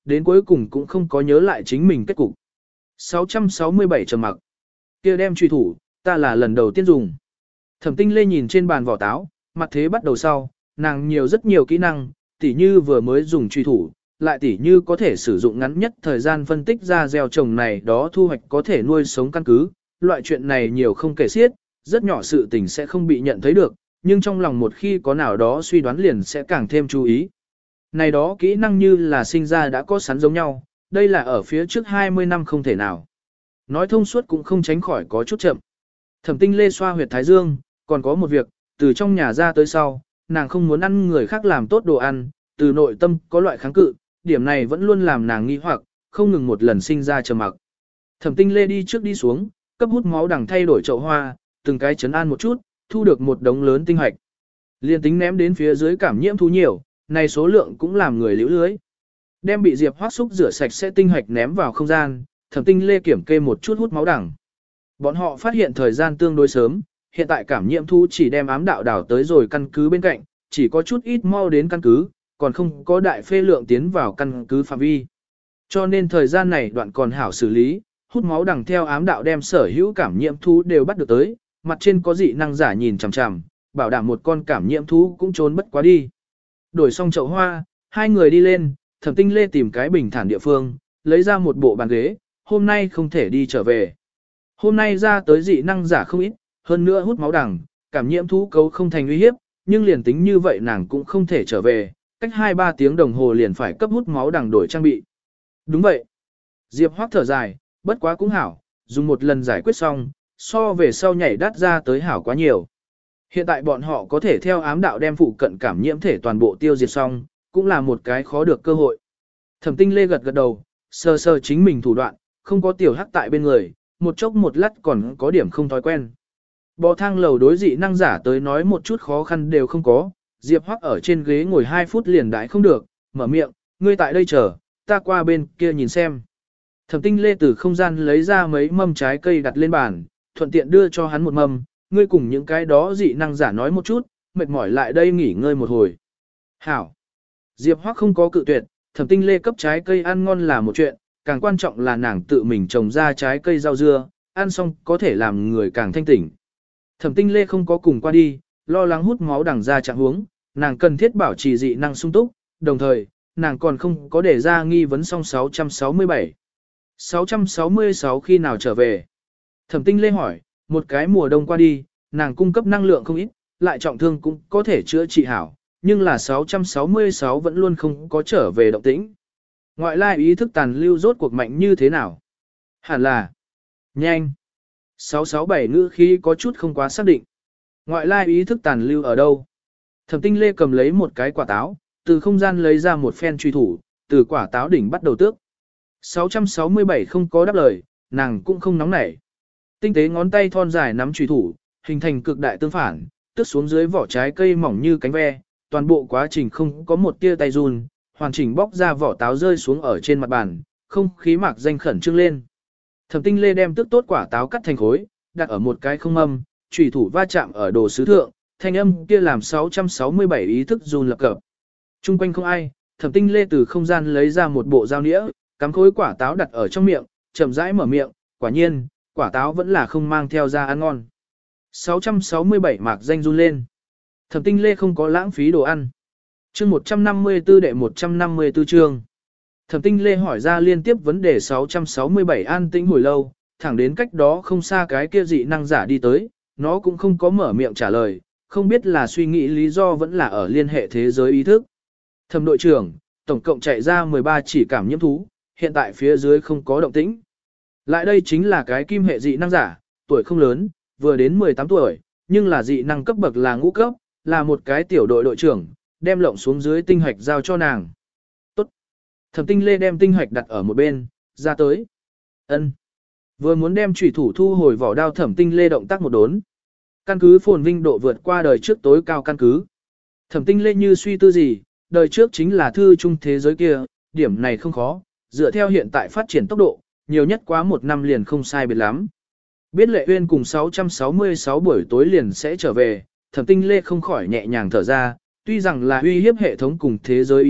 đến cuối cùng cũng không có nhớ lại chính mình kết cục. sáu trăm sáu mươi bảy trầm mặc. Kia đem truy thủ, ta là lần đầu tiên dùng. Thẩm Tinh Lê nhìn trên bàn vỏ táo, mặt thế bắt đầu sau, nàng nhiều rất nhiều kỹ năng, tỉ như vừa mới dùng truy thủ, lại tỉ như có thể sử dụng ngắn nhất thời gian phân tích ra gieo trồng này đó thu hoạch có thể nuôi sống căn cứ, loại chuyện này nhiều không kể xiết, rất nhỏ sự tình sẽ không bị nhận thấy được, nhưng trong lòng một khi có nào đó suy đoán liền sẽ càng thêm chú ý. Này đó kỹ năng như là sinh ra đã có sẵn giống nhau, đây là ở phía trước hai mươi năm không thể nào. Nói thông suốt cũng không tránh khỏi có chút chậm. Thẩm Tinh Lê xoa huyệt thái dương, còn có một việc, từ trong nhà ra tới sau, nàng không muốn ăn người khác làm tốt đồ ăn, từ nội tâm có loại kháng cự, điểm này vẫn luôn làm nàng nghi hoặc, không ngừng một lần sinh ra trầm mặc. Thẩm Tinh Lê đi trước đi xuống, cấp hút máu đằng thay đổi chậu hoa, từng cái chấn an một chút, thu được một đống lớn tinh hoạch. Liên tính ném đến phía dưới cảm nhiễm thú nhiều, này số lượng cũng làm người liễu lưới. Đem bị Diệp Hoắc xúc rửa sạch sẽ tinh hoạch ném vào không gian, Thẩm Tinh Lê kiểm kê một chút hút máu đằng. Bọn họ phát hiện thời gian tương đối sớm, hiện tại cảm nhiễm thú chỉ đem ám đạo đảo tới rồi căn cứ bên cạnh, chỉ có chút ít mau đến căn cứ, còn không có đại phê lượng tiến vào căn cứ phạm vi. Cho nên thời gian này đoạn còn hảo xử lý, hút máu đằng theo ám đạo đem sở hữu cảm nhiễm thú đều bắt được tới, mặt trên có dị năng giả nhìn chằm chằm, bảo đảm một con cảm nhiễm thú cũng trốn bất quá đi. Đổi xong chậu hoa, hai người đi lên, Thẩm Tinh Lê tìm cái bình thản địa phương, lấy ra một bộ bàn ghế, hôm nay không thể đi trở về. Hôm nay ra tới dị năng giả không ít, hơn nữa hút máu đằng, cảm nhiễm thú cấu không thành uy hiếp, nhưng liền tính như vậy nàng cũng không thể trở về, cách hai ba tiếng đồng hồ liền phải cấp hút máu đằng đổi trang bị. Đúng vậy. Diệp Hoắc thở dài, bất quá cũng hảo, dùng một lần giải quyết xong, so về sau nhảy đắt ra tới hảo quá nhiều. Hiện tại bọn họ có thể theo ám đạo đem phụ cận cảm nhiễm thể toàn bộ tiêu diệt xong, cũng là một cái khó được cơ hội. Thẩm Tinh Lê gật gật đầu, sờ sờ chính mình thủ đoạn, không có tiểu hắc tại bên người, một chốc một lát còn có điểm không thói quen. Bò thang lầu đối dị năng giả tới nói một chút khó khăn đều không có, Diệp Hoắc ở trên ghế ngồi hai phút liền đãi không được, mở miệng, ngươi tại đây chờ, ta qua bên kia nhìn xem. Thẩm Tinh Lê từ không gian lấy ra mấy mâm trái cây đặt lên bàn, thuận tiện đưa cho hắn một mâm, ngươi cùng những cái đó dị năng giả nói một chút, mệt mỏi lại đây nghỉ ngơi một hồi. Hảo. Diệp Hoắc không có cự tuyệt, Thẩm Tinh Lê cấp trái cây ăn ngon là một chuyện, càng quan trọng là nàng tự mình trồng ra trái cây rau dưa, ăn xong có thể làm người càng thanh tỉnh. Thẩm Tinh Lê không có cùng qua đi, lo lắng hút máu đằng ra trạng huống, nàng cần thiết bảo trì dị năng sung túc, đồng thời, nàng còn không có để ra nghi vấn xong sáu trăm sáu mươi bảy. sáu trăm sáu mươi sáu khi nào trở về? Thẩm Tinh Lê hỏi, một cái mùa đông qua đi, nàng cung cấp năng lượng không ít, lại trọng thương cũng có thể chữa trị hảo, nhưng là sáu trăm sáu mươi sáu vẫn luôn không có trở về động tĩnh. Ngoại lai ý thức tàn lưu rốt cuộc mạnh như thế nào? Hẳn là nhanh. sáu sáu bảy ngữ khí có chút không quá xác định. Ngoại lai ý thức tàn lưu ở đâu? Thẩm Tinh Lê cầm lấy một cái quả táo, từ không gian lấy ra một phen truy thủ, từ quả táo đỉnh bắt đầu tước. sáu trăm sáu mươi bảy không có đáp lời, nàng cũng không nóng nảy. Tinh tế ngón tay thon dài nắm truy thủ, hình thành cực đại tương phản, tước xuống dưới vỏ trái cây mỏng như cánh ve, toàn bộ quá trình không có một tia tay run, hoàn chỉnh bóc ra vỏ táo rơi xuống ở trên mặt bàn, không khí mạc danh khẩn trương lên. Thẩm Tinh Lê đem tước tốt quả táo cắt thành khối, đặt ở một cái không âm, chủy thủ va chạm ở đồ sứ thượng, thanh âm kia làm sáu trăm sáu mươi bảy ý thức run lập cập. Trung quanh không ai, Thẩm Tinh Lê từ không gian lấy ra một bộ dao nĩa, cắm khối quả táo đặt ở trong miệng, chậm rãi mở miệng, quả nhiên, quả táo vẫn là không mang theo ra ăn ngon. sáu trăm sáu mươi bảy mạc danh run lên. Thẩm Tinh Lê không có lãng phí đồ ăn. Chương một trăm năm mươi tư đệ một trăm năm mươi tư chương. Thẩm Tinh Lê hỏi ra liên tiếp vấn đề sáu trăm sáu mươi bảy an tĩnh hồi lâu, thẳng đến cách đó không xa cái kia dị năng giả đi tới, nó cũng không có mở miệng trả lời, không biết là suy nghĩ lý do vẫn là ở liên hệ thế giới ý thức. Thẩm đội trưởng, tổng cộng chạy ra mười ba chỉ cảm nhiễm thú, hiện tại phía dưới không có động tĩnh. Lại đây chính là cái kim hệ dị năng giả, tuổi không lớn, vừa đến mười tám tuổi, nhưng là dị năng cấp bậc là ngũ cấp, là một cái tiểu đội đội trưởng, đem lộng xuống dưới tinh hạch giao cho nàng. Tốt. Thẩm Tinh Lê đem tinh hạch đặt ở một bên, ra tới. Ân. Vừa muốn đem chủy thủ thu hồi vỏ đao, Thẩm Tinh Lê động tác một đốn. Căn cứ phồn vinh độ vượt qua đời trước tối cao căn cứ. Thẩm Tinh Lê như suy tư gì, đời trước chính là thư trung thế giới kia, điểm này không khó, dựa theo hiện tại phát triển tốc độ, nhiều nhất quá một năm liền không sai biệt lắm. Biết Lệ Uyên cùng sáu trăm sáu mươi sáu buổi tối liền sẽ trở về, Thẩm Tinh Lê không khỏi nhẹ nhàng thở ra, tuy rằng là uy hiếp hệ thống cùng thế giới ý thức,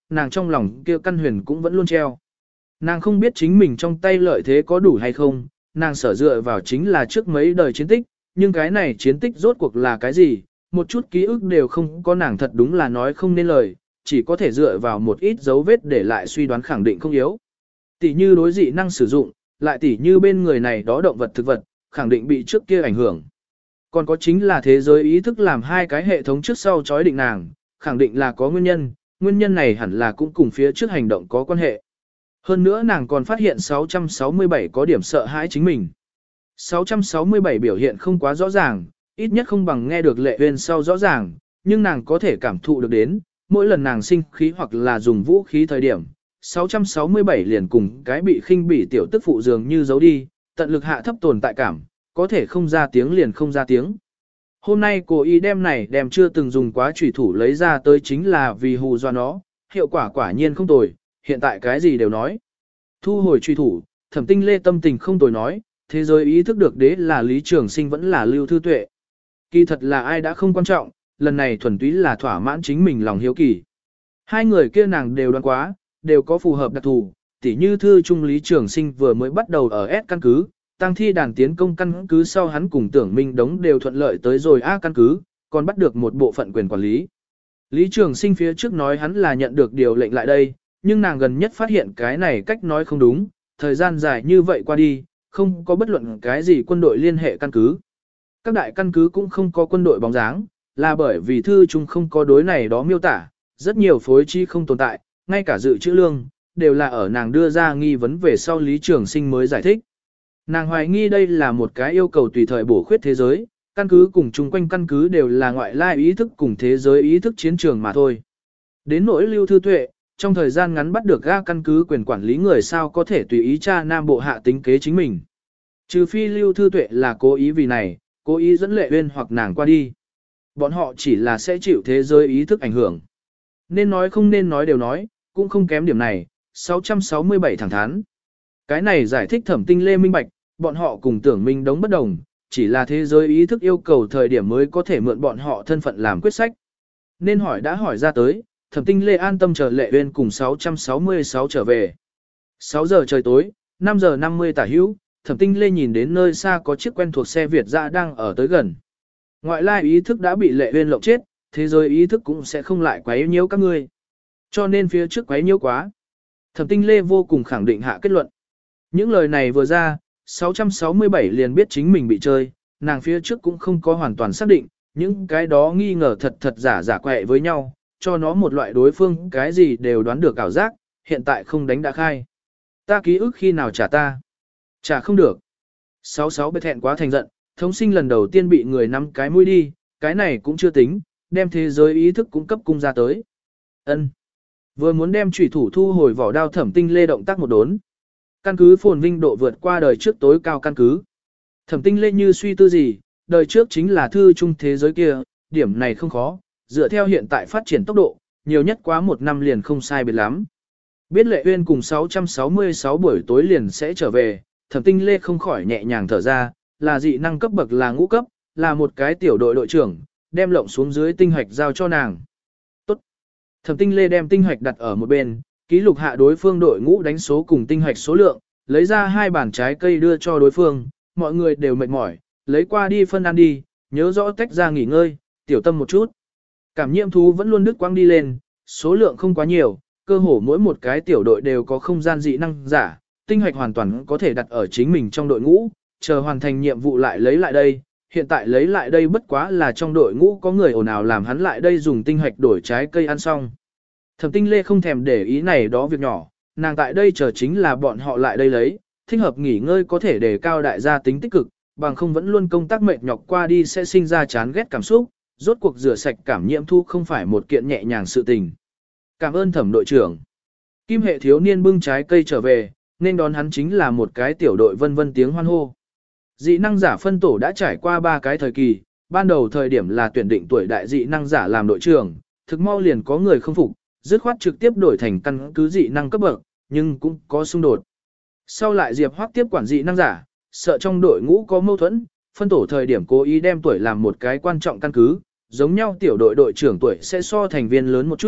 nàng trong lòng kia căn huyền cũng vẫn luôn treo. Nàng không biết chính mình trong tay lợi thế có đủ hay không, nàng sở dựa vào chính là trước mấy đời chiến tích, nhưng cái này chiến tích rốt cuộc là cái gì, một chút ký ức đều không có, nàng thật đúng là nói không nên lời, chỉ có thể dựa vào một ít dấu vết để lại suy đoán khẳng định không yếu. Tỷ như đối dị năng sử dụng, lại tỷ như bên người này đó động vật thực vật, khẳng định bị trước kia ảnh hưởng. Còn có chính là thế giới ý thức làm hai cái hệ thống trước sau chói định nàng, khẳng định là có nguyên nhân, nguyên nhân này hẳn là cũng cùng phía trước hành động có quan hệ. Hơn nữa nàng còn phát hiện sáu trăm sáu mươi bảy có điểm sợ hãi chính mình. sáu trăm sáu mươi bảy biểu hiện không quá rõ ràng, ít nhất không bằng nghe được Lệ Uyên sau rõ ràng, nhưng nàng có thể cảm thụ được đến, mỗi lần nàng sinh khí hoặc là dùng vũ khí thời điểm, sáu trăm sáu mươi bảy liền cùng cái bị khinh bỉ tiểu tức phụ dường như giấu đi, tận lực hạ thấp tồn tại cảm, có thể không ra tiếng liền không ra tiếng. Hôm nay cô y đem này đem chưa từng dùng quá chủy thủ lấy ra tới chính là vì hù dọa nó, hiệu quả quả nhiên không tồi, hiện tại cái gì đều nói. Thu hồi truy thủ, Thẩm Tinh Lê tâm tình không tồi nói, thế giới ý thức được đế là Lý Trường Sinh vẫn là Lưu Thư Tuệ. Kỳ thật là ai đã không quan trọng, lần này thuần túy là thỏa mãn chính mình lòng hiếu kỳ. Hai người kia nàng đều đoán quá, đều có phù hợp đặc thù, tỉ như thư trung Lý Trường Sinh vừa mới bắt đầu ở S căn cứ, tăng thi đàn tiến công căn cứ sau hắn cùng Tưởng Minh Đống đều thuận lợi tới rồi A căn cứ, còn bắt được một bộ phận quyền quản lý. Lý Trường Sinh phía trước nói hắn là nhận được điều lệnh lại đây, nhưng nàng gần nhất phát hiện cái này cách nói không đúng, thời gian dài như vậy qua đi, không có bất luận cái gì quân đội liên hệ căn cứ. Các đại căn cứ cũng không có quân đội bóng dáng, là bởi vì thư chung không có đối này đó miêu tả, rất nhiều phối chi không tồn tại, ngay cả dự trữ lương, đều là ở nàng đưa ra nghi vấn về sau Lý Trường Sinh mới giải thích. Nàng hoài nghi đây là một cái yêu cầu tùy thời bổ khuyết thế giới, căn cứ cùng chung quanh căn cứ đều là ngoại lai ý thức cùng thế giới ý thức chiến trường mà thôi. Đến nỗi Lưu Thư Tuệ, trong thời gian ngắn bắt được ga căn cứ quyền quản lý người sao có thể tùy ý tra Nam Bộ hạ tính kế chính mình. Trừ phi Lưu Thư Tuệ là cố ý vì này, cố ý dẫn Lệ Uyên hoặc nàng qua đi. Bọn họ chỉ là sẽ chịu thế giới ý thức ảnh hưởng. Nên nói không nên nói đều nói, cũng không kém điểm này, sáu trăm sáu mươi bảy thẳng thắn. Cái này giải thích Thẩm Tinh Lê minh bạch, bọn họ cùng Tưởng Minh Đống bất đồng, chỉ là thế giới ý thức yêu cầu thời điểm mới có thể mượn bọn họ thân phận làm quyết sách. Nên hỏi đã hỏi ra tới, Thẩm Tinh Lê an tâm chờ Lệ Uyên cùng sáu trăm sáu mươi sáu trở về. sáu giờ trời tối, năm giờ năm mươi tả hữu, Thẩm Tinh Lê nhìn đến nơi xa có chiếc quen thuộc xe Việt dã đang ở tới gần. Ngoại lai ý thức đã bị Lệ Uyên lộng chết, thế giới ý thức cũng sẽ không lại quấy nhiễu các ngươi. Cho nên phía trước quấy nhiễu quá. Thẩm Tinh Lê vô cùng khẳng định hạ kết luận. Những lời này vừa ra, sáu trăm sáu mươi bảy liền biết chính mình bị chơi, nàng phía trước cũng không có hoàn toàn xác định, những cái đó nghi ngờ thật thật giả giả quẹ với nhau, cho nó một loại đối phương cái gì đều đoán được ảo giác, hiện tại không đánh đã khai. Ta ký ức khi nào trả ta? Trả không được. sáu sáu bệ thẹn quá thành giận, thống sinh lần đầu tiên bị người nắm cái mũi đi, cái này cũng chưa tính, đem thế giới ý thức cung cấp cung ra tới. Ân. Vừa muốn đem chủy thủ thu hồi vỏ đao Thẩm Tinh Lê động tác một đốn. Căn cứ phồn vinh độ vượt qua đời trước tối cao căn cứ. Thẩm Tinh Lê như suy tư gì, đời trước chính là thư trung thế giới kia, điểm này không khó, dựa theo hiện tại phát triển tốc độ, nhiều nhất quá một năm liền không sai biệt lắm. Biết Lệ Uyên cùng sáu trăm sáu mươi sáu buổi tối liền sẽ trở về, Thẩm Tinh Lê không khỏi nhẹ nhàng thở ra, là dị năng cấp bậc là ngũ cấp, là một cái tiểu đội đội trưởng, đem lộng xuống dưới tinh hạch giao cho nàng. Tốt. Thẩm Tinh Lê đem tinh hạch đặt ở một bên, ký lục hạ đối phương đội ngũ đánh số cùng tinh hạch số lượng, lấy ra hai bản trái cây đưa cho đối phương, mọi người đều mệt mỏi, lấy qua đi phân ăn đi, nhớ rõ tách ra nghỉ ngơi, tiểu tâm một chút. Cảm nhiễm thú vẫn luôn đứt quãng đi lên, số lượng không quá nhiều, cơ hồ mỗi một cái tiểu đội đều có không gian dị năng giả, tinh hạch hoàn toàn có thể đặt ở chính mình trong đội ngũ, chờ hoàn thành nhiệm vụ lại lấy lại đây. Hiện tại lấy lại đây bất quá là trong đội ngũ có người ồn ào làm hắn lại đây dùng tinh hạch đổi trái cây ăn xong. Thẩm Tinh Lê không thèm để ý này đó việc nhỏ, nàng tại đây chờ chính là bọn họ lại đây lấy, thích hợp nghỉ ngơi có thể đề cao đại gia tính tích cực, bằng không vẫn luôn công tác mệt nhọc qua đi sẽ sinh ra chán ghét cảm xúc, rốt cuộc rửa sạch cảm nhiễm thu không phải một kiện nhẹ nhàng sự tình. Cảm ơn Thẩm đội trưởng. Kim hệ thiếu niên bưng trái cây trở về, nên đón hắn chính là một cái tiểu đội vân vân tiếng hoan hô. Dị năng giả phân tổ đã trải qua ba cái thời kỳ, ban đầu thời điểm là tuyển định tuổi đại dị năng giả làm đội trưởng, thực mau liền có người không phục, dứt khoát trực tiếp đổi thành căn cứ dị năng cấp bậc, nhưng cũng có xung đột. Sau lại Diệp Hoắc tiếp quản dị năng giả, sợ trong đội ngũ có mâu thuẫn, phân tổ thời điểm cố ý đem tuổi làm một cái quan trọng căn cứ, giống nhau tiểu đội đội trưởng tuổi sẽ so thành viên lớn một chút,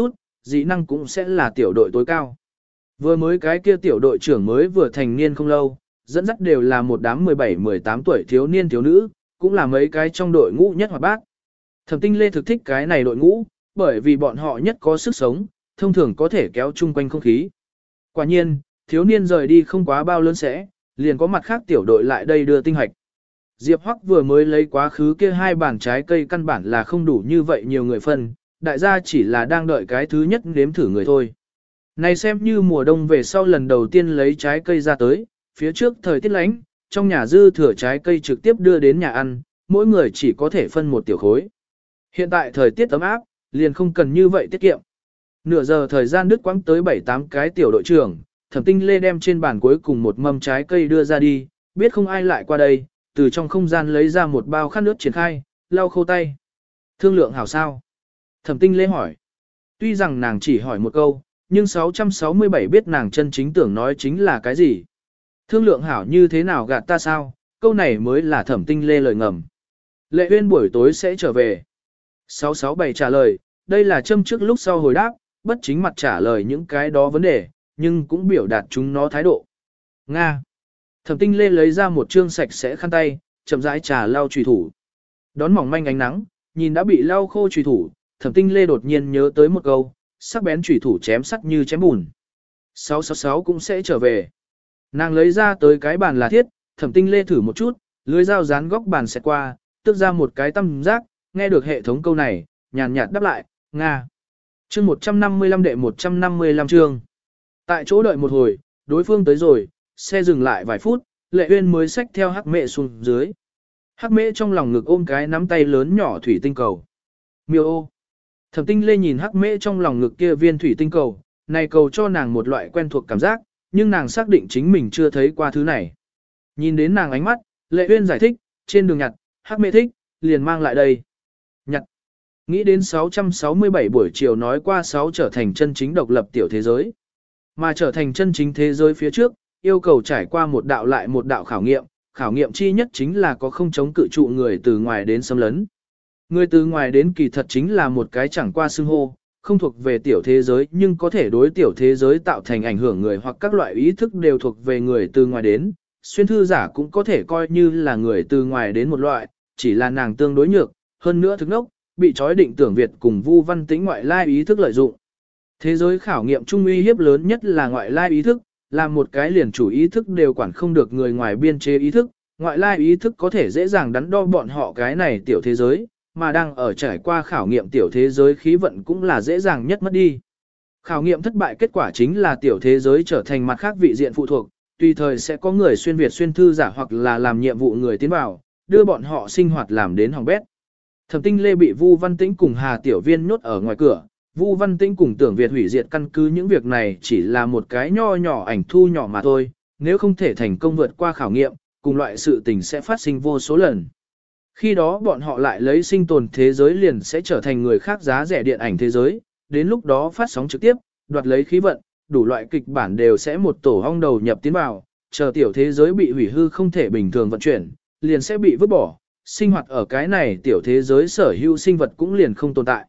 dị năng cũng sẽ là tiểu đội tối cao. Vừa mới cái kia tiểu đội trưởng mới vừa thành niên không lâu, dẫn dắt đều là một đám mười bảy mười tám tuổi thiếu niên thiếu nữ, cũng là mấy cái trong đội ngũ nhất hoạt bát. Thẩm Tinh Lê thực thích cái này đội ngũ, bởi vì bọn họ nhất có sức sống, thông thường có thể kéo chung quanh không khí. Quả nhiên, thiếu niên rời đi không quá bao lớn sẽ, liền có mặt khác tiểu đội lại đây đưa tinh hạch. Diệp Hoắc vừa mới lấy quá khứ kia hai bàn trái cây căn bản là không đủ như vậy nhiều người phân, đại gia chỉ là đang đợi cái thứ nhất nếm thử người thôi. Này xem như mùa đông về sau lần đầu tiên lấy trái cây ra tới, phía trước thời tiết lạnh, trong nhà dư thừa trái cây trực tiếp đưa đến nhà ăn, mỗi người chỉ có thể phân một tiểu khối. Hiện tại thời tiết ấm áp, liền không cần như vậy tiết kiệm. Nửa giờ thời gian đứt quãng tới bảy tám cái tiểu đội trưởng, Thẩm Tinh Lê đem trên bàn cuối cùng một mâm trái cây đưa ra đi, biết không ai lại qua đây, từ trong không gian lấy ra một bao khăn nước triển khai, lau khô tay. Thương lượng hảo sao? Thẩm Tinh Lê hỏi. Tuy rằng nàng chỉ hỏi một câu, nhưng sáu trăm sáu mươi bảy biết nàng chân chính tưởng nói chính là cái gì. Thương lượng hảo như thế nào gạt ta sao? Câu này mới là Thẩm Tinh Lê lời ngầm. Lệ Uyên buổi tối sẽ trở về. sáu sáu bảy trả lời, đây là châm trước lúc sau hồi đáp, bất chính mặt trả lời những cái đó vấn đề, nhưng cũng biểu đạt chúng nó thái độ. Nga. Thẩm Tinh Lê lấy ra một trương sạch sẽ khăn tay, chậm rãi trà lau chùy thủ. Đón mỏng manh ánh nắng, nhìn đã bị lau khô chùy thủ, Thẩm Tinh Lê đột nhiên nhớ tới một câu, sắc bén chùy thủ chém sắt như chém bùn. sáu sáu sáu cũng sẽ trở về. Nàng lấy ra tới cái bàn là thiết, Thẩm Tinh Lê thử một chút, lưới dao dán góc bàn xẹt qua, tức ra một cái tâm giác, nghe được hệ thống câu này, nhàn nhạt đáp lại, Nga. Chương một trăm năm mươi lăm đệ một trăm năm mươi lăm chương. Tại chỗ đợi một hồi, đối phương tới rồi, xe dừng lại vài phút, Lệ Uyên mới xách theo Hắc Mễ xuống dưới. Hắc Mễ trong lòng ngực ôm cái nắm tay lớn nhỏ thủy tinh cầu. Miêu ô. Thẩm Tinh Lê nhìn Hắc Mễ trong lòng ngực kia viên thủy tinh cầu, này cầu cho nàng một loại quen thuộc cảm giác, nhưng nàng xác định chính mình chưa thấy qua thứ này. Nhìn đến nàng ánh mắt, Lệ Uyên giải thích, trên đường nhặt, Hắc Mễ thích, liền mang lại đây. Nhặt. Nghĩ đến sáu trăm sáu mươi bảy buổi chiều nói qua sáu trở thành chân chính độc lập tiểu thế giới. Mà trở thành chân chính thế giới phía trước, yêu cầu trải qua một đạo lại một đạo khảo nghiệm, khảo nghiệm chi nhất chính là có không chống cự trụ người từ ngoài đến xâm lấn. Người từ ngoài đến kỳ thật chính là một cái chẳng qua xưng hô, không thuộc về tiểu thế giới nhưng có thể đối tiểu thế giới tạo thành ảnh hưởng người hoặc các loại ý thức đều thuộc về người từ ngoài đến. Xuyên thư giả cũng có thể coi như là người từ ngoài đến một loại, chỉ là nàng tương đối nhược, hơn nữa thức nốc, bị trói định tưởng Việt cùng Vu Văn Tĩnh ngoại lai ý thức lợi dụng. Thế giới khảo nghiệm trung uy hiếp lớn nhất là ngoại lai ý thức, là một cái liền chủ ý thức đều quản không được người ngoài biên chế ý thức, ngoại lai ý thức có thể dễ dàng đắn đo bọn họ cái này tiểu thế giới, mà đang ở trải qua khảo nghiệm tiểu thế giới khí vận cũng là dễ dàng nhất mất đi. Khảo nghiệm thất bại kết quả chính là tiểu thế giới trở thành mặt khác vị diện phụ thuộc, tùy thời sẽ có người xuyên Việt xuyên thư giả hoặc là làm nhiệm vụ người tiến vào, đưa bọn họ sinh hoạt làm đến hỏng bét. Thẩm Tinh Lê bị Vu Văn Tĩnh cùng Hà Tiểu Viên nhốt ở ngoài cửa, Vu Văn Tĩnh cùng Tưởng Việt hủy diệt căn cứ những việc này chỉ là một cái nho nhỏ ảnh thu nhỏ mà thôi, nếu không thể thành công vượt qua khảo nghiệm, cùng loại sự tình sẽ phát sinh vô số lần. Khi đó bọn họ lại lấy sinh tồn thế giới liền sẽ trở thành người khác giá rẻ điện ảnh thế giới, đến lúc đó phát sóng trực tiếp, đoạt lấy khí vận, đủ loại kịch bản đều sẽ một tổ hong đầu nhập tiến vào, chờ tiểu thế giới bị hủy hư không thể bình thường vận chuyển, liền sẽ bị vứt bỏ, sinh hoạt ở cái này tiểu thế giới sở hữu sinh vật cũng liền không tồn tại.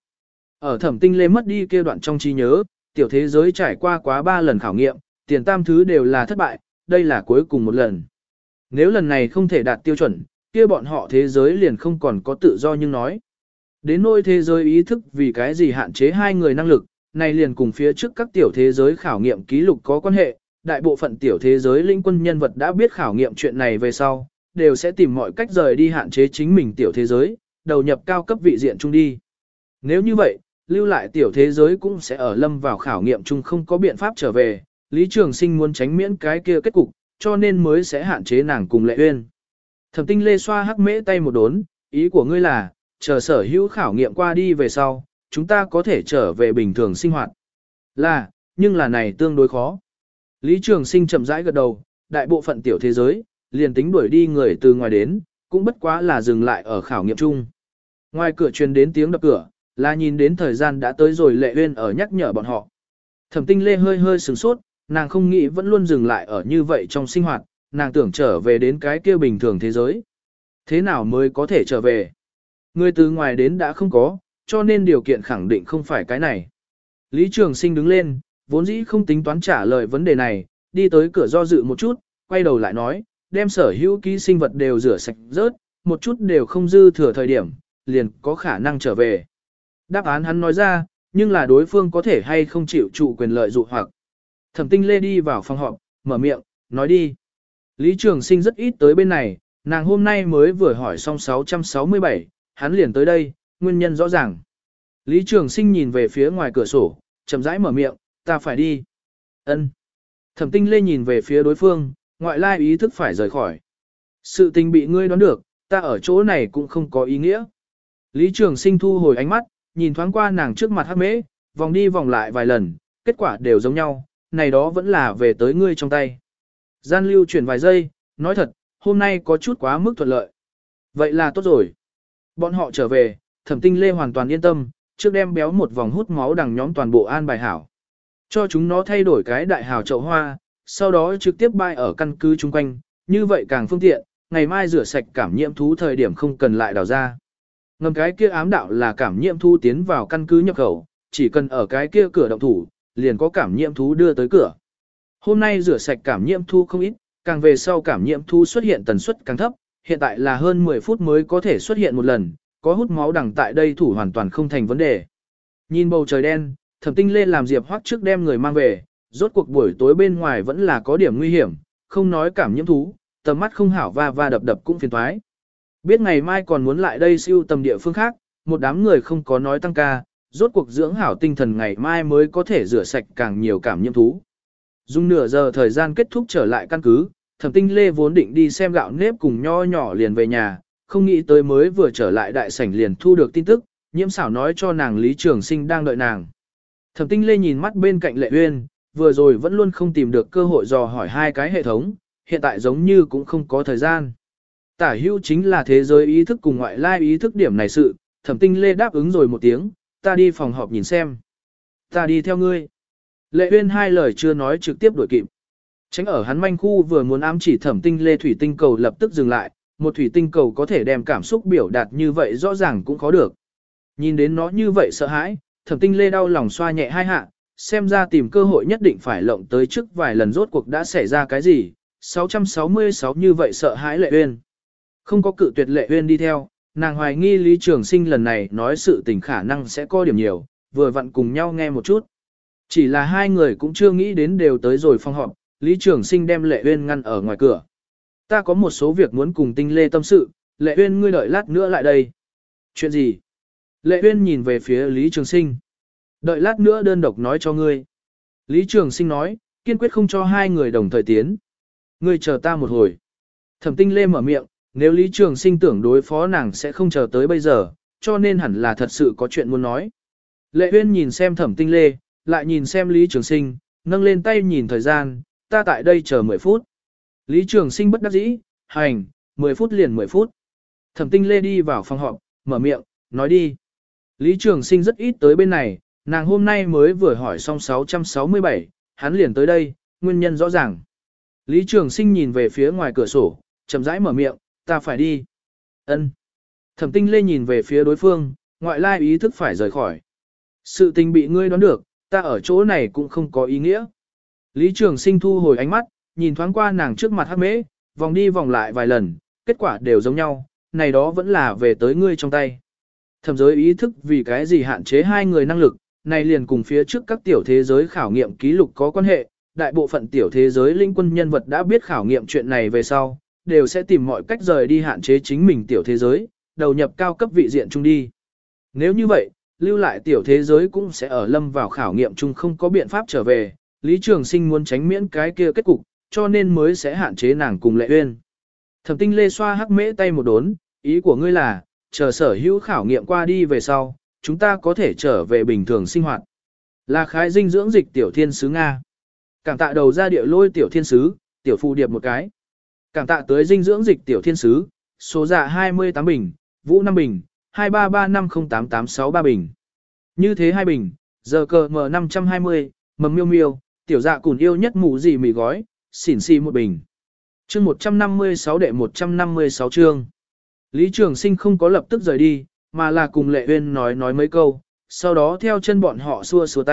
Ở Thẩm Tinh Lê mất đi kia đoạn trong trí nhớ, tiểu thế giới trải qua quá ba lần khảo nghiệm, tiền tam thứ đều là thất bại, đây là cuối cùng một lần. Nếu lần này không thể đạt tiêu chuẩn, kia bọn họ thế giới liền không còn có tự do nhưng nói. Đến nỗi thế giới ý thức vì cái gì hạn chế hai người năng lực, này liền cùng phía trước các tiểu thế giới khảo nghiệm ký lục có quan hệ, đại bộ phận tiểu thế giới linh quân nhân vật đã biết khảo nghiệm chuyện này về sau, đều sẽ tìm mọi cách rời đi hạn chế chính mình tiểu thế giới, đầu nhập cao cấp vị diện chung đi. Nếu như vậy, lưu lại tiểu thế giới cũng sẽ ở lâm vào khảo nghiệm chung không có biện pháp trở về, Lý Trường Sinh muốn tránh miễn cái kia kết cục, cho nên mới sẽ hạn chế nàng cùng Lệ Uyên. Thẩm Tinh Lê xoa Hắc Mễ tay một đốn, ý của ngươi là, chờ sở hữu khảo nghiệm qua đi về sau, chúng ta có thể trở về bình thường sinh hoạt. Là, nhưng là này tương đối khó. Lý Trường Sinh chậm rãi gật đầu, đại bộ phận tiểu thế giới, liền tính đuổi đi người từ ngoài đến, cũng bất quá là dừng lại ở khảo nghiệm chung. Ngoài cửa truyền đến tiếng đập cửa, là nhìn đến thời gian đã tới rồi Lệ Uyên ở nhắc nhở bọn họ. Thẩm Tinh Lê hơi hơi sửng sốt, nàng không nghĩ vẫn luôn dừng lại ở như vậy trong sinh hoạt, nàng tưởng trở về đến cái kia bình thường thế giới. Thế nào mới có thể trở về? Người từ ngoài đến đã không có, cho nên điều kiện khẳng định không phải cái này. Lý Trường Sinh đứng lên, vốn dĩ không tính toán trả lời vấn đề này, đi tới cửa do dự một chút, quay đầu lại nói, đem sở hữu ký sinh vật đều rửa sạch rớt, một chút đều không dư thừa thời điểm, liền có khả năng trở về. Đáp án hắn nói ra, nhưng là đối phương có thể hay không chịu trụ quyền lợi dụ hoặc. Thẩm Tinh Lê đi vào phòng họp, mở miệng, nói đi. Lý Trường Sinh rất ít tới bên này, nàng hôm nay mới vừa hỏi xong sáu trăm sáu mươi bảy, hắn liền tới đây, nguyên nhân rõ ràng. Lý Trường Sinh nhìn về phía ngoài cửa sổ, chậm rãi mở miệng, ta phải đi. Ân. Thẩm Tinh Lê nhìn về phía đối phương, ngoại lai ý thức phải rời khỏi. Sự tình bị ngươi đoán được, ta ở chỗ này cũng không có ý nghĩa. Lý Trường Sinh thu hồi ánh mắt, nhìn thoáng qua nàng trước mặt hắc mễ, vòng đi vòng lại vài lần, kết quả đều giống nhau, này đó vẫn là về tới ngươi trong tay. Gian lưu chuyển vài giây, nói thật, hôm nay có chút quá mức thuận lợi. Vậy là tốt rồi. Bọn họ trở về, Thẩm Tinh Lê hoàn toàn yên tâm, trước đem béo một vòng hút máu đằng nhóm toàn bộ an bài hảo. Cho chúng nó thay đổi cái đại hào chậu hoa, sau đó trực tiếp bay ở căn cứ chung quanh, như vậy càng phương tiện, ngày mai rửa sạch cảm nhiễm thú thời điểm không cần lại đào ra. Ngầm cái kia ám đạo là cảm nhiễm thú tiến vào căn cứ nhập khẩu, chỉ cần ở cái kia cửa động thủ, liền có cảm nhiễm thú đưa tới cửa. Hôm nay rửa sạch cảm nhiễm thú không ít, càng về sau cảm nhiễm thú xuất hiện tần suất càng thấp, hiện tại là hơn mười phút mới có thể xuất hiện một lần, có hút máu đằng tại đây thủ hoàn toàn không thành vấn đề. Nhìn bầu trời đen, Thẩm Tinh Lê làm Diệp Hoắc trước đem người mang về, rốt cuộc buổi tối bên ngoài vẫn là có điểm nguy hiểm, không nói cảm nhiễm thú, tầm mắt không hảo va va đập đập cũng phiền toái. Biết ngày mai còn muốn lại đây siêu tầm địa phương khác, một đám người không có nói tăng ca, rốt cuộc dưỡng hảo tinh thần ngày mai mới có thể rửa sạch càng nhiều cảm nhiễm thú. Dùng nửa giờ thời gian kết thúc trở lại căn cứ, Thẩm Tinh Lê vốn định đi xem gạo nếp cùng nho nhỏ liền về nhà, không nghĩ tới mới vừa trở lại đại sảnh liền thu được tin tức, Nhiễm Xảo nói cho nàng Lý Trường Sinh đang đợi nàng. Thẩm Tinh Lê nhìn mắt bên cạnh Lệ Uyên, vừa rồi vẫn luôn không tìm được cơ hội dò hỏi hai cái hệ thống, hiện tại giống như cũng không có thời gian. Tả hữu chính là thế giới ý thức cùng ngoại lai ý thức điểm này sự, Thẩm Tinh Lê đáp ứng rồi một tiếng, ta đi phòng họp nhìn xem. Ta đi theo ngươi. Lệ Uyên hai lời chưa nói trực tiếp đuổi kịp. Tránh ở hắn manh khu vừa muốn ám chỉ Thẩm Tinh Lê thủy tinh cầu lập tức dừng lại, một thủy tinh cầu có thể đem cảm xúc biểu đạt như vậy rõ ràng cũng khó được. Nhìn đến nó như vậy sợ hãi, Thẩm Tinh Lê đau lòng xoa nhẹ hai hạ, xem ra tìm cơ hội nhất định phải lộng tới trước vài lần rốt cuộc đã xảy ra cái gì, sáu trăm sáu mươi sáu như vậy sợ hãi Lệ Uyên. Không có cự tuyệt Lệ Uyên đi theo, nàng hoài nghi Lý Trường Sinh lần này nói sự tình khả năng sẽ có điểm nhiều, vừa vặn cùng nhau nghe một chút. Chỉ là hai người cũng chưa nghĩ đến đều tới rồi phòng họp, Lý Trường Sinh đem Lệ Uyên ngăn ở ngoài cửa. Ta có một số việc muốn cùng Tinh Lê tâm sự, Lệ Uyên ngươi đợi lát nữa lại đây. Chuyện gì? Lệ Uyên nhìn về phía Lý Trường Sinh. Đợi lát nữa đơn độc nói cho ngươi. Lý Trường Sinh nói, kiên quyết không cho hai người đồng thời tiến. Ngươi chờ ta một hồi. Thẩm Tinh Lê mở miệng, nếu Lý Trường Sinh tưởng đối phó nàng sẽ không chờ tới bây giờ, cho nên hẳn là thật sự có chuyện muốn nói. Lệ Uyên nhìn xem Thẩm Tinh Lê, lại nhìn xem Lý Trường Sinh, nâng lên tay nhìn thời gian, ta tại đây chờ mười phút. Lý Trường Sinh bất đắc dĩ, hành, mười phút liền mười phút. Thẩm Tinh Lê đi vào phòng họp, mở miệng, nói đi. Lý Trường Sinh rất ít tới bên này, nàng hôm nay mới vừa hỏi xong sáu trăm sáu mươi bảy, hắn liền tới đây, nguyên nhân rõ ràng. Lý Trường Sinh nhìn về phía ngoài cửa sổ, chậm rãi mở miệng, ta phải đi. Ân. Thẩm Tinh Lê nhìn về phía đối phương, ngoại lai ý thức phải rời khỏi. Sự tình bị ngươi đoán được, ta ở chỗ này cũng không có ý nghĩa. Lý Trường Sinh thu hồi ánh mắt, nhìn thoáng qua nàng trước mặt hắc mễ, vòng đi vòng lại vài lần, kết quả đều giống nhau, này đó vẫn là về tới ngươi trong tay. Thẩm giới ý thức vì cái gì hạn chế hai người năng lực, này liền cùng phía trước các tiểu thế giới khảo nghiệm ký lục có quan hệ, đại bộ phận tiểu thế giới linh quân nhân vật đã biết khảo nghiệm chuyện này về sau, đều sẽ tìm mọi cách rời đi hạn chế chính mình tiểu thế giới, đầu nhập cao cấp vị diện chung đi. Nếu như vậy, lưu lại tiểu thế giới cũng sẽ ở lâm vào khảo nghiệm chung không có biện pháp trở về, Lý Trường Sinh muốn tránh miễn cái kia kết cục, cho nên mới sẽ hạn chế nàng cùng Lệ Uyên. Thẩm Tinh Lê xoa hắc mễ tay một đốn, ý của ngươi là, chờ sở hữu khảo nghiệm qua đi về sau, chúng ta có thể trở về bình thường sinh hoạt. Là khái dinh dưỡng dịch tiểu thiên sứ Nga. Cảm tạ đầu ra địa lôi tiểu thiên sứ, tiểu phù điệp một cái. Cảm tạ tới dinh dưỡng dịch tiểu thiên sứ, số dạ hai mươi tám bình, vũ năm bình, hai ba ba năm không tám tám sáu ba bình. Như thế hai bình, giờ cờ M năm trăm hai mươi, mầm miêu miêu, tiểu dạ cùn yêu nhất mù gì mì gói, xỉn xì một bình. Chương một trăm năm mươi sáu đệ một trăm năm mươi sáu chương. Lý Trường Sinh không có lập tức rời đi, mà là cùng Lệ Uyên nói nói mấy câu, sau đó theo chân bọn họ xua xua tay,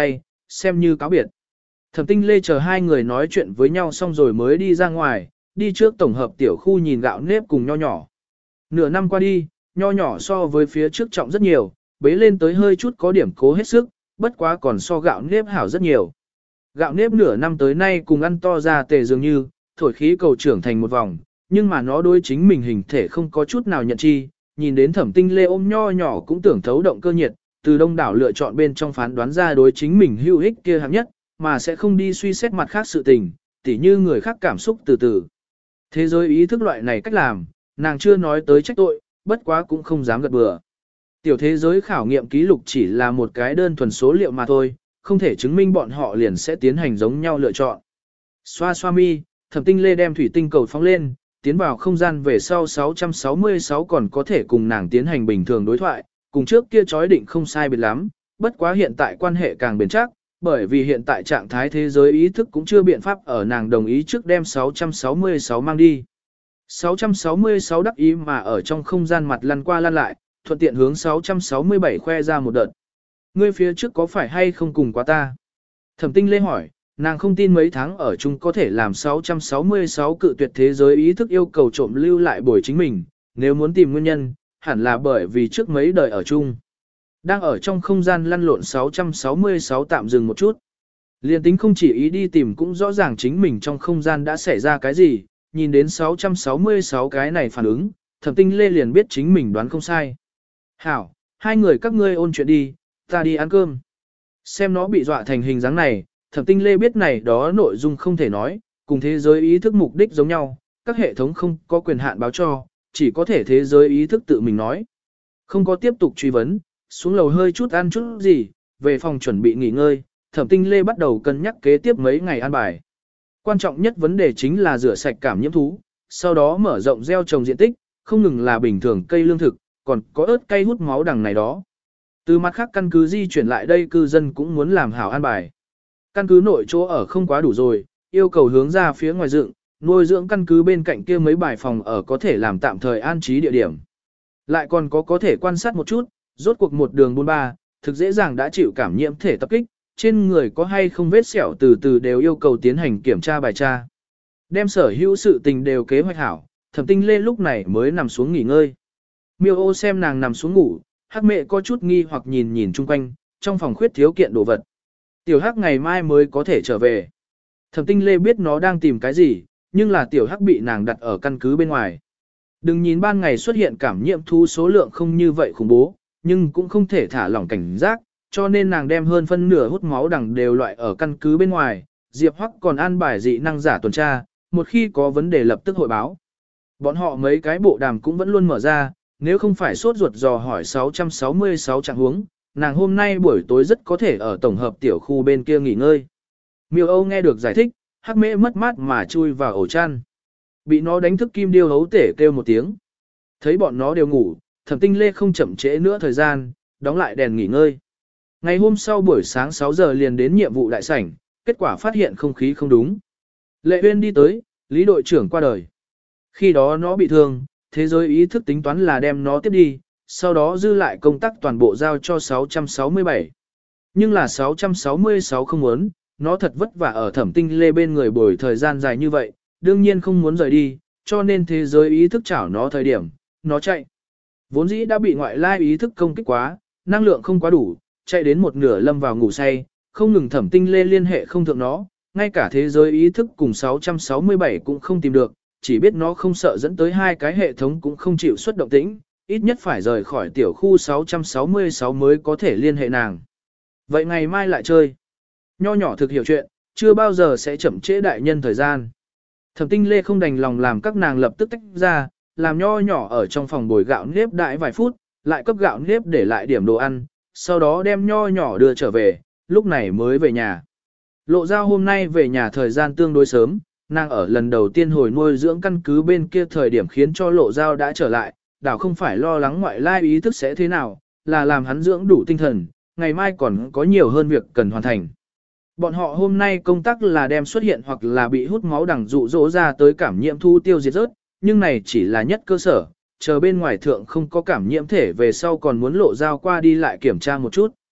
xem như cáo biệt. Thẩm Tinh Lê chờ hai người nói chuyện với nhau xong rồi mới đi ra ngoài, đi trước tổng hợp tiểu khu nhìn gạo nếp cùng nho nhỏ. Nửa năm qua đi, nho nhỏ so với phía trước trọng rất nhiều, bế lên tới hơi chút có điểm cố hết sức, bất quá còn so gạo nếp hảo rất nhiều. Gạo nếp nửa năm tới nay cùng ăn to ra tề dường như, thổi khí cầu trưởng thành một vòng, nhưng mà nó đối chính mình hình thể không có chút nào nhận chi, nhìn đến Thẩm Tinh Lê ôm nho nhỏ cũng tưởng thấu động cơ nhiệt, từ đông đảo lựa chọn bên trong phán đoán ra đối chính mình hữu ích kia hạng nhất, mà sẽ không đi suy xét mặt khác sự tình, tỉ như người khác cảm xúc từ từ. Thế giới ý thức loại này cách làm, nàng chưa nói tới trách tội, bất quá cũng không dám gật bừa. Tiểu thế giới khảo nghiệm ký lục chỉ là một cái đơn thuần số liệu mà thôi, không thể chứng minh bọn họ liền sẽ tiến hành giống nhau lựa chọn. Xoa xoa mi, Thẩm Tinh Lê đem thủy tinh cầu phóng lên, tiến vào không gian về sau sáu trăm sáu mươi sáu còn có thể cùng nàng tiến hành bình thường đối thoại, cùng trước kia chói định không sai biệt lắm, bất quá hiện tại quan hệ càng bền chắc, bởi vì hiện tại trạng thái thế giới ý thức cũng chưa biện pháp ở nàng đồng ý trước đem sáu trăm sáu mươi sáu mang đi. sáu trăm sáu mươi sáu đắc ý mà ở trong không gian mặt lăn qua lăn lại, thuận tiện hướng sáu trăm sáu mươi bảy khoe ra một đợt. Ngươi phía trước có phải hay không cùng quá ta? Thẩm Tinh Lê hỏi, nàng không tin mấy tháng ở chung có thể làm sáu trăm sáu mươi sáu cự tuyệt thế giới ý thức yêu cầu trộm lưu lại bồi chính mình, nếu muốn tìm nguyên nhân, hẳn là bởi vì trước mấy đời ở chung. Đang ở trong không gian lăn lộn sáu trăm sáu mươi sáu tạm dừng một chút. Liên tính không chỉ ý đi tìm cũng rõ ràng chính mình trong không gian đã xảy ra cái gì, nhìn đến sáu trăm sáu mươi sáu cái này phản ứng, Thẩm Tinh Lê liền biết chính mình đoán không sai. Hảo, hai người các ngươi ôn chuyện đi, ta đi ăn cơm. Xem nó bị dọa thành hình dáng này, Thẩm Tinh Lê biết này đó nội dung không thể nói, cùng thế giới ý thức mục đích giống nhau, các hệ thống không có quyền hạn báo cho, chỉ có thể thế giới ý thức tự mình nói. Không có tiếp tục truy vấn, xuống lầu hơi chút ăn chút gì, về phòng chuẩn bị nghỉ ngơi, Thẩm Tinh Lê bắt đầu cân nhắc kế tiếp mấy ngày ăn bài. Quan trọng nhất vấn đề chính là rửa sạch cảm nhiễm thú, sau đó mở rộng gieo trồng diện tích, không ngừng là bình thường cây lương thực, còn có ớt cây hút máu đằng này đó. Từ mặt khác căn cứ di chuyển lại đây cư dân cũng muốn làm hảo an bài. Căn cứ nội chỗ ở không quá đủ rồi, yêu cầu hướng ra phía ngoài dựng, nuôi dưỡng căn cứ bên cạnh kia mấy bài phòng ở có thể làm tạm thời an trí địa điểm. Lại còn có có thể quan sát một chút, rốt cuộc một đường buôn ba, thực dễ dàng đã chịu cảm nhiễm thể tập kích, trên người có hay không vết sẹo từ từ đều yêu cầu tiến hành kiểm tra bài tra. Đem sở hữu sự tình đều kế hoạch hảo, Thẩm Tinh Lê lúc này mới nằm xuống nghỉ ngơi. Miêu ô xem nàng nằm xuống ngủ, Hắc mẹ có chút nghi hoặc nhìn nhìn chung quanh, trong phòng khuyết thiếu kiện đồ vật. Tiểu Hắc ngày mai mới có thể trở về. Thẩm Tinh Lê biết nó đang tìm cái gì, nhưng là Tiểu Hắc bị nàng đặt ở căn cứ bên ngoài. Đừng nhìn ban ngày xuất hiện cảm nhiễm thú số lượng không như vậy khủng bố, nhưng cũng không thể thả lỏng cảnh giác, cho nên nàng đem hơn phân nửa hút máu đằng đều loại ở căn cứ bên ngoài. Diệp Hoắc còn an bài dị năng giả tuần tra, một khi có vấn đề lập tức hội báo. Bọn họ mấy cái bộ đàm cũng vẫn luôn mở ra, nếu không phải sốt ruột dò hỏi sáu trăm sáu mươi sáu trạng huống, nàng hôm nay buổi tối rất có thể ở tổng hợp tiểu khu bên kia nghỉ ngơi. Miêu Âu nghe được giải thích, Hắc mễ mất mát mà chui vào ổ chăn. Bị nó đánh thức kim điêu hấu tể kêu một tiếng. Thấy bọn nó đều ngủ, Thẩm Tinh Lê không chậm trễ nữa thời gian, đóng lại đèn nghỉ ngơi. Ngày hôm sau buổi sáng sáu giờ liền đến nhiệm vụ đại sảnh, kết quả phát hiện không khí không đúng. Lệ Uyên đi tới, Lý đội trưởng qua đời. Khi đó nó bị thương, thế giới ý thức tính toán là đem nó tiếp đi, sau đó dư lại công tác toàn bộ giao cho sáu trăm sáu mươi bảy. Nhưng là sáu trăm sáu mươi sáu không muốn, nó thật vất vả ở Thẩm Tinh Lê bên người bồi thời gian dài như vậy, đương nhiên không muốn rời đi, cho nên thế giới ý thức chảo nó thời điểm, nó chạy. Vốn dĩ đã bị ngoại lai ý thức công kích quá, năng lượng không quá đủ, chạy đến một nửa lâm vào ngủ say, không ngừng Thẩm Tinh Lê liên hệ không thượng nó, ngay cả thế giới ý thức cùng sáu trăm sáu mươi bảy cũng không tìm được, chỉ biết nó không sợ dẫn tới hai cái hệ thống cũng không chịu xuất động tĩnh, ít nhất phải rời khỏi tiểu khu sáu trăm sáu mươi sáu mới có thể liên hệ nàng. Vậy ngày mai lại chơi. Nho nhỏ thực hiểu chuyện, chưa bao giờ sẽ chậm trễ đại nhân thời gian. Thẩm Tinh Lê không đành lòng làm các nàng lập tức tách ra, làm nho nhỏ ở trong phòng bồi gạo nếp đãi vài phút, lại cấp gạo nếp để lại điểm đồ ăn, sau đó đem nho nhỏ đưa trở về, lúc này mới về nhà. Lộ Giao hôm nay về nhà thời gian tương đối sớm, nàng ở lần đầu tiên hồi nuôi dưỡng căn cứ bên kia thời điểm khiến cho Lộ Giao đã trở lại, đảo không phải lo lắng ngoại lai ý thức sẽ thế nào, là làm hắn dưỡng đủ tinh thần, ngày mai còn có nhiều hơn việc cần hoàn thành. Bọn họ hôm nay công tác là đem xuất hiện hoặc là bị hút máu đằng dụ dỗ ra tới cảm nhiễm thu tiêu diệt rớt, nhưng này chỉ là nhất cơ sở, chờ bên ngoài thượng không có cảm nhiễm thể về sau còn muốn Lộ Giao qua đi lại kiểm tra một chút.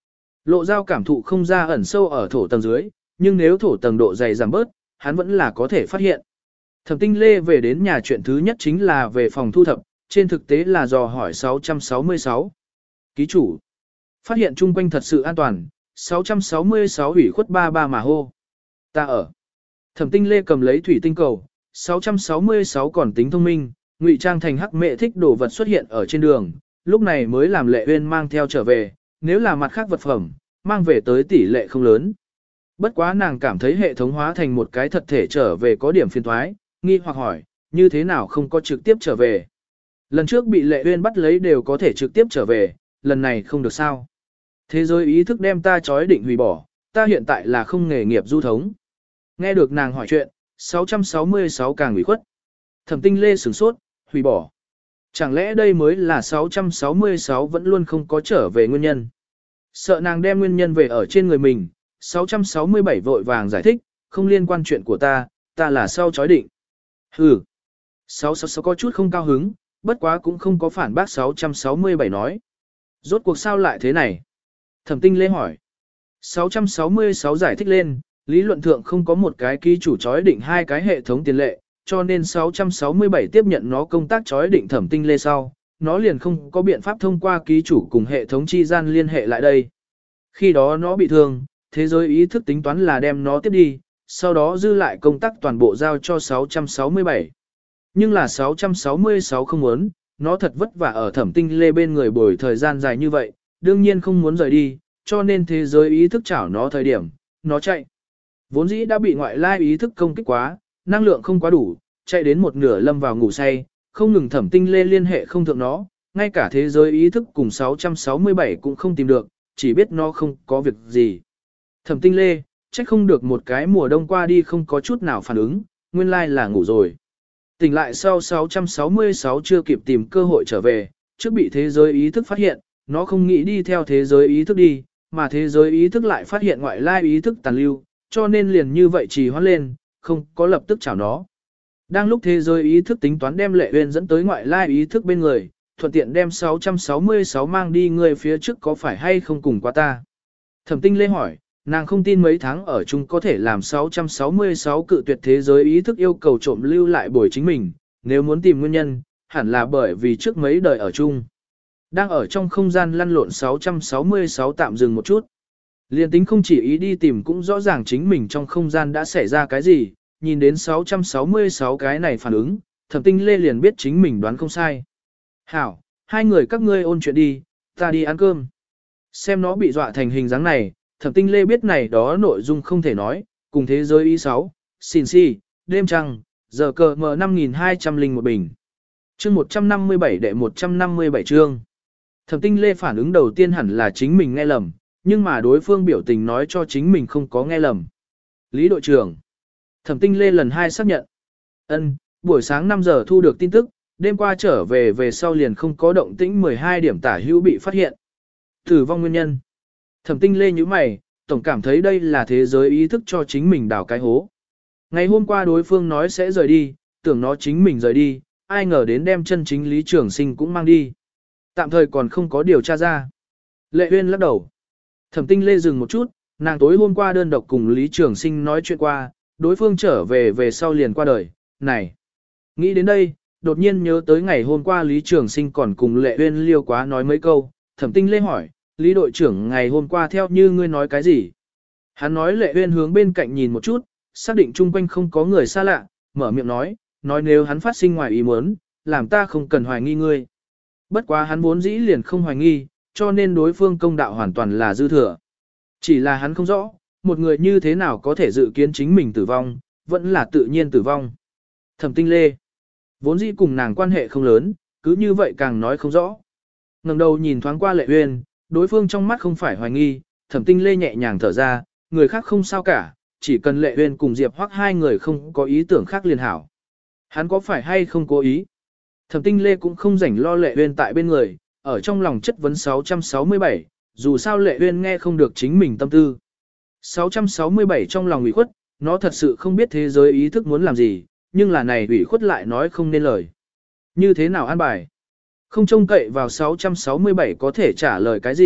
Lộ Giao cảm thụ không ra ẩn sâu ở thổ tầng dưới, nhưng nếu thổ tầng độ dày giảm bớt, hắn vẫn là có thể phát hiện. Thẩm Tinh Lê về đến nhà chuyện thứ nhất chính là về phòng thu thập, trên thực tế là dò hỏi sáu trăm sáu mươi sáu. Ký chủ. Phát hiện chung quanh thật sự an toàn, sáu trăm sáu mươi sáu hủy khuất ba ba mà hô. Ta ở. Thẩm Tinh Lê cầm lấy thủy tinh cầu, sáu trăm sáu mươi sáu còn tính thông minh, ngụy trang thành hắc mẹ thích đồ vật xuất hiện ở trên đường, lúc này mới làm Lệ Uyên mang theo trở về, nếu là mặt khác vật phẩm, mang về tới tỷ lệ không lớn. Bất quá nàng cảm thấy hệ thống hóa thành một cái thật thể trở về có điểm phiền toái, nghi hoặc hỏi, như thế nào không có trực tiếp trở về. Lần trước bị Lệ Uyên bắt lấy đều có thể trực tiếp trở về, lần này không được sao. Thế giới ý thức đem ta trói định hủy bỏ, ta hiện tại là không nghề nghiệp du thống. Nghe được nàng hỏi chuyện, sáu trăm sáu mươi sáu càng ủy khuất. Thẩm Tinh Lê sửng sốt, hủy bỏ. Chẳng lẽ đây mới là sáu trăm sáu mươi sáu vẫn luôn không có trở về nguyên nhân. Sợ nàng đem nguyên nhân về ở trên người mình, sáu trăm sáu mươi bảy vội vàng giải thích, không liên quan chuyện của ta, ta là sau chói định. Hừ. sáu sáu sáu có chút không cao hứng, bất quá cũng không có phản bác sáu trăm sáu mươi bảy nói. Rốt cuộc sao lại thế này? Thẩm Tinh Lê hỏi. sáu trăm sáu mươi sáu giải thích lên, lý luận thượng không có một cái ký chủ chói định hai cái hệ thống tiền lệ, cho nên sáu trăm sáu mươi bảy tiếp nhận nó công tác chói định Thẩm Tinh Lê sau, nó liền không có biện pháp thông qua ký chủ cùng hệ thống chi gian liên hệ lại đây. Khi đó nó bị thương, thế giới ý thức tính toán là đem nó tiếp đi, sau đó dư lại công tác toàn bộ giao cho sáu trăm sáu mươi bảy. Nhưng là sáu trăm sáu mươi sáu không muốn, nó thật vất vả ở Thẩm Tinh Lê bên người bồi thời gian dài như vậy, đương nhiên không muốn rời đi, cho nên thế giới ý thức chảo nó thời điểm, nó chạy. Vốn dĩ đã bị ngoại lai ý thức công kích quá, năng lượng không quá đủ, chạy đến một nửa lâm vào ngủ say, không ngừng Thẩm Tinh Lê liên hệ không thượng nó, ngay cả thế giới ý thức cùng sáu trăm sáu mươi bảy cũng không tìm được, chỉ biết nó không có việc gì. Thẩm Tinh Lê, trách không được một cái mùa đông qua đi không có chút nào phản ứng, nguyên lai là ngủ rồi. Tỉnh lại sau sáu trăm sáu mươi sáu chưa kịp tìm cơ hội trở về, trước bị thế giới ý thức phát hiện, nó không nghĩ đi theo thế giới ý thức đi, mà thế giới ý thức lại phát hiện ngoại lai ý thức tàn lưu, cho nên liền như vậy trì hoãn lên, không có lập tức chào nó. Đang lúc thế giới ý thức tính toán đem Lệ Uyên dẫn tới ngoại lai ý thức bên người, thuận tiện đem sáu trăm sáu mươi sáu mang đi người phía trước có phải hay không cùng qua ta. Thẩm Tinh Lê hỏi, nàng không tin mấy tháng ở chung có thể làm sáu trăm sáu mươi sáu cự tuyệt thế giới ý thức yêu cầu trộm lưu lại bồi chính mình, nếu muốn tìm nguyên nhân, hẳn là bởi vì trước mấy đời ở chung. Đang ở trong không gian lăn lộn sáu trăm sáu mươi sáu tạm dừng một chút. Liên tính không chỉ ý đi tìm cũng rõ ràng chính mình trong không gian đã xảy ra cái gì, nhìn đến sáu trăm sáu mươi sáu cái này phản ứng, Thẩm Tinh Lê liền biết chính mình đoán không sai. Hảo, hai người các ngươi ôn chuyện đi, ta đi ăn cơm. Xem nó bị dọa thành hình dáng này, Thẩm Tinh Lê biết này đó nội dung không thể nói, cùng thế giới ý sáu, xin si, đêm trăng, giờ cờ m năm nghìn hai trăm linh một bình. Chương một trăm năm mươi bảy đệ một trăm năm mươi bảy chương. Thẩm Tinh Lê phản ứng đầu tiên hẳn là chính mình nghe lầm, nhưng mà đối phương biểu tình nói cho chính mình không có nghe lầm. Lý đội trưởng. Thẩm Tinh Lê lần hai xác nhận. Ân, buổi sáng năm giờ thu được tin tức, đêm qua trở về về sau liền không có động tĩnh mười hai điểm tả hữu bị phát hiện. Tử vong nguyên nhân. Thẩm Tinh Lê như mày, tổng cảm thấy đây là thế giới ý thức cho chính mình đào cái hố. Ngày hôm qua đối phương nói sẽ rời đi, tưởng nó chính mình rời đi, ai ngờ đến đem chân chính Lý Trường Sinh cũng mang đi. Tạm thời còn không có điều tra ra. Lệ Uyên lắc đầu. Thẩm Tinh Lê dừng một chút, nàng tối hôm qua đơn độc cùng Lý Trường Sinh nói chuyện qua, đối phương trở về về sau liền qua đời, này. Nghĩ đến đây, đột nhiên nhớ tới ngày hôm qua Lý Trường Sinh còn cùng Lệ Uyên liêu quá nói mấy câu, Thẩm Tinh Lê hỏi, Lý đội trưởng ngày hôm qua theo như ngươi nói cái gì? Hắn nói Lệ Uyên hướng bên cạnh nhìn một chút, xác định chung quanh không có người xa lạ, mở miệng nói, nói nếu hắn phát sinh ngoài ý muốn, làm ta không cần hoài nghi ngươi. Bất quá hắn vốn dĩ liền không hoài nghi, cho nên đối phương công đạo hoàn toàn là dư thừa. Chỉ là hắn không rõ, một người như thế nào có thể dự kiến chính mình tử vong, vẫn là tự nhiên tử vong. Thẩm Tinh Lê, vốn dĩ cùng nàng quan hệ không lớn, cứ như vậy càng nói không rõ. Ngẩng đầu nhìn thoáng qua Lệ Uyên, đối phương trong mắt không phải hoài nghi, Thẩm Tinh Lê nhẹ nhàng thở ra, người khác không sao cả, chỉ cần Lệ Uyên cùng Diệp Hoắc hai người không có ý tưởng khác liền hảo. Hắn có phải hay không cố ý? Thẩm Tinh Lê cũng không rảnh lo Lệ Uyên tại bên người, ở trong lòng chất vấn sáu trăm sáu mươi bảy, dù sao Lệ Uyên nghe không được chính mình tâm tư. sáu trăm sáu mươi bảy trong lòng ủy khuất, nó thật sự không biết thế giới ý thức muốn làm gì, nhưng là này ủy khuất lại nói không nên lời. Như thế nào an bài? Không trông cậy vào sáu trăm sáu mươi bảy có thể trả lời cái gì,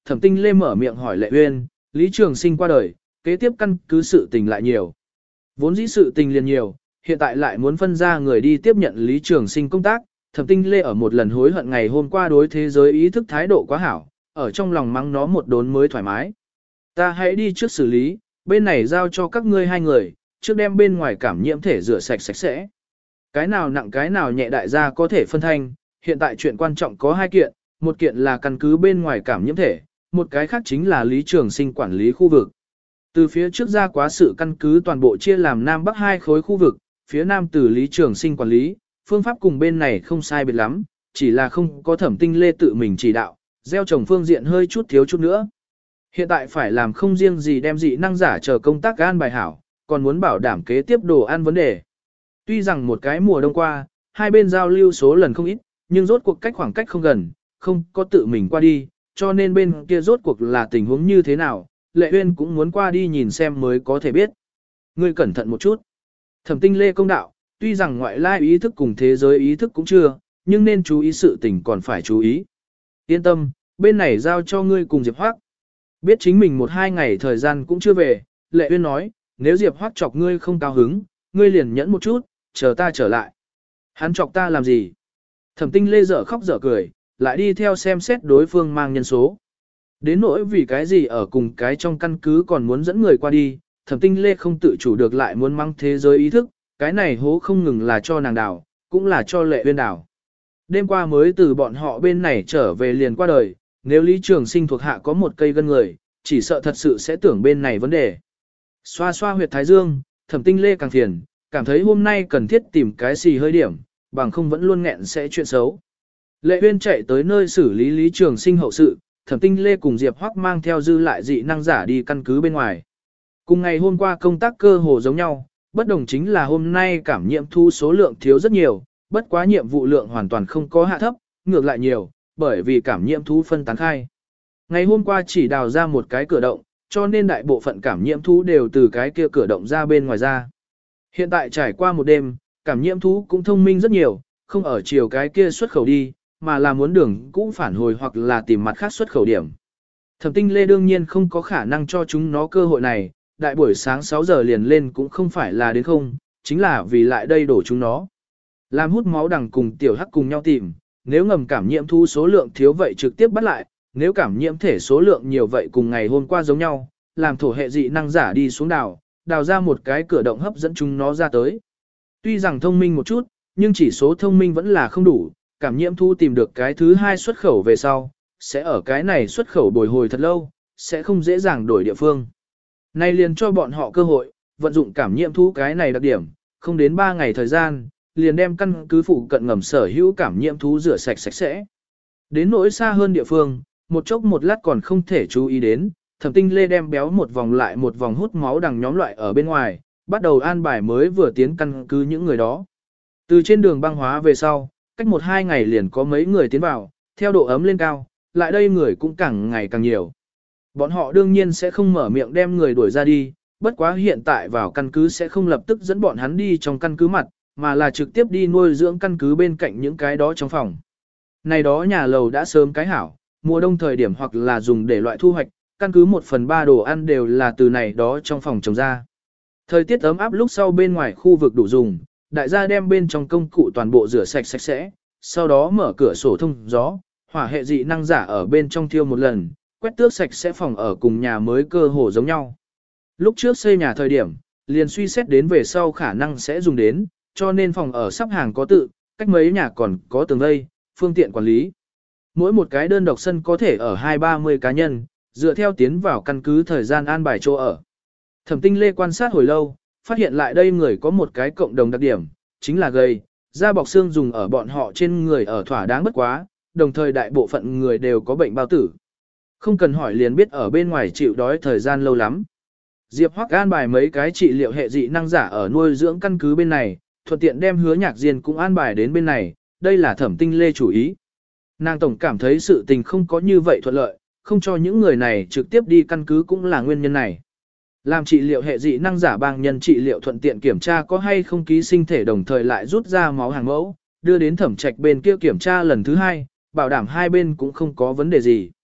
Thẩm Tinh Lê mở miệng hỏi Lệ Uyên, Lý Trường Sinh qua đời, kế tiếp căn cứ sự tình lại nhiều. Vốn dĩ sự tình liền nhiều, hiện tại lại muốn phân ra người đi tiếp nhận Lý Trường Sinh công tác, Thẩm Tinh Lê ở một lần hối hận ngày hôm qua đối thế giới ý thức thái độ quá hảo, ở trong lòng mắng nó một đốn mới thoải mái. Ta hãy đi trước xử lý, bên này giao cho các ngươi hai người, trước đem bên ngoài cảm nhiễm thể rửa sạch sạch sẽ. Cái nào nặng cái nào nhẹ đại gia có thể phân thanh, hiện tại chuyện quan trọng có hai kiện, một kiện là căn cứ bên ngoài cảm nhiễm thể, một cái khác chính là Lý Trường Sinh quản lý khu vực. Từ phía trước ra quá sự căn cứ toàn bộ chia làm Nam Bắc hai khối khu vực, phía Nam từ Lý Trường Sinh quản lý, phương pháp cùng bên này không sai biệt lắm, chỉ là không có Thẩm Tinh Lê tự mình chỉ đạo, gieo trồng phương diện hơi chút thiếu chút nữa. Hiện tại phải làm không riêng gì đem dị năng giả chờ công tác an bài hảo, còn muốn bảo đảm kế tiếp đồ ăn vấn đề. Tuy rằng một cái mùa đông qua, hai bên giao lưu số lần không ít, nhưng rốt cuộc cách khoảng cách không gần, không có tự mình qua đi, cho nên bên kia rốt cuộc là tình huống như thế nào, Lệ Uyên cũng muốn qua đi nhìn xem mới có thể biết. Ngươi cẩn thận một chút. Thẩm Tinh Lê công đạo, tuy rằng ngoại lai ý thức cùng thế giới ý thức cũng chưa, nhưng nên chú ý sự tình còn phải chú ý. Yên tâm, bên này giao cho ngươi cùng Diệp Hoắc. Biết chính mình một hai ngày thời gian cũng chưa về, Lệ Uyên nói, nếu Diệp Hoắc chọc ngươi không cao hứng, ngươi liền nhẫn một chút, chờ ta trở lại. Hắn chọc ta làm gì? Thẩm Tinh Lê dở khóc dở cười, lại đi theo xem xét đối phương mang nhân số. Đến nỗi vì cái gì ở cùng cái trong căn cứ còn muốn dẫn người qua đi, Thẩm Tinh Lê không tự chủ được lại muốn mang thế giới ý thức, cái này hố không ngừng là cho nàng đảo, cũng là cho Lệ Uyên đảo. Đêm qua mới từ bọn họ bên này trở về liền qua đời, nếu Lý Trường Sinh thuộc hạ có một cây gân người, chỉ sợ thật sự sẽ tưởng bên này vấn đề. Xoa xoa huyệt thái dương, Thẩm Tinh Lê càng phiền, cảm thấy hôm nay cần thiết tìm cái xì hơi điểm, bằng không vẫn luôn nghẹn sẽ chuyện xấu. Lệ Uyên chạy tới nơi xử lý Lý Trường Sinh hậu sự, Thẩm Tinh Lê cùng Diệp Hoắc mang theo dư lại dị năng giả đi căn cứ bên ngoài. Cùng ngày hôm qua công tác cơ hồ giống nhau, bất đồng chính là hôm nay cảm nhiễm thu số lượng thiếu rất nhiều, bất quá nhiệm vụ lượng hoàn toàn không có hạ thấp, ngược lại nhiều, bởi vì cảm nhiễm thú phân tán khai. Ngày hôm qua chỉ đào ra một cái cửa động, cho nên đại bộ phận cảm nhiễm thú đều từ cái kia cửa động ra bên ngoài ra. Hiện tại trải qua một đêm, cảm nhiễm thú cũng thông minh rất nhiều, không ở chiều cái kia xuất khẩu đi, mà là muốn đường cũ phản hồi hoặc là tìm mặt khác xuất khẩu điểm. Thẩm Tinh Lê đương nhiên không có khả năng cho chúng nó cơ hội này, đại buổi sáng sáu giờ liền lên cũng không phải là đến không, chính là vì lại đây đổ chúng nó. Làm hút máu đằng cùng tiểu hắc cùng nhau tìm, nếu ngầm cảm nhiễm thú số lượng thiếu vậy trực tiếp bắt lại, nếu cảm nhiễm thể số lượng nhiều vậy cùng ngày hôm qua giống nhau, làm thổ hệ dị năng giả đi xuống đào, đào ra một cái cửa động hấp dẫn chúng nó ra tới. Tuy rằng thông minh một chút, nhưng chỉ số thông minh vẫn là không đủ, cảm nhiễm thú tìm được cái thứ hai xuất khẩu về sau, sẽ ở cái này xuất khẩu bồi hồi thật lâu, sẽ không dễ dàng đổi địa phương. Này liền cho bọn họ cơ hội, vận dụng cảm nhiễm thú cái này đặc điểm, không đến ba ngày thời gian, liền đem căn cứ phụ cận ngầm sở hữu cảm nhiễm thú rửa sạch sạch sẽ. Đến nỗi xa hơn địa phương, một chốc một lát còn không thể chú ý đến, Thẩm Tinh Lê đem béo một vòng lại một vòng hút máu đằng nhóm loại ở bên ngoài, bắt đầu an bài mới vừa tiến căn cứ những người đó. Từ trên đường băng hóa về sau, cách một hai ngày liền có mấy người tiến vào, theo độ ấm lên cao, lại đây người cũng càng ngày càng nhiều. Bọn họ đương nhiên sẽ không mở miệng đem người đuổi ra đi, bất quá hiện tại vào căn cứ sẽ không lập tức dẫn bọn hắn đi trong căn cứ mặt, mà là trực tiếp đi nuôi dưỡng căn cứ bên cạnh những cái đó trong phòng. Này đó nhà lầu đã sớm cái hảo, mùa đông thời điểm hoặc là dùng để loại thu hoạch, căn cứ một phần ba đồ ăn đều là từ này đó trong phòng trồng ra. Thời tiết ấm áp lúc sau bên ngoài khu vực đủ dùng, đại gia đem bên trong công cụ toàn bộ rửa sạch sạch sẽ, sau đó mở cửa sổ thông gió, hỏa hệ dị năng giả ở bên trong thiêu một lần, quét tước sạch sẽ phòng ở cùng nhà mới cơ hồ giống nhau. Lúc trước xây nhà thời điểm, liền suy xét đến về sau khả năng sẽ dùng đến, cho nên phòng ở sắp hàng có tự, cách mấy nhà còn có tường vây, phương tiện quản lý. Mỗi một cái đơn độc sân có thể ở hai ba mươi cá nhân, dựa theo tiến vào căn cứ thời gian an bài chỗ ở. Thẩm Tinh Lê quan sát hồi lâu, phát hiện lại đây người có một cái cộng đồng đặc điểm, chính là gầy, da bọc xương dùng ở bọn họ trên người ở thỏa đáng bất quá, đồng thời đại bộ phận người đều có bệnh bao tử. Không cần hỏi liền biết ở bên ngoài chịu đói thời gian lâu lắm. Diệp Hoắc an bài mấy cái trị liệu hệ dị năng giả ở nuôi dưỡng căn cứ bên này, thuận tiện đem Hứa Nhạc Diên cũng an bài đến bên này, đây là Thẩm Tinh Lê chủ ý. Nàng tổng cảm thấy sự tình không có như vậy thuận lợi, không cho những người này trực tiếp đi căn cứ cũng là nguyên nhân này. Làm trị liệu hệ dị năng giả bang nhân trị liệu thuận tiện kiểm tra có hay không ký sinh thể đồng thời lại rút ra máu hàng mẫu, đưa đến thẩm trạch bên kia kiểm tra lần thứ hai, bảo đảm hai bên cũng không có vấn đề gì.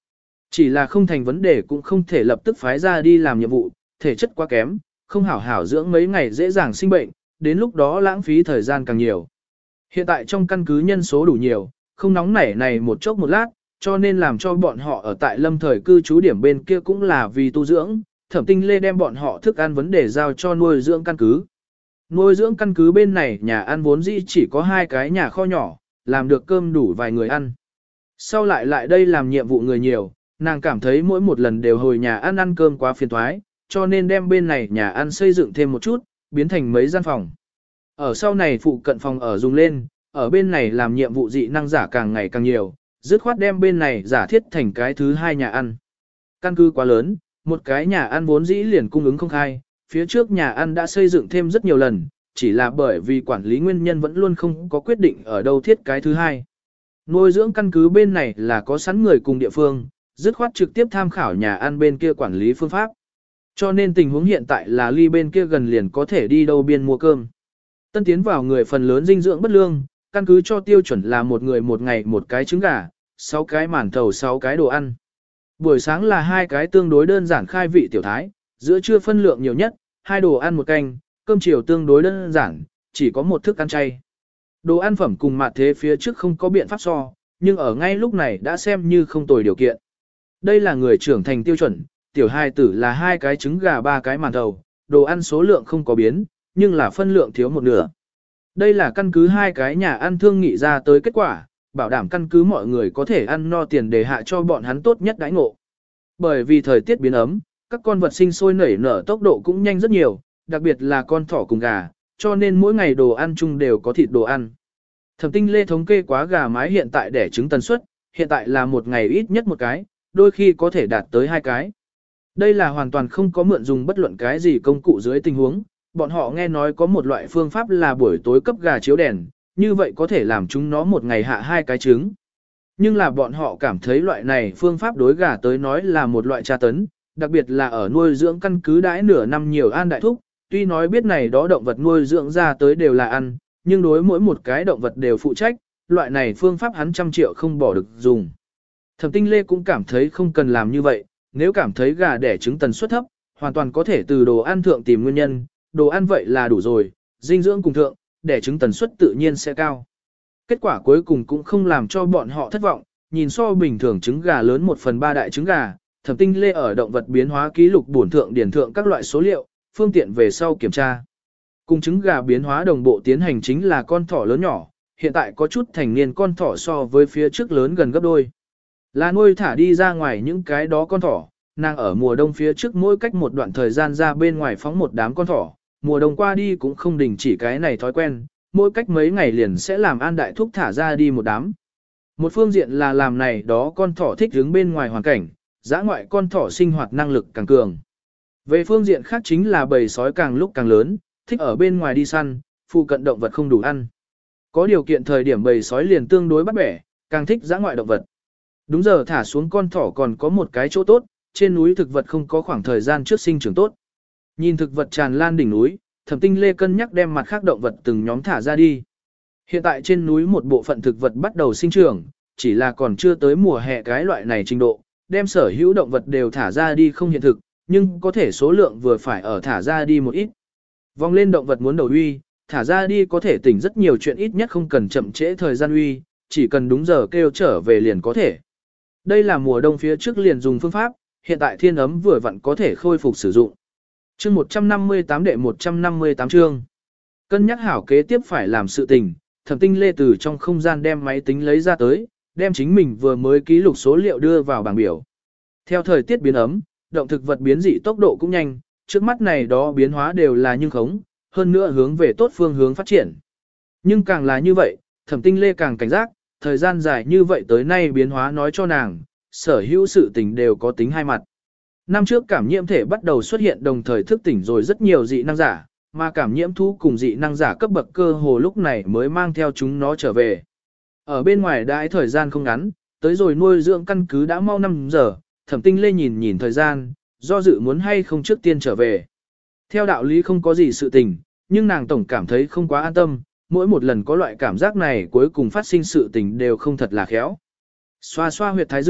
Chỉ là không thành vấn đề cũng không thể lập tức phái ra đi làm nhiệm vụ, thể chất quá kém, không hảo hảo dưỡng mấy ngày dễ dàng sinh bệnh, đến lúc đó lãng phí thời gian càng nhiều. Hiện tại trong căn cứ nhân số đủ nhiều, không nóng nảy này một chốc một lát, cho nên làm cho bọn họ ở tại lâm thời cư trú điểm bên kia cũng là vì tu dưỡng, Thẩm Tinh Lê đem bọn họ thức ăn vấn đề giao cho nuôi dưỡng căn cứ. Nuôi dưỡng căn cứ bên này nhà ăn vốn dĩ chỉ có hai cái nhà kho nhỏ, làm được cơm đủ vài người ăn. Sau lại lại đây làm nhiệm vụ người nhiều, nàng cảm thấy mỗi một lần đều hồi nhà ăn ăn cơm quá phiền toái, cho nên đem bên này nhà ăn xây dựng thêm một chút, biến thành mấy gian phòng. Ở sau này phụ cận phòng ở dùng lên, ở bên này làm nhiệm vụ dị năng giả càng ngày càng nhiều, dứt khoát đem bên này giả thiết thành cái thứ hai nhà ăn. Căn cứ quá lớn, một cái nhà ăn vốn dĩ liền cung ứng không khai, phía trước nhà ăn đã xây dựng thêm rất nhiều lần, chỉ là bởi vì quản lý nguyên nhân vẫn luôn không có quyết định ở đâu thiết cái thứ hai. Nuôi dưỡng căn cứ bên này là có sẵn người cùng địa phương, dứt khoát trực tiếp tham khảo nhà ăn bên kia quản lý phương pháp. Cho nên tình huống hiện tại là ly bên kia gần liền có thể đi đâu biên mua cơm. Tân tiến vào người phần lớn dinh dưỡng bất lương, căn cứ cho tiêu chuẩn là một người một ngày một cái trứng gà, sáu cái màn thầu sáu cái đồ ăn. Buổi sáng là hai cái tương đối đơn giản khai vị tiểu thái, giữa trưa phân lượng nhiều nhất, hai đồ ăn một canh, cơm chiều tương đối đơn giản, chỉ có một thức ăn chay. Đồ ăn phẩm cùng mặt thế phía trước không có biện pháp so, nhưng ở ngay lúc này đã xem như không tồi điều kiện. Đây là người trưởng thành tiêu chuẩn, tiểu hai tử là hai cái trứng gà ba cái màn thầu, đồ ăn số lượng không có biến, nhưng là phân lượng thiếu một nửa. Đây là căn cứ hai cái nhà ăn thương nghị ra tới kết quả, bảo đảm căn cứ mọi người có thể ăn no tiền để hạ cho bọn hắn tốt nhất đãi ngộ. Bởi vì thời tiết biến ấm, các con vật sinh sôi nảy nở tốc độ cũng nhanh rất nhiều, đặc biệt là con thỏ cùng gà, cho nên mỗi ngày đồ ăn chung đều có thịt đồ ăn. Thẩm Tinh Lê thống kê quá gà mái hiện tại đẻ trứng tần suất, hiện tại là một ngày ít nhất một cái, đôi khi có thể đạt tới hai cái. Đây là hoàn toàn không có mượn dùng bất luận cái gì công cụ dưới tình huống, bọn họ nghe nói có một loại phương pháp là buổi tối cấp gà chiếu đèn, như vậy có thể làm chúng nó một ngày hạ hai cái trứng. Nhưng là bọn họ cảm thấy loại này phương pháp đối gà tới nói là một loại tra tấn, đặc biệt là ở nuôi dưỡng căn cứ đãi nửa năm nhiều an đại thúc, tuy nói biết này đó động vật nuôi dưỡng ra tới đều là ăn, nhưng đối mỗi một cái động vật đều phụ trách, loại này phương pháp hắn trăm triệu không bỏ được dùng. Thẩm Tinh Lê cũng cảm thấy không cần làm như vậy, nếu cảm thấy gà đẻ trứng tần suất thấp, hoàn toàn có thể từ đồ ăn thượng tìm nguyên nhân, đồ ăn vậy là đủ rồi, dinh dưỡng cùng thượng, đẻ trứng tần suất tự nhiên sẽ cao. Kết quả cuối cùng cũng không làm cho bọn họ thất vọng, nhìn so bình thường trứng gà lớn một phần ba đại trứng gà, Thẩm Tinh Lê ở động vật biến hóa ký lục bổn thượng điển thượng các loại số liệu, phương tiện về sau kiểm tra. Cùng trứng gà biến hóa đồng bộ tiến hành chính là con thỏ lớn nhỏ, hiện tại có chút thành niên con thỏ so với phía trước lớn gần gấp đôi. Là nuôi thả đi ra ngoài những cái đó con thỏ, nàng ở mùa đông phía trước mỗi cách một đoạn thời gian ra bên ngoài phóng một đám con thỏ, mùa đông qua đi cũng không đình chỉ cái này thói quen, mỗi cách mấy ngày liền sẽ làm an đại thúc thả ra đi một đám. Một phương diện là làm này đó con thỏ thích đứng bên ngoài hoàn cảnh, dã ngoại con thỏ sinh hoạt năng lực càng cường. Về phương diện khác chính là bầy sói càng lúc càng lớn, thích ở bên ngoài đi săn, phụ cận động vật không đủ ăn. Có điều kiện thời điểm bầy sói liền tương đối bắt bẻ, càng thích dã ngoại động vật. Đúng giờ thả xuống con thỏ còn có một cái chỗ tốt, trên núi thực vật không có khoảng thời gian trước sinh trưởng tốt. Nhìn thực vật tràn lan đỉnh núi, Thẩm Tinh Lê cân nhắc đem mặt khác động vật từng nhóm thả ra đi. Hiện tại trên núi một bộ phận thực vật bắt đầu sinh trưởng, chỉ là còn chưa tới mùa hè cái loại này trình độ, đem sở hữu động vật đều thả ra đi không hiện thực, nhưng có thể số lượng vừa phải ở thả ra đi một ít. Vòng lên động vật muốn đầu uy, thả ra đi có thể tỉnh rất nhiều chuyện, ít nhất không cần chậm trễ thời gian uy, chỉ cần đúng giờ kêu trở về liền có thể. Đây là mùa đông phía trước liền dùng phương pháp, hiện tại thiên ấm vừa vặn có thể khôi phục sử dụng. Chương một trăm năm mươi tám đệ một trăm năm mươi tám chương. Cân nhắc hảo kế tiếp phải làm sự tình, Thẩm Tinh Lê từ trong không gian đem máy tính lấy ra tới, đem chính mình vừa mới ký lục số liệu đưa vào bảng biểu. Theo thời tiết biến ấm, động thực vật biến dị tốc độ cũng nhanh, trước mắt này đó biến hóa đều là nhưng khống, hơn nữa hướng về tốt phương hướng phát triển. Nhưng càng là như vậy, Thẩm Tinh Lê càng cảnh giác, thời gian dài như vậy tới nay biến hóa nói cho nàng, sở hữu sự tình đều có tính hai mặt. Năm trước cảm nhiễm thể bắt đầu xuất hiện đồng thời thức tỉnh rồi rất nhiều dị năng giả, mà cảm nhiễm thú cùng dị năng giả cấp bậc cơ hồ lúc này mới mang theo chúng nó trở về. Ở bên ngoài đãi thời gian không ngắn, tới rồi nuôi dưỡng căn cứ đã mau năm giờ, Thẩm Tinh Lê nhìn nhìn thời gian, do dự muốn hay không trước tiên trở về. Theo đạo lý không có gì sự tình, nhưng nàng tổng cảm thấy không quá an tâm, mỗi một lần có loại cảm giác này cuối cùng phát sinh sự tình đều không thật là khéo. Xoa xoa huyệt thái dương,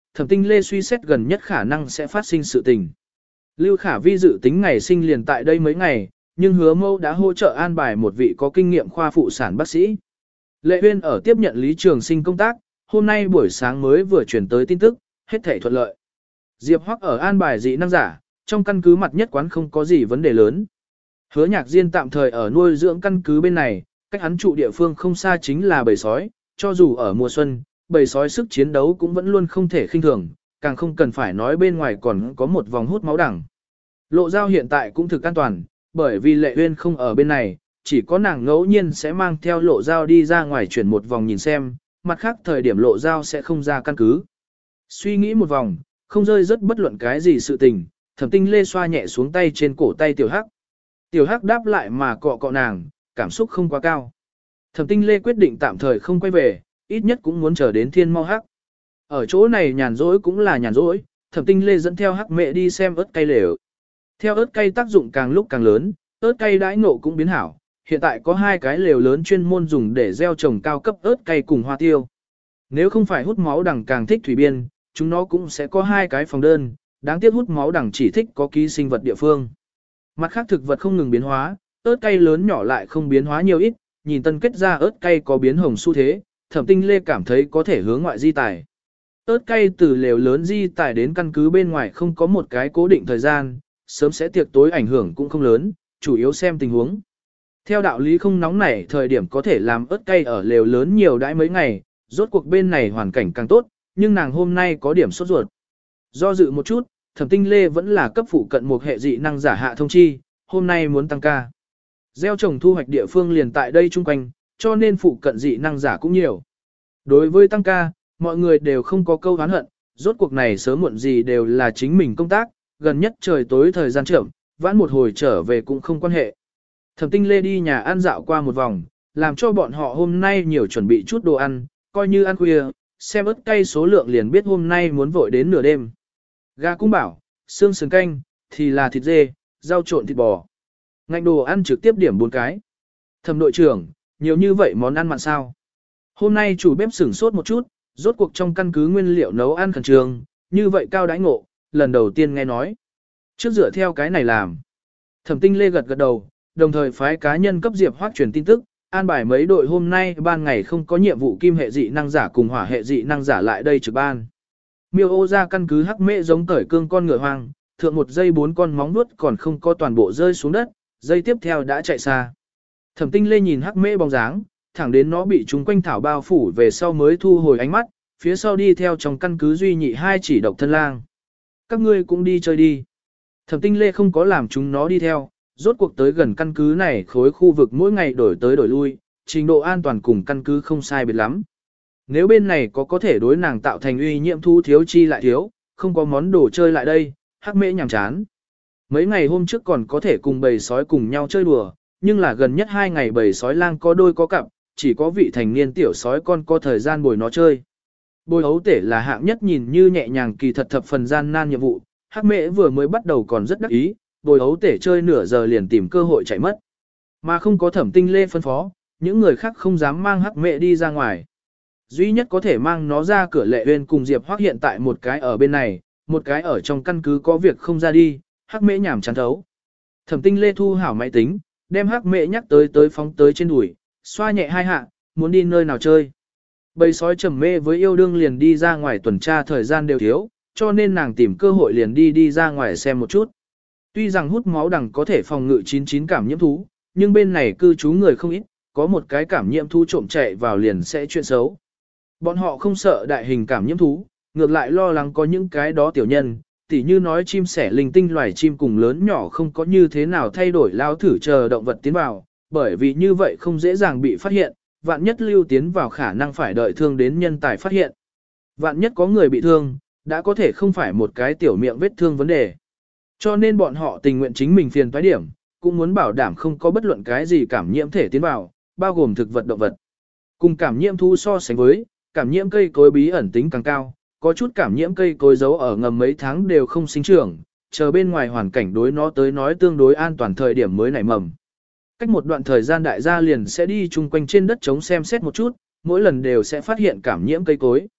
Thẩm Tinh Lê suy xét gần nhất khả năng sẽ phát sinh sự tình. Lưu Khả Vi dự tính ngày sinh liền tại đây mấy ngày, nhưng Hứa Mâu đã hỗ trợ an bài một vị có kinh nghiệm khoa phụ sản bác sĩ. Lệ Uyên ở tiếp nhận Lý Trường Sinh công tác, hôm nay buổi sáng mới vừa chuyển tới tin tức, hết thảy thuận lợi. Diệp Hoắc ở an bài dị năng giả, trong căn cứ mặt nhất quán không có gì vấn đề lớn. Hứa Nhạc Diên tạm thời ở nuôi dưỡng căn cứ bên này, cách hắn trụ địa phương không xa chính là bầy sói, cho dù ở mùa xuân, bầy sói sức chiến đấu cũng vẫn luôn không thể khinh thường, càng không cần phải nói bên ngoài còn có một vòng hút máu đẳng. Lộ Giao hiện tại cũng thực an toàn, bởi vì Lệ Uyên không ở bên này, chỉ có nàng ngẫu nhiên sẽ mang theo Lộ Giao đi ra ngoài chuyển một vòng nhìn xem, mặt khác thời điểm Lộ Giao sẽ không ra căn cứ. Suy nghĩ một vòng, không rơi rất bất luận cái gì sự tình, Thẩm Tinh Lê xoa nhẹ xuống tay trên cổ tay Tiểu Hắc. Tiểu Hắc đáp lại mà cọ cọ nàng, cảm xúc không quá cao. Thẩm Tinh Lê quyết định tạm thời không quay về, ít nhất cũng muốn chờ đến thiên mau hắc. Ở chỗ này nhàn rỗi cũng là nhàn rỗi, Thẩm Tinh Lê dẫn theo Hắc Mẹ đi xem ớt cay lều. Theo ớt cay tác dụng càng lúc càng lớn, ớt cay đãi ngộ cũng biến hảo, hiện tại có hai cái lều lớn chuyên môn dùng để gieo trồng cao cấp ớt cay cùng hoa tiêu. Nếu không phải hút máu đằng càng thích thủy biên, chúng nó cũng sẽ có hai cái phòng đơn, đáng tiếc hút máu đằng chỉ thích có ký sinh vật địa phương. Mặt khác thực vật không ngừng biến hóa, ớt cay lớn nhỏ lại không biến hóa nhiều ít, nhìn tân kết ra ớt cay có biến hồng xu thế, Thẩm Tinh Lê cảm thấy có thể hướng ngoại di tài. Ớt cay từ lều lớn di tài đến căn cứ bên ngoài không có một cái cố định thời gian, sớm sẽ tiệc tối ảnh hưởng cũng không lớn, chủ yếu xem tình huống. Theo đạo lý không nóng nảy thời điểm có thể làm ớt cay ở lều lớn nhiều đãi mấy ngày, rốt cuộc bên này hoàn cảnh càng tốt, nhưng nàng hôm nay có điểm sốt ruột. Do dự một chút, Thẩm Tinh Lê vẫn là cấp phụ cận một hệ dị năng giả hạ thông chi, hôm nay muốn tăng ca. Gieo trồng thu hoạch địa phương liền tại đây chung quanh, cho nên phụ cận dị năng giả cũng nhiều. Đối với tăng ca, mọi người đều không có câu oán hận, rốt cuộc này sớm muộn gì đều là chính mình công tác, gần nhất trời tối thời gian chậm, vãn một hồi trở về cũng không quan hệ. Thẩm Tinh Lê đi nhà ăn dạo qua một vòng, làm cho bọn họ hôm nay nhiều chuẩn bị chút đồ ăn, coi như ăn khuya, xem ớt cay số lượng liền biết hôm nay muốn vội đến nửa đêm. Gà cung bảo, xương sườn canh, thì là thịt dê, rau trộn thịt bò. Ngạnh đồ ăn trực tiếp điểm bốn cái. Thẩm đội trưởng, nhiều như vậy món ăn mặn sao? Hôm nay chủ bếp sửng sốt một chút, rốt cuộc trong căn cứ nguyên liệu nấu ăn khẩn trương, như vậy cao đãi ngộ, lần đầu tiên nghe nói. Trước dựa theo cái này làm. Thẩm Tinh Lê gật gật đầu, đồng thời phái cá nhân cấp Diệp Hoắc truyền tin tức, an bài mấy đội hôm nay ban ngày không có nhiệm vụ kim hệ dị năng giả cùng hỏa hệ dị năng giả lại đây trực ban. Miêu ô ra căn cứ Hắc Mễ giống cởi cương con ngựa hoang, thượng một giây bốn con móng vuốt còn không có toàn bộ rơi xuống đất, giây tiếp theo đã chạy xa. Thẩm Tinh Lê nhìn Hắc Mễ bóng dáng, thẳng đến nó bị chúng quanh thảo bao phủ về sau mới thu hồi ánh mắt, phía sau đi theo trong căn cứ duy nhị hai chỉ độc thân lang. Các ngươi cũng đi chơi đi. Thẩm Tinh Lê không có làm chúng nó đi theo, rốt cuộc tới gần căn cứ này khối khu vực mỗi ngày đổi tới đổi lui, trình độ an toàn cùng căn cứ không sai biệt lắm. Nếu bên này có có thể đối nàng tạo thành uy nhiễm thu thiếu chi lại thiếu, không có món đồ chơi lại đây, Hắc Mễ nhàm chán. Mấy ngày hôm trước còn có thể cùng bầy sói cùng nhau chơi đùa, nhưng là gần nhất hai ngày bầy sói lang có đôi có cặp, chỉ có vị thành niên tiểu sói con có thời gian bồi nó chơi. Bồi ấu tể là hạng nhất nhìn như nhẹ nhàng kỳ thật thập phần gian nan nhiệm vụ, Hắc Mễ vừa mới bắt đầu còn rất đắc ý, bồi ấu tể chơi nửa giờ liền tìm cơ hội chạy mất. Mà không có Thẩm Tinh Lê phân phó, những người khác không dám mang Hắc Mễ đi ra ngoài. Duy nhất có thể mang nó ra cửa Lệ Uyên cùng Diệp Hoắc hiện tại một cái ở bên này, một cái ở trong căn cứ có việc không ra đi, Hắc Mễ nhảm chán thấu. Thẩm Tinh Lê thu hảo máy tính, đem Hắc Mễ nhắc tới tới phóng tới trên đùi, xoa nhẹ hai hạ, muốn đi nơi nào chơi. Bầy sói trầm mê với yêu đương liền đi ra ngoài tuần tra thời gian đều thiếu, cho nên nàng tìm cơ hội liền đi đi ra ngoài xem một chút. Tuy rằng hút máu đằng có thể phòng ngự chín chín cảm nhiễm thú, nhưng bên này cư trú người không ít, có một cái cảm nhiễm thú trộm chạy vào liền sẽ chuyện xấu. Bọn họ không sợ đại hình cảm nhiễm thú, ngược lại lo lắng có những cái đó tiểu nhân, tỉ như nói chim sẻ linh tinh loài chim cùng lớn nhỏ không có như thế nào thay đổi lao thử chờ động vật tiến vào, bởi vì như vậy không dễ dàng bị phát hiện, vạn nhất lưu tiến vào khả năng phải đợi thương đến nhân tài phát hiện. Vạn nhất có người bị thương, đã có thể không phải một cái tiểu miệng vết thương vấn đề. Cho nên bọn họ tình nguyện chính mình phiền toái điểm, cũng muốn bảo đảm không có bất luận cái gì cảm nhiễm thể tiến vào, bao gồm thực vật động vật. Cùng cảm nhiễm thú so sánh với, cảm nhiễm cây cối bí ẩn tính càng cao, có chút cảm nhiễm cây cối giấu ở ngầm mấy tháng đều không sinh trưởng, chờ bên ngoài hoàn cảnh đối nó tới nói tương đối an toàn thời điểm mới nảy mầm. Cách một đoạn thời gian đại gia liền sẽ đi chung quanh trên đất trống xem xét một chút, mỗi lần đều sẽ phát hiện cảm nhiễm cây cối.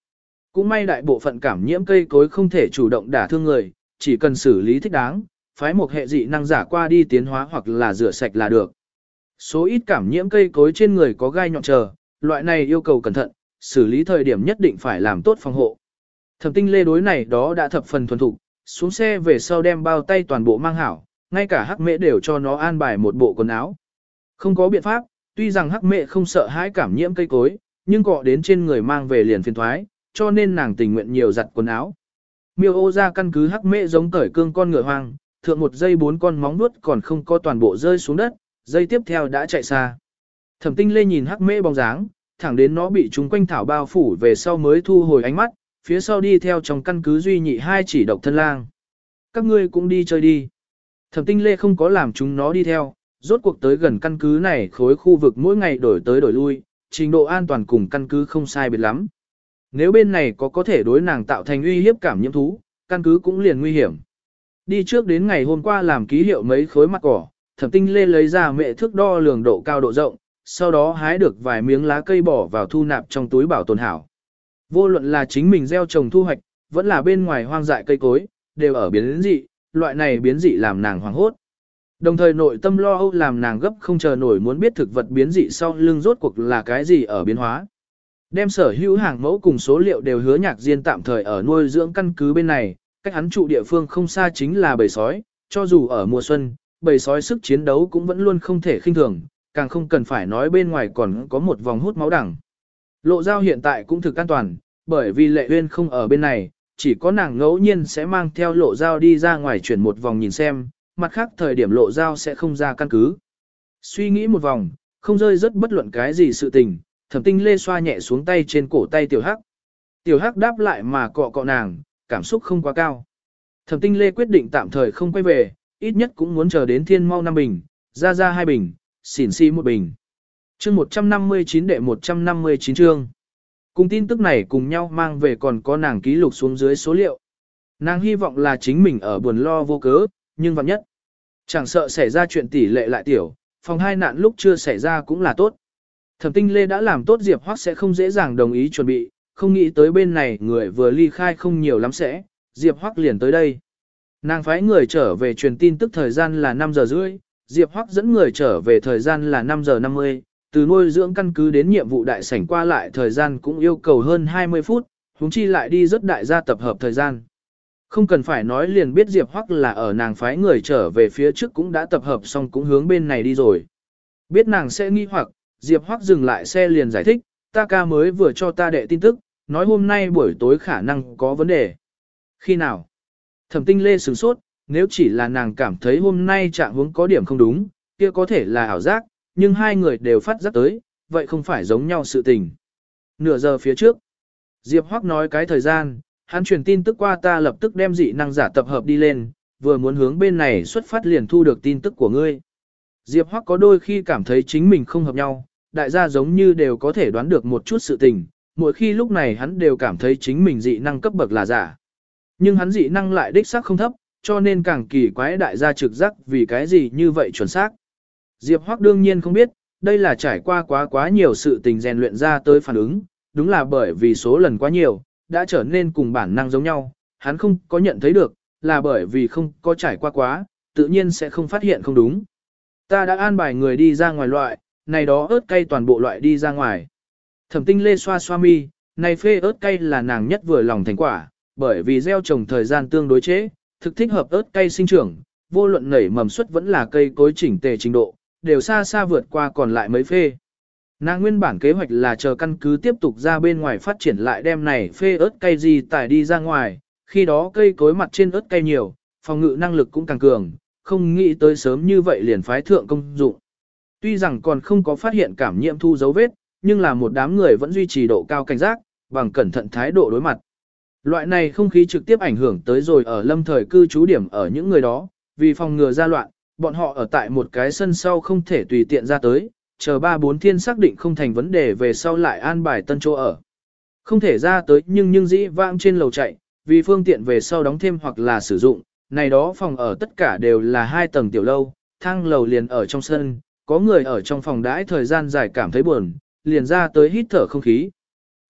Cũng may đại bộ phận cảm nhiễm cây cối không thể chủ động đả thương người, chỉ cần xử lý thích đáng, phái một hệ dị năng giả qua đi tiến hóa hoặc là rửa sạch là được. Số ít cảm nhiễm cây cối trên người có gai nhọn chờ, loại này yêu cầu cẩn thận, xử lý thời điểm nhất định phải làm tốt phòng hộ. Thẩm Tinh Lê đối này đó đã thập phần thuần thục, xuống xe về sau đem bao tay toàn bộ mang hảo, ngay cả Hắc Mễ đều cho nó an bài một bộ quần áo. Không có biện pháp, tuy rằng Hắc Mễ không sợ hãi cảm nhiễm cây cối, nhưng cọ đến trên người mang về liền phiền thoái, cho nên nàng tình nguyện nhiều giặt quần áo. Miêu ô ra căn cứ Hắc Mễ giống cởi cương con ngựa hoang, thượng một giây bốn con móng vuốt còn không có toàn bộ rơi xuống đất, giây tiếp theo đã chạy xa. Thẩm Tinh Lê nhìn Hắc Mễ bóng dáng, thẳng đến nó bị chúng quanh thảo bao phủ về sau mới thu hồi ánh mắt, phía sau đi theo trong căn cứ duy nhị hai chỉ độc thân lang. Các ngươi cũng đi chơi đi. Thẩm Tinh Lê không có làm chúng nó đi theo, rốt cuộc tới gần căn cứ này khối khu vực mỗi ngày đổi tới đổi lui, trình độ an toàn cùng căn cứ không sai biệt lắm. Nếu bên này có có thể đối nàng tạo thành uy hiếp cảm nhiễm thú, căn cứ cũng liền nguy hiểm. Đi trước đến ngày hôm qua làm ký hiệu mấy khối mặt cỏ, Thẩm Tinh Lê lấy ra mệ thước đo lường độ cao độ rộng, sau đó hái được vài miếng lá cây bỏ vào thu nạp trong túi bảo tồn hảo. Vô luận là chính mình gieo trồng thu hoạch, vẫn là bên ngoài hoang dại cây cối, đều ở biến dị, loại này biến dị làm nàng hoảng hốt. Đồng thời nội tâm lo âu làm nàng gấp không chờ nổi muốn biết thực vật biến dị sau lưng rốt cuộc là cái gì ở biến hóa. Đem sở hữu hàng mẫu cùng số liệu đều hứa Nhạc Diên tạm thời ở nuôi dưỡng căn cứ bên này, cách hắn trụ địa phương không xa chính là bầy sói, cho dù ở mùa xuân, bầy sói sức chiến đấu cũng vẫn luôn không thể khinh thường, càng không cần phải nói bên ngoài còn có một vòng hút máu đẳng. Lộ Giao hiện tại cũng thực an toàn, bởi vì Lệ Uyên không ở bên này, chỉ có nàng ngẫu nhiên sẽ mang theo Lộ Giao đi ra ngoài chuyển một vòng nhìn xem, mặt khác thời điểm Lộ Giao sẽ không ra căn cứ. Suy nghĩ một vòng, không rơi rất bất luận cái gì sự tình, Thẩm Tinh Lê xoa nhẹ xuống tay trên cổ tay Tiểu Hắc. Tiểu Hắc đáp lại mà cọ cọ nàng, cảm xúc không quá cao. Thẩm Tinh Lê quyết định tạm thời không quay về, ít nhất cũng muốn chờ đến thiên mau năm bình, ra ra hai bình, xỉn xi một bình. Chương một trăm năm mươi chín đệ một trăm năm mươi chín chương. Cùng tin tức này cùng nhau mang về còn có nàng ký lục xuống dưới số liệu. Nàng hy vọng là chính mình ở buồn lo vô cớ, nhưng vạn nhất. Chẳng sợ xảy ra chuyện tỷ lệ lại tiểu, phòng hai nạn lúc chưa xảy ra cũng là tốt. Thẩm Tinh Lê đã làm tốt Diệp Hoắc sẽ không dễ dàng đồng ý chuẩn bị, không nghĩ tới bên này người vừa ly khai không nhiều lắm sẽ, Diệp Hoắc liền tới đây. Nàng phái người trở về truyền tin tức thời gian là năm giờ rưỡi, Diệp Hoắc dẫn người trở về thời gian là năm giờ năm mươi, từ nuôi dưỡng căn cứ đến nhiệm vụ đại sảnh qua lại thời gian cũng yêu cầu hơn hai mươi phút, huống chi lại đi rất đại gia tập hợp thời gian. Không cần phải nói liền biết Diệp Hoắc là ở nàng phái người trở về phía trước cũng đã tập hợp xong cũng hướng bên này đi rồi. Biết nàng sẽ nghi hoặc, Diệp Hoắc dừng lại xe liền giải thích, ta ca mới vừa cho ta đệ tin tức, nói hôm nay buổi tối khả năng có vấn đề. Khi nào? Thẩm Tinh Lê sửng sốt, nếu chỉ là nàng cảm thấy hôm nay trạng huống có điểm không đúng, kia có thể là ảo giác, nhưng hai người đều phát giác tới, vậy không phải giống nhau sự tình. Nửa giờ phía trước, Diệp Hoắc nói cái thời gian, hắn truyền tin tức qua ta lập tức đem dị năng giả tập hợp đi lên, vừa muốn hướng bên này xuất phát liền thu được tin tức của ngươi. Diệp Hoắc có đôi khi cảm thấy chính mình không hợp nhau, đại gia giống như đều có thể đoán được một chút sự tình, mỗi khi lúc này hắn đều cảm thấy chính mình dị năng cấp bậc là giả. Nhưng hắn dị năng lại đích xác không thấp, cho nên càng kỳ quái đại gia trực giác vì cái gì như vậy chuẩn xác. Diệp Hoắc đương nhiên không biết, đây là trải qua quá quá nhiều sự tình rèn luyện ra tới phản ứng, đúng là bởi vì số lần quá nhiều, đã trở nên cùng bản năng giống nhau, hắn không có nhận thấy được, là bởi vì không có trải qua quá, tự nhiên sẽ không phát hiện không đúng. Ta đã an bài người đi ra ngoài loại, này đó ớt cay toàn bộ loại đi ra ngoài. Thẩm Tinh Lê xoa xoa mi, này phê ớt cay là nàng nhất vừa lòng thành quả, bởi vì gieo trồng thời gian tương đối chế, thực thích hợp ớt cay sinh trưởng, vô luận nảy mầm suất vẫn là cây cối chỉnh tề trình độ, đều xa xa vượt qua còn lại mấy phê. Nàng nguyên bản kế hoạch là chờ căn cứ tiếp tục ra bên ngoài phát triển lại đem này phê ớt cay gì tải đi ra ngoài, khi đó cây cối mặt trên ớt cay nhiều, phòng ngự năng lực cũng càng cường, không nghĩ tới sớm như vậy liền phái thượng công dụng. Tuy rằng còn không có phát hiện cảm nhiễm thu dấu vết, nhưng là một đám người vẫn duy trì độ cao cảnh giác, bằng cẩn thận thái độ đối mặt. Loại này không khí trực tiếp ảnh hưởng tới rồi ở lâm thời cư trú điểm ở những người đó, vì phòng ngừa ra loạn, bọn họ ở tại một cái sân sau không thể tùy tiện ra tới, chờ ba bốn thiên xác định không thành vấn đề về sau lại an bài tân chỗ ở. Không thể ra tới nhưng nhưng dĩ vãng trên lầu chạy, vì phương tiện về sau đóng thêm hoặc là sử dụng, này đó phòng ở tất cả đều là hai tầng tiểu lâu, thang lầu liền ở trong sân, có người ở trong phòng đãi thời gian dài cảm thấy buồn, liền ra tới hít thở không khí.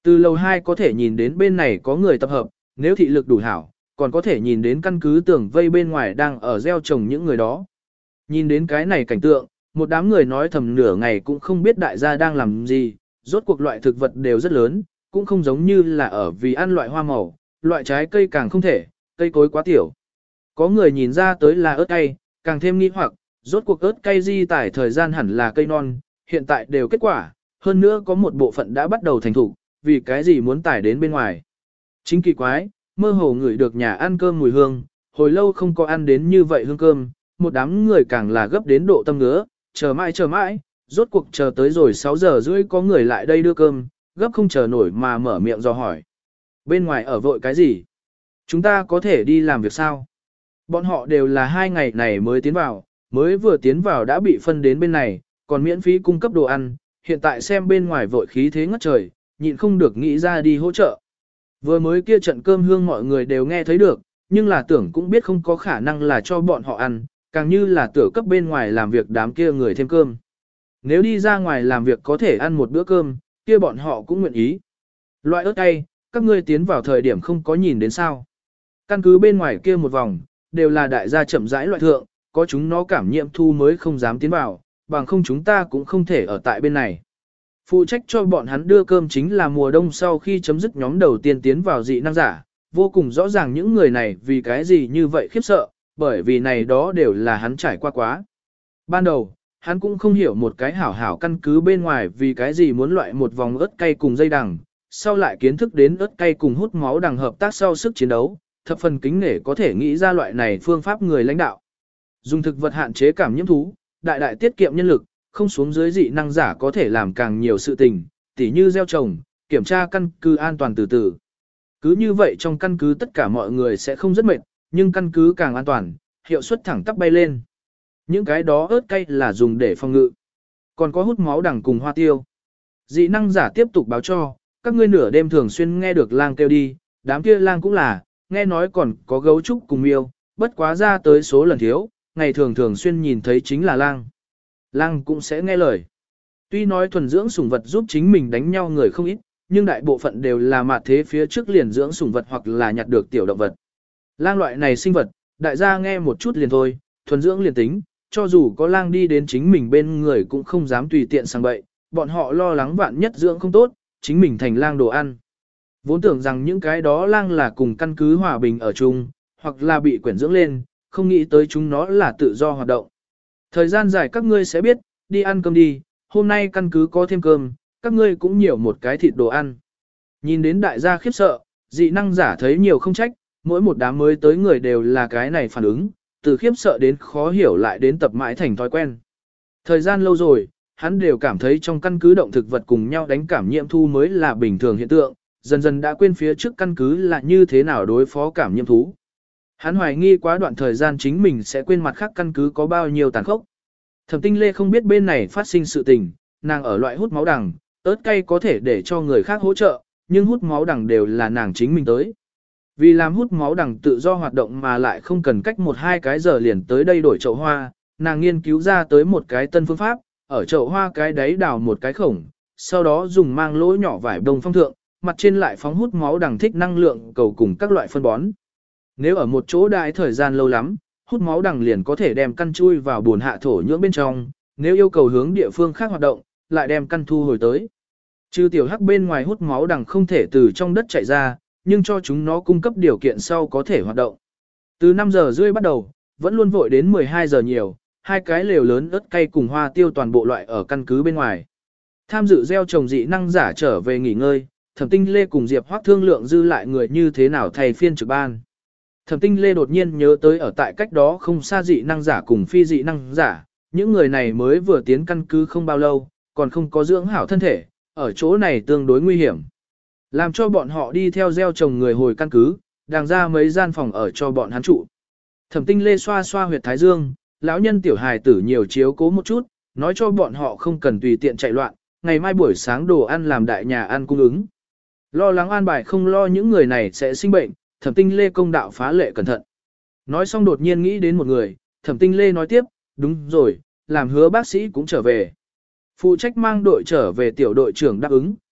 Từ lầu hai có thể nhìn đến bên này có người tập hợp, nếu thị lực đủ hảo, còn có thể nhìn đến căn cứ tường vây bên ngoài đang ở gieo trồng những người đó. Nhìn đến cái này cảnh tượng, một đám người nói thầm nửa ngày cũng không biết đại gia đang làm gì, rốt cuộc loại thực vật đều rất lớn, cũng không giống như là ở vì ăn loại hoa màu, loại trái cây càng không thể, cây cối quá tiểu. Có người nhìn ra tới là ớt cay, càng thêm nghi hoặc, rốt cuộc ớt cay di tải thời gian hẳn là cây non, hiện tại đều kết quả, hơn nữa có một bộ phận đã bắt đầu thành thủ, vì cái gì muốn tải đến bên ngoài. Chính kỳ quái, mơ hồ ngửi được nhà ăn cơm mùi hương, hồi lâu không có ăn đến như vậy hương cơm, một đám người càng là gấp đến độ tâm ngứa, chờ mãi chờ mãi, rốt cuộc chờ tới rồi sáu giờ rưỡi có người lại đây đưa cơm, gấp không chờ nổi mà mở miệng dò hỏi. Bên ngoài ở vội cái gì? Chúng ta có thể đi làm việc sao? Bọn họ đều là hai ngày này mới tiến vào, mới vừa tiến vào đã bị phân đến bên này, còn miễn phí cung cấp đồ ăn, hiện tại xem bên ngoài vội khí thế ngất trời, nhịn không được nghĩ ra đi hỗ trợ. Vừa mới kia trận cơm hương mọi người đều nghe thấy được, nhưng là tưởng cũng biết không có khả năng là cho bọn họ ăn, càng như là tưởng cấp bên ngoài làm việc đám kia người thêm cơm. Nếu đi ra ngoài làm việc có thể ăn một bữa cơm, kia bọn họ cũng nguyện ý. Loại ớt cay, các ngươi tiến vào thời điểm không có nhìn đến sao. Căn cứ bên ngoài kia một vòng, đều là đại gia chậm rãi loại thượng, có chúng nó cảm nhiễm thu mới không dám tiến vào, bằng không chúng ta cũng không thể ở tại bên này. Phụ trách cho bọn hắn đưa cơm chính là mùa đông sau khi chấm dứt nhóm đầu tiên tiến vào dị năng giả, vô cùng rõ ràng những người này vì cái gì như vậy khiếp sợ, bởi vì này đó đều là hắn trải qua quá. Ban đầu, hắn cũng không hiểu một cái hảo hảo căn cứ bên ngoài vì cái gì muốn loại một vòng ớt cay cùng dây đằng, sau lại kiến thức đến ớt cay cùng hút máu đằng hợp tác sau sức chiến đấu, thập phần kính nể có thể nghĩ ra loại này phương pháp người lãnh đạo. Dùng thực vật hạn chế cảm nhiễm thú, đại đại tiết kiệm nhân lực, không xuống dưới dị năng giả có thể làm càng nhiều sự tình, tỉ như gieo trồng, kiểm tra căn cứ an toàn từ từ. Cứ như vậy trong căn cứ tất cả mọi người sẽ không rất mệt, nhưng căn cứ càng an toàn, hiệu suất thẳng tắp bay lên. Những cái đó ớt cay là dùng để phòng ngự. Còn có hút máu đằng cùng hoa tiêu. Dị năng giả tiếp tục báo cho, các ngươi nửa đêm thường xuyên nghe được lang kêu đi, đám kia lang cũng là, nghe nói còn có gấu trúc cùng miêu, bất quá ra tới số lần thiếu, ngày thường thường xuyên nhìn thấy chính là lang. Lang cũng sẽ nghe lời. Tuy nói thuần dưỡng sủng vật giúp chính mình đánh nhau người không ít, nhưng đại bộ phận đều là mạt thế phía trước liền dưỡng sủng vật hoặc là nhặt được tiểu động vật. Lang loại này sinh vật, đại gia nghe một chút liền thôi, thuần dưỡng liền tính, cho dù có lang đi đến chính mình bên người cũng không dám tùy tiện sang bậy, bọn họ lo lắng vạn nhất dưỡng không tốt, chính mình thành lang đồ ăn. Vốn tưởng rằng những cái đó lang là cùng căn cứ hòa bình ở chung, hoặc là bị quyển dưỡng lên, không nghĩ tới chúng nó là tự do hoạt động. Thời gian dài các ngươi sẽ biết, đi ăn cơm đi, hôm nay căn cứ có thêm cơm, các ngươi cũng nhiều một cái thịt đồ ăn. Nhìn đến đại gia khiếp sợ, dị năng giả thấy nhiều không trách, mỗi một đám mới tới người đều là cái này phản ứng, từ khiếp sợ đến khó hiểu lại đến tập mãi thành thói quen. Thời gian lâu rồi, hắn đều cảm thấy trong căn cứ động thực vật cùng nhau đánh cảm nhiễm thu mới là bình thường hiện tượng, dần dần đã quên phía trước căn cứ là như thế nào đối phó cảm nhiễm thú. Hắn hoài nghi quá đoạn thời gian chính mình sẽ quên mặt khác căn cứ có bao nhiêu tàn khốc. Thẩm Tinh Lê không biết bên này phát sinh sự tình, nàng ở loại hút máu đằng, ớt cay có thể để cho người khác hỗ trợ, nhưng hút máu đằng đều là nàng chính mình tới. Vì làm hút máu đằng tự do hoạt động mà lại không cần cách một hai cái giờ liền tới đây đổi chậu hoa, nàng nghiên cứu ra tới một cái tân phương pháp, ở chậu hoa cái đáy đào một cái khổng, sau đó dùng mang lỗ nhỏ vải đồng phong thượng, mặt trên lại phóng hút máu đằng thích năng lượng cầu cùng các loại phân bón. Nếu ở một chỗ đại thời gian lâu lắm, hút máu đằng liền có thể đem căn chui vào bùn hạ thổ nhưỡng bên trong, nếu yêu cầu hướng địa phương khác hoạt động, lại đem căn thu hồi tới. Trừ tiểu hắc bên ngoài hút máu đằng không thể từ trong đất chạy ra, nhưng cho chúng nó cung cấp điều kiện sau có thể hoạt động. Từ năm giờ rưỡi bắt đầu, vẫn luôn vội đến mười hai giờ nhiều, hai cái lều lớn ớt cay cùng hoa tiêu toàn bộ loại ở căn cứ bên ngoài. Tham dự gieo trồng dị năng giả trở về nghỉ ngơi, Thẩm Tinh Lê cùng Diệp Hoắc thương lượng dư lại người như thế nào thay phiên trực ban. Thẩm Tinh Lê đột nhiên nhớ tới ở tại cách đó không xa dị năng giả cùng phi dị năng giả, những người này mới vừa tiến căn cứ không bao lâu, còn không có dưỡng hảo thân thể, ở chỗ này tương đối nguy hiểm. Làm cho bọn họ đi theo gieo trồng người hồi căn cứ, đàng ra mấy gian phòng ở cho bọn hắn trụ. Thẩm Tinh Lê xoa xoa huyệt thái dương, lão nhân tiểu hài tử nhiều chiếu cố một chút, nói cho bọn họ không cần tùy tiện chạy loạn, ngày mai buổi sáng đồ ăn làm đại nhà ăn cung ứng. Lo lắng an bài không lo những người này sẽ sinh bệnh, Thẩm Tinh Lê công đạo phá lệ cẩn thận. Nói xong đột nhiên nghĩ đến một người, Thẩm Tinh Lê nói tiếp, đúng rồi, làm hứa bác sĩ cũng trở về. Phụ trách mang đội trở về tiểu đội trưởng đáp ứng,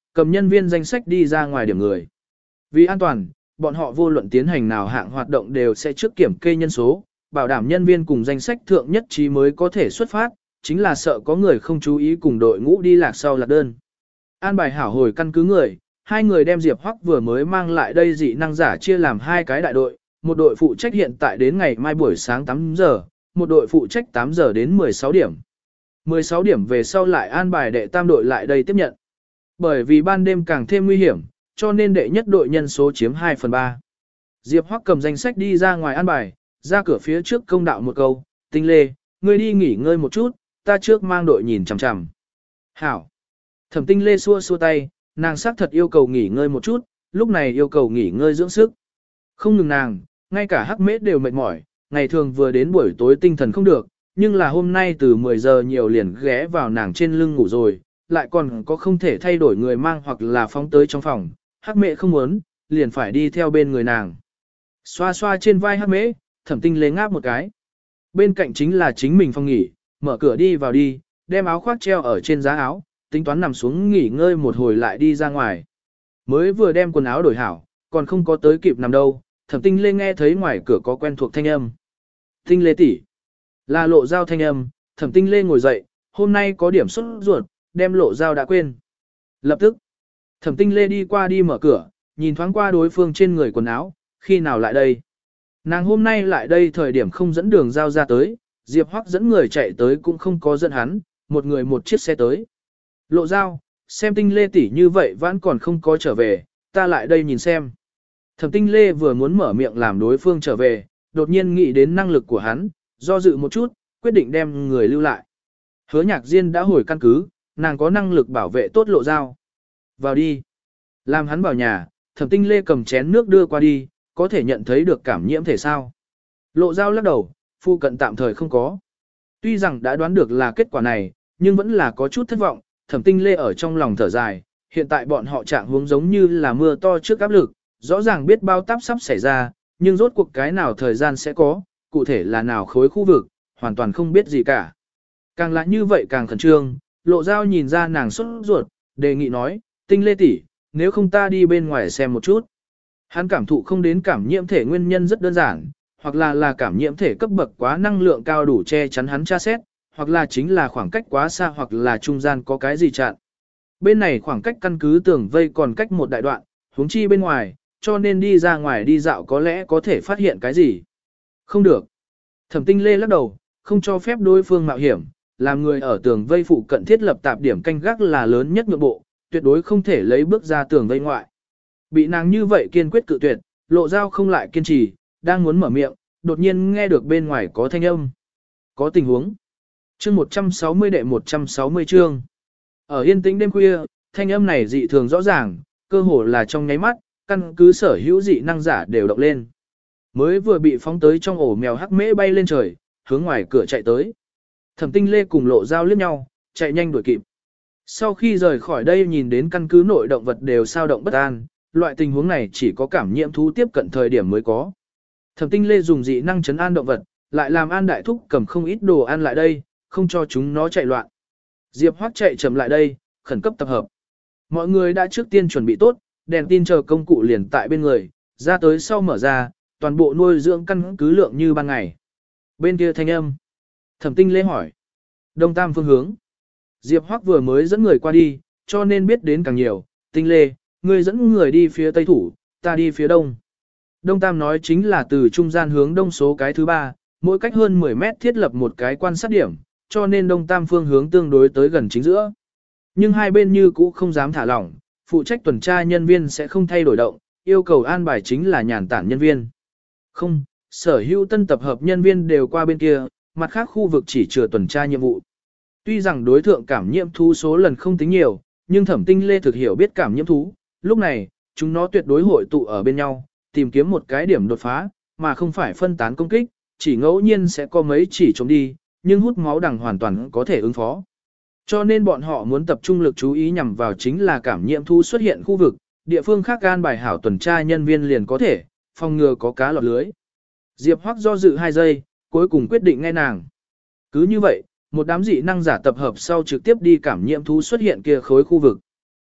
cầm nhân viên danh sách đi ra ngoài điểm người. Vì an toàn, bọn họ vô luận tiến hành nào hạng hoạt động đều sẽ trước kiểm kê nhân số, bảo đảm nhân viên cùng danh sách thượng nhất trí mới có thể xuất phát, chính là sợ có người không chú ý cùng đội ngũ đi lạc sau lạc đơn. An bài hảo hồi căn cứ người, hai người đem Diệp Hoắc vừa mới mang lại đây dị năng giả chia làm hai cái đại đội, một đội phụ trách hiện tại đến ngày mai buổi sáng tám giờ, một đội phụ trách tám giờ đến mười sáu điểm. mười sáu điểm về sau lại an bài đệ tam đội lại đây tiếp nhận. Bởi vì ban đêm càng thêm nguy hiểm, cho nên đệ nhất đội nhân số chiếm hai phần ba. Diệp Hoắc cầm danh sách đi ra ngoài an bài, ra cửa phía trước công đạo một câu, Tinh Lê, ngươi đi nghỉ ngơi một chút, ta trước mang đội nhìn chằm chằm. Hảo. Thẩm Tinh Lê xua xua tay, nàng xác thật yêu cầu nghỉ ngơi một chút, lúc này yêu cầu nghỉ ngơi dưỡng sức. Không ngừng nàng, ngay cả Hắc Mễ đều mệt mỏi, ngày thường vừa đến buổi tối tinh thần không được, nhưng là hôm nay từ mười giờ nhiều liền ghé vào nàng trên lưng ngủ rồi, lại còn có không thể thay đổi người mang hoặc là phóng tới trong phòng, Hắc Mễ không muốn, liền phải đi theo bên người nàng. Xoa xoa trên vai Hắc Mễ, Thẩm Tinh Lê ngáp một cái. Bên cạnh chính là chính mình phòng nghỉ, mở cửa đi vào đi, đem áo khoác treo ở trên giá áo, tính toán nằm xuống nghỉ ngơi một hồi lại đi ra ngoài. Mới vừa đem quần áo đổi hảo, còn không có tới kịp nằm đâu, Thẩm Tinh Lê nghe thấy ngoài cửa có quen thuộc thanh âm. Tinh Lê tỷ, là Lộ Giao thanh âm. Thẩm Tinh Lê ngồi dậy, hôm nay có điểm sốt ruột, đem Lộ Giao đã quên. Lập tức, Thẩm Tinh Lê đi qua đi mở cửa, nhìn thoáng qua đối phương trên người quần áo, khi nào lại đây. Nàng hôm nay lại đây thời điểm không dẫn Đường Giao ra tới, Diệp Hoắc dẫn người chạy tới cũng không có dẫn hắn, một người một chiếc xe tới. Lộ Giao, xem Tinh Lê tỷ như vậy vẫn còn không có trở về, ta lại đây nhìn xem. Thẩm Tinh Lê vừa muốn mở miệng làm đối phương trở về, đột nhiên nghĩ đến năng lực của hắn, do dự một chút, quyết định đem người lưu lại. Hứa Nhạc Diên đã hồi căn cứ, nàng có năng lực bảo vệ tốt Lộ Giao. Vào đi. Làm hắn vào nhà, Thẩm Tinh Lê cầm chén nước đưa qua đi, có thể nhận thấy được cảm nhiễm thể sao. Lộ Giao lắc đầu, phu cận tạm thời không có. Tuy rằng đã đoán được là kết quả này, nhưng vẫn là có chút thất vọng, Thẩm Tinh Lê ở trong lòng thở dài, hiện tại bọn họ trạng huống giống như là mưa to trước áp lực, rõ ràng biết bao táp sắp xảy ra, nhưng rốt cuộc cái nào thời gian sẽ có, cụ thể là nào khối khu vực, hoàn toàn không biết gì cả. Càng là như vậy càng khẩn trương, Lộ Giao nhìn ra nàng sốt ruột, đề nghị nói, Tinh Lê tỷ, nếu không ta đi bên ngoài xem một chút. Hắn cảm thụ không đến cảm nhiễm thể nguyên nhân rất đơn giản, hoặc là là cảm nhiễm thể cấp bậc quá năng lượng cao đủ che chắn hắn tra xét, hoặc là chính là khoảng cách quá xa hoặc là trung gian có cái gì chặn. Bên này khoảng cách căn cứ tường vây còn cách một đại đoạn, huống chi bên ngoài, cho nên đi ra ngoài đi dạo có lẽ có thể phát hiện cái gì. Không được. Thẩm Tinh Lê lắc đầu, không cho phép đối phương mạo hiểm, làm người ở tường vây phụ cận thiết lập tạp điểm canh gác là lớn nhất nhượng bộ, tuyệt đối không thể lấy bước ra tường vây ngoại. Bị nàng như vậy kiên quyết cự tuyệt, Lộ Giao không lại kiên trì, đang muốn mở miệng, đột nhiên nghe được bên ngoài có thanh âm. Có tình huống. Chương một trăm sáu mươi đệ một trăm sáu mươi chương. Ở yên tĩnh đêm khuya, thanh âm này dị thường rõ ràng, cơ hồ là trong nháy mắt, căn cứ sở hữu dị năng giả đều động lên. Mới vừa bị phóng tới trong ổ mèo Hắc Mễ bay lên trời, hướng ngoài cửa chạy tới. Thẩm Tinh Lê cùng Lộ Giao liếc nhau, chạy nhanh đuổi kịp. Sau khi rời khỏi đây nhìn đến căn cứ nội động vật đều sao động bất an, loại tình huống này chỉ có cảm nhiễm thú tiếp cận thời điểm mới có. Thẩm Tinh Lê dùng dị năng chấn an động vật, lại làm An Đại Thúc cầm không ít đồ ăn lại đây, không cho chúng nó chạy loạn. Diệp Hoắc chạy chậm lại đây, khẩn cấp tập hợp. Mọi người đã trước tiên chuẩn bị tốt, đèn tin chờ công cụ liền tại bên người, ra tới sau mở ra, toàn bộ nuôi dưỡng căn cứ lượng như ban ngày. Bên kia thanh âm. Thẩm Tinh Lê hỏi. Đông Tam phương hướng. Diệp Hoắc vừa mới dẫn người qua đi, cho nên biết đến càng nhiều. Tinh Lê, ngươi dẫn người đi phía tây thủ, ta đi phía đông. Đông Tam nói chính là từ trung gian hướng đông số cái thứ ba, mỗi cách hơn mười mét thiết lập một cái quan sát điểm, cho nên Đông Tam phương hướng tương đối tới gần chính giữa. Nhưng hai bên như cũ không dám thả lỏng, phụ trách tuần tra nhân viên sẽ không thay đổi động, yêu cầu an bài chính là nhàn tản nhân viên. Không, sở hữu tân tập hợp nhân viên đều qua bên kia, mặt khác khu vực chỉ chừa tuần tra nhiệm vụ. Tuy rằng đối thượng cảm nhiễm thú số lần không tính nhiều, nhưng Thẩm Tinh Lê thực hiểu biết cảm nhiễm thú, lúc này, chúng nó tuyệt đối hội tụ ở bên nhau, tìm kiếm một cái điểm đột phá, mà không phải phân tán công kích, chỉ ngẫu nhiên sẽ có mấy chỉ trốn đi, nhưng hút máu đằng hoàn toàn có thể ứng phó. Cho nên bọn họ muốn tập trung lực chú ý nhằm vào chính là cảm nhiễm thú xuất hiện khu vực, địa phương khác an bài hảo tuần tra nhân viên liền có thể, phòng ngừa có cá lọt lưới. Diệp Hoắc do dự hai giây, cuối cùng quyết định nghe nàng. Cứ như vậy, một đám dị năng giả tập hợp sau trực tiếp đi cảm nhiễm thú xuất hiện kia khối khu vực.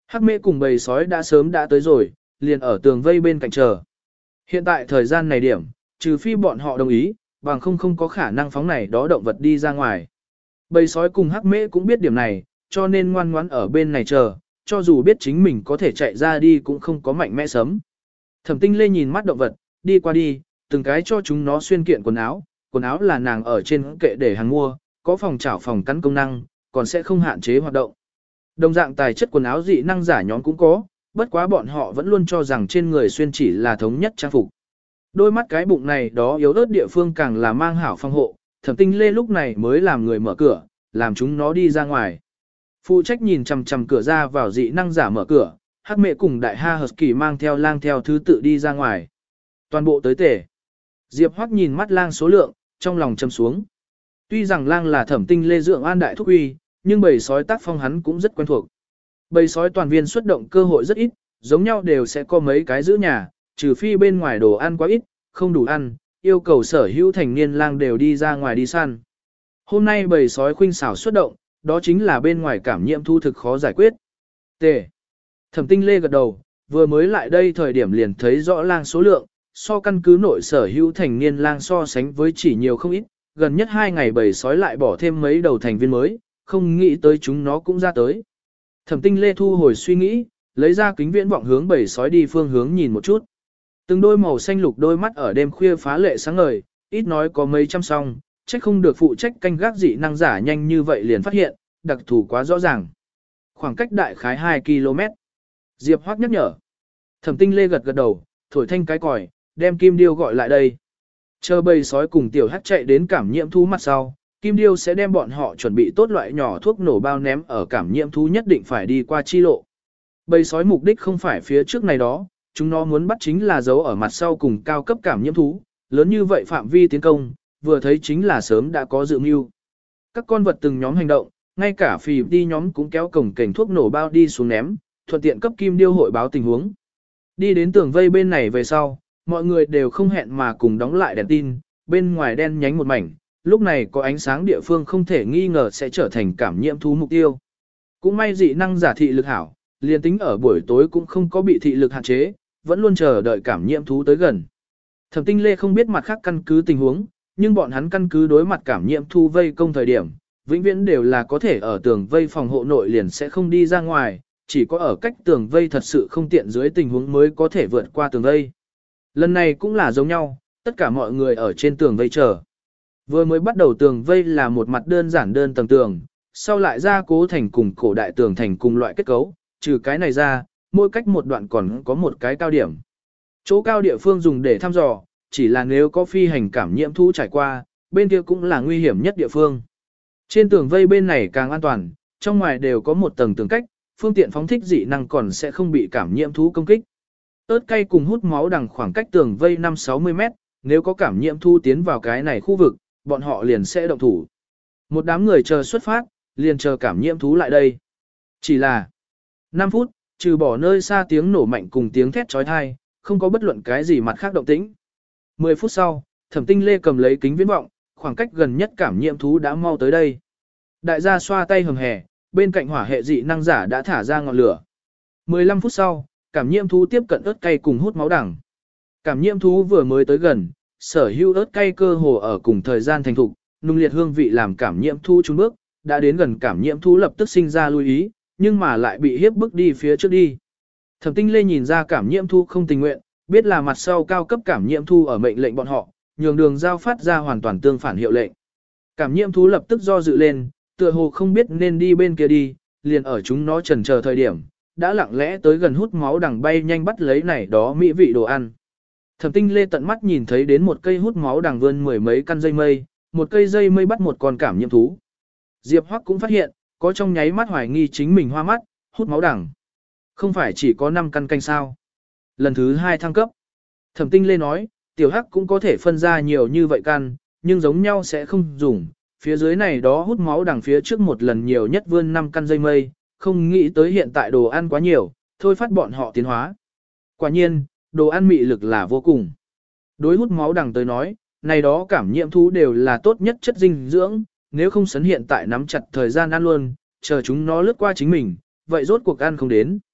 Hắc mễ cùng bầy sói đã sớm đã tới rồi, liền ở tường vây bên cạnh chờ. Hiện tại thời gian này điểm, trừ phi bọn họ đồng ý, bằng không không có khả năng phóng này đó động vật đi ra ngoài. Bầy sói cùng hắc mễ cũng biết điểm này, cho nên ngoan ngoãn ở bên này chờ, cho dù biết chính mình có thể chạy ra đi cũng không có mạnh mẽ sớm. Thẩm Tinh Lê nhìn mắt động vật, đi qua đi, từng cái cho chúng nó xuyên kiện quần áo, quần áo là nàng ở trên kệ để hàng mua, có phòng chảo phòng cắn công năng, còn sẽ không hạn chế hoạt động. Đồng dạng tài chất quần áo dị năng giả nhóm cũng có, bất quá bọn họ vẫn luôn cho rằng trên người xuyên chỉ là thống nhất trang phục. Đôi mắt cái bụng này đó yếu ớt địa phương càng là mang hảo phong hộ, Thẩm Tinh Lê lúc này mới làm người mở cửa, làm chúng nó đi ra ngoài. Phụ trách nhìn chằm chằm cửa ra vào dị năng giả mở cửa, Hắc Mẹ cùng Đại Ha Husky mang theo lang theo thứ tự đi ra ngoài. Toàn bộ tới tể. Diệp Hoắc nhìn mắt lang số lượng, trong lòng châm xuống. Tuy rằng lang là Thẩm Tinh Lê dưỡng an đại thúc uy, nhưng bầy sói tác phong hắn cũng rất quen thuộc. Bầy sói toàn viên xuất động cơ hội rất ít, giống nhau đều sẽ có mấy cái giữ nhà, trừ phi bên ngoài đồ ăn quá ít, không đủ ăn, yêu cầu sở hữu thành niên lang đều đi ra ngoài đi săn. Hôm nay bầy sói khuynh xảo xuất động, đó chính là bên ngoài cảm nhiễm thu thực khó giải quyết. T. Thẩm Tinh Lê gật đầu, vừa mới lại đây thời điểm liền thấy rõ lang số lượng, so căn cứ nội sở hữu thành niên lang so sánh với chỉ nhiều không ít, gần nhất hai ngày bầy sói lại bỏ thêm mấy đầu thành viên mới, không nghĩ tới chúng nó cũng ra tới. Thẩm Tinh Lê thu hồi suy nghĩ, lấy ra kính viễn vọng hướng bầy sói đi phương hướng nhìn một chút. Từng đôi màu xanh lục đôi mắt ở đêm khuya phá lệ sáng ngời, ít nói có mấy trăm song, trách không được phụ trách canh gác dị năng giả nhanh như vậy liền phát hiện, đặc thù quá rõ ràng. Khoảng cách đại khái hai ki lô mét. Diệp Hoắc nhắc nhở. Thẩm Tinh Lê gật gật đầu, thổi thanh cái còi, đem Kim Điêu gọi lại đây. Chờ bầy sói cùng tiểu hắc chạy đến cảm nhiễm thú mặt sau, Kim Điêu sẽ đem bọn họ chuẩn bị tốt loại nhỏ thuốc nổ bao ném ở cảm nhiễm thú nhất định phải đi qua chi lộ. Bầy sói mục đích không phải phía trước này đó, chúng nó muốn bắt chính là giấu ở mặt sau cùng cao cấp cảm nhiễm thú, lớn như vậy phạm vi tiến công, vừa thấy chính là sớm đã có dự mưu. Các con vật từng nhóm hành động, ngay cả phì đi nhóm cũng kéo cổng cảnh thuốc nổ bao đi xuống ném, thuận tiện cấp Kim Điêu hội báo tình huống. Đi đến tường vây bên này về sau, mọi người đều không hẹn mà cùng đóng lại đèn tin, bên ngoài đen nhánh một mảnh, lúc này có ánh sáng địa phương không thể nghi ngờ sẽ trở thành cảm nhiễm thú mục tiêu. Cũng may dị năng giả thị lực hảo, liền tính ở buổi tối cũng không có bị thị lực hạn chế, vẫn luôn chờ đợi cảm nhiễm thú tới gần. Thẩm Tinh Lê không biết mặt khác căn cứ tình huống, nhưng bọn hắn căn cứ đối mặt cảm nhiễm thú vây công thời điểm, vĩnh viễn đều là có thể ở tường vây phòng hộ nội liền sẽ không đi ra ngoài, chỉ có ở cách tường vây thật sự không tiện dưới tình huống mới có thể vượt qua tường vây. Lần này cũng là giống nhau, tất cả mọi người ở trên tường vây chờ. Vừa mới bắt đầu tường vây là một mặt đơn giản đơn tầng tường, sau lại ra cố thành cùng cổ đại tường thành cùng loại kết cấu, trừ cái này ra, mỗi cách một đoạn còn có một cái cao điểm. Chỗ cao địa phương dùng để thăm dò, chỉ là nếu có phi hành cảm nhiễm thú trải qua, bên kia cũng là nguy hiểm nhất địa phương. Trên tường vây bên này càng an toàn, trong ngoài đều có một tầng tường cách, phương tiện phóng thích dị năng còn sẽ không bị cảm nhiễm thú công kích. Ớt cay cùng hút máu đằng khoảng cách tường vây năm sáu mươi mét, nếu có cảm nhiễm thú tiến vào cái này khu vực, bọn họ liền sẽ động thủ. Một đám người chờ xuất phát, liền chờ cảm nhiễm thú lại đây. Chỉ là năm phút, trừ bỏ nơi xa tiếng nổ mạnh cùng tiếng thét trói thai, không có bất luận cái gì mặt khác động tĩnh. mười phút sau, Thẩm Tinh Lê cầm lấy kính viễn vọng, khoảng cách gần nhất cảm nhiễm thú đã mau tới đây. Đại gia xoa tay hầm hè, bên cạnh hỏa hệ dị năng giả đã thả ra ngọn lửa. mười lăm phút sau, cảm nhiễm thú tiếp cận ớt cay cùng hút máu đằng. Cảm nhiễm thú vừa mới tới gần, sở hữu ớt cay cơ hồ ở cùng thời gian thành thục, nung liệt hương vị làm cảm nhiễm thú trốn bước, đã đến gần cảm nhiễm thú lập tức sinh ra lưu ý, nhưng mà lại bị hiếp bức đi phía trước đi. Thẩm Tinh Lê nhìn ra cảm nhiễm thú không tình nguyện, biết là mặt sau cao cấp cảm nhiễm thú ở mệnh lệnh bọn họ, nhường đường giao phát ra hoàn toàn tương phản hiệu lệnh. Cảm nhiễm thú lập tức do dự lên, tựa hồ không biết nên đi bên kia đi, liền ở chúng nó chần chờ thời điểm, đã lặng lẽ tới gần hút máu đằng bay nhanh bắt lấy này đó mỹ vị đồ ăn. Thẩm Tinh Lê tận mắt nhìn thấy đến một cây hút máu đằng vươn mười mấy căn dây mây, một cây dây mây bắt một con cảm nhiễm thú. Diệp Hoắc cũng phát hiện, có trong nháy mắt hoài nghi chính mình hoa mắt, hút máu đằng. Không phải chỉ có năm căn canh sao. Lần thứ hai thăng cấp. Thẩm Tinh Lê nói, tiểu hắc cũng có thể phân ra nhiều như vậy căn, nhưng giống nhau sẽ không dùng. Phía dưới này đó hút máu đằng phía trước một lần nhiều nhất vươn năm căn dây mây, không nghĩ tới hiện tại đồ ăn quá nhiều, thôi phát bọn họ tiến hóa. Quả nhiên, đồ ăn mị lực là vô cùng. Đối hút máu đằng tới nói, này đó cảm nhiễm thú đều là tốt nhất chất dinh dưỡng, nếu không sấn hiện tại nắm chặt thời gian ăn luôn, chờ chúng nó lướt qua chính mình, vậy rốt cuộc ăn không đến.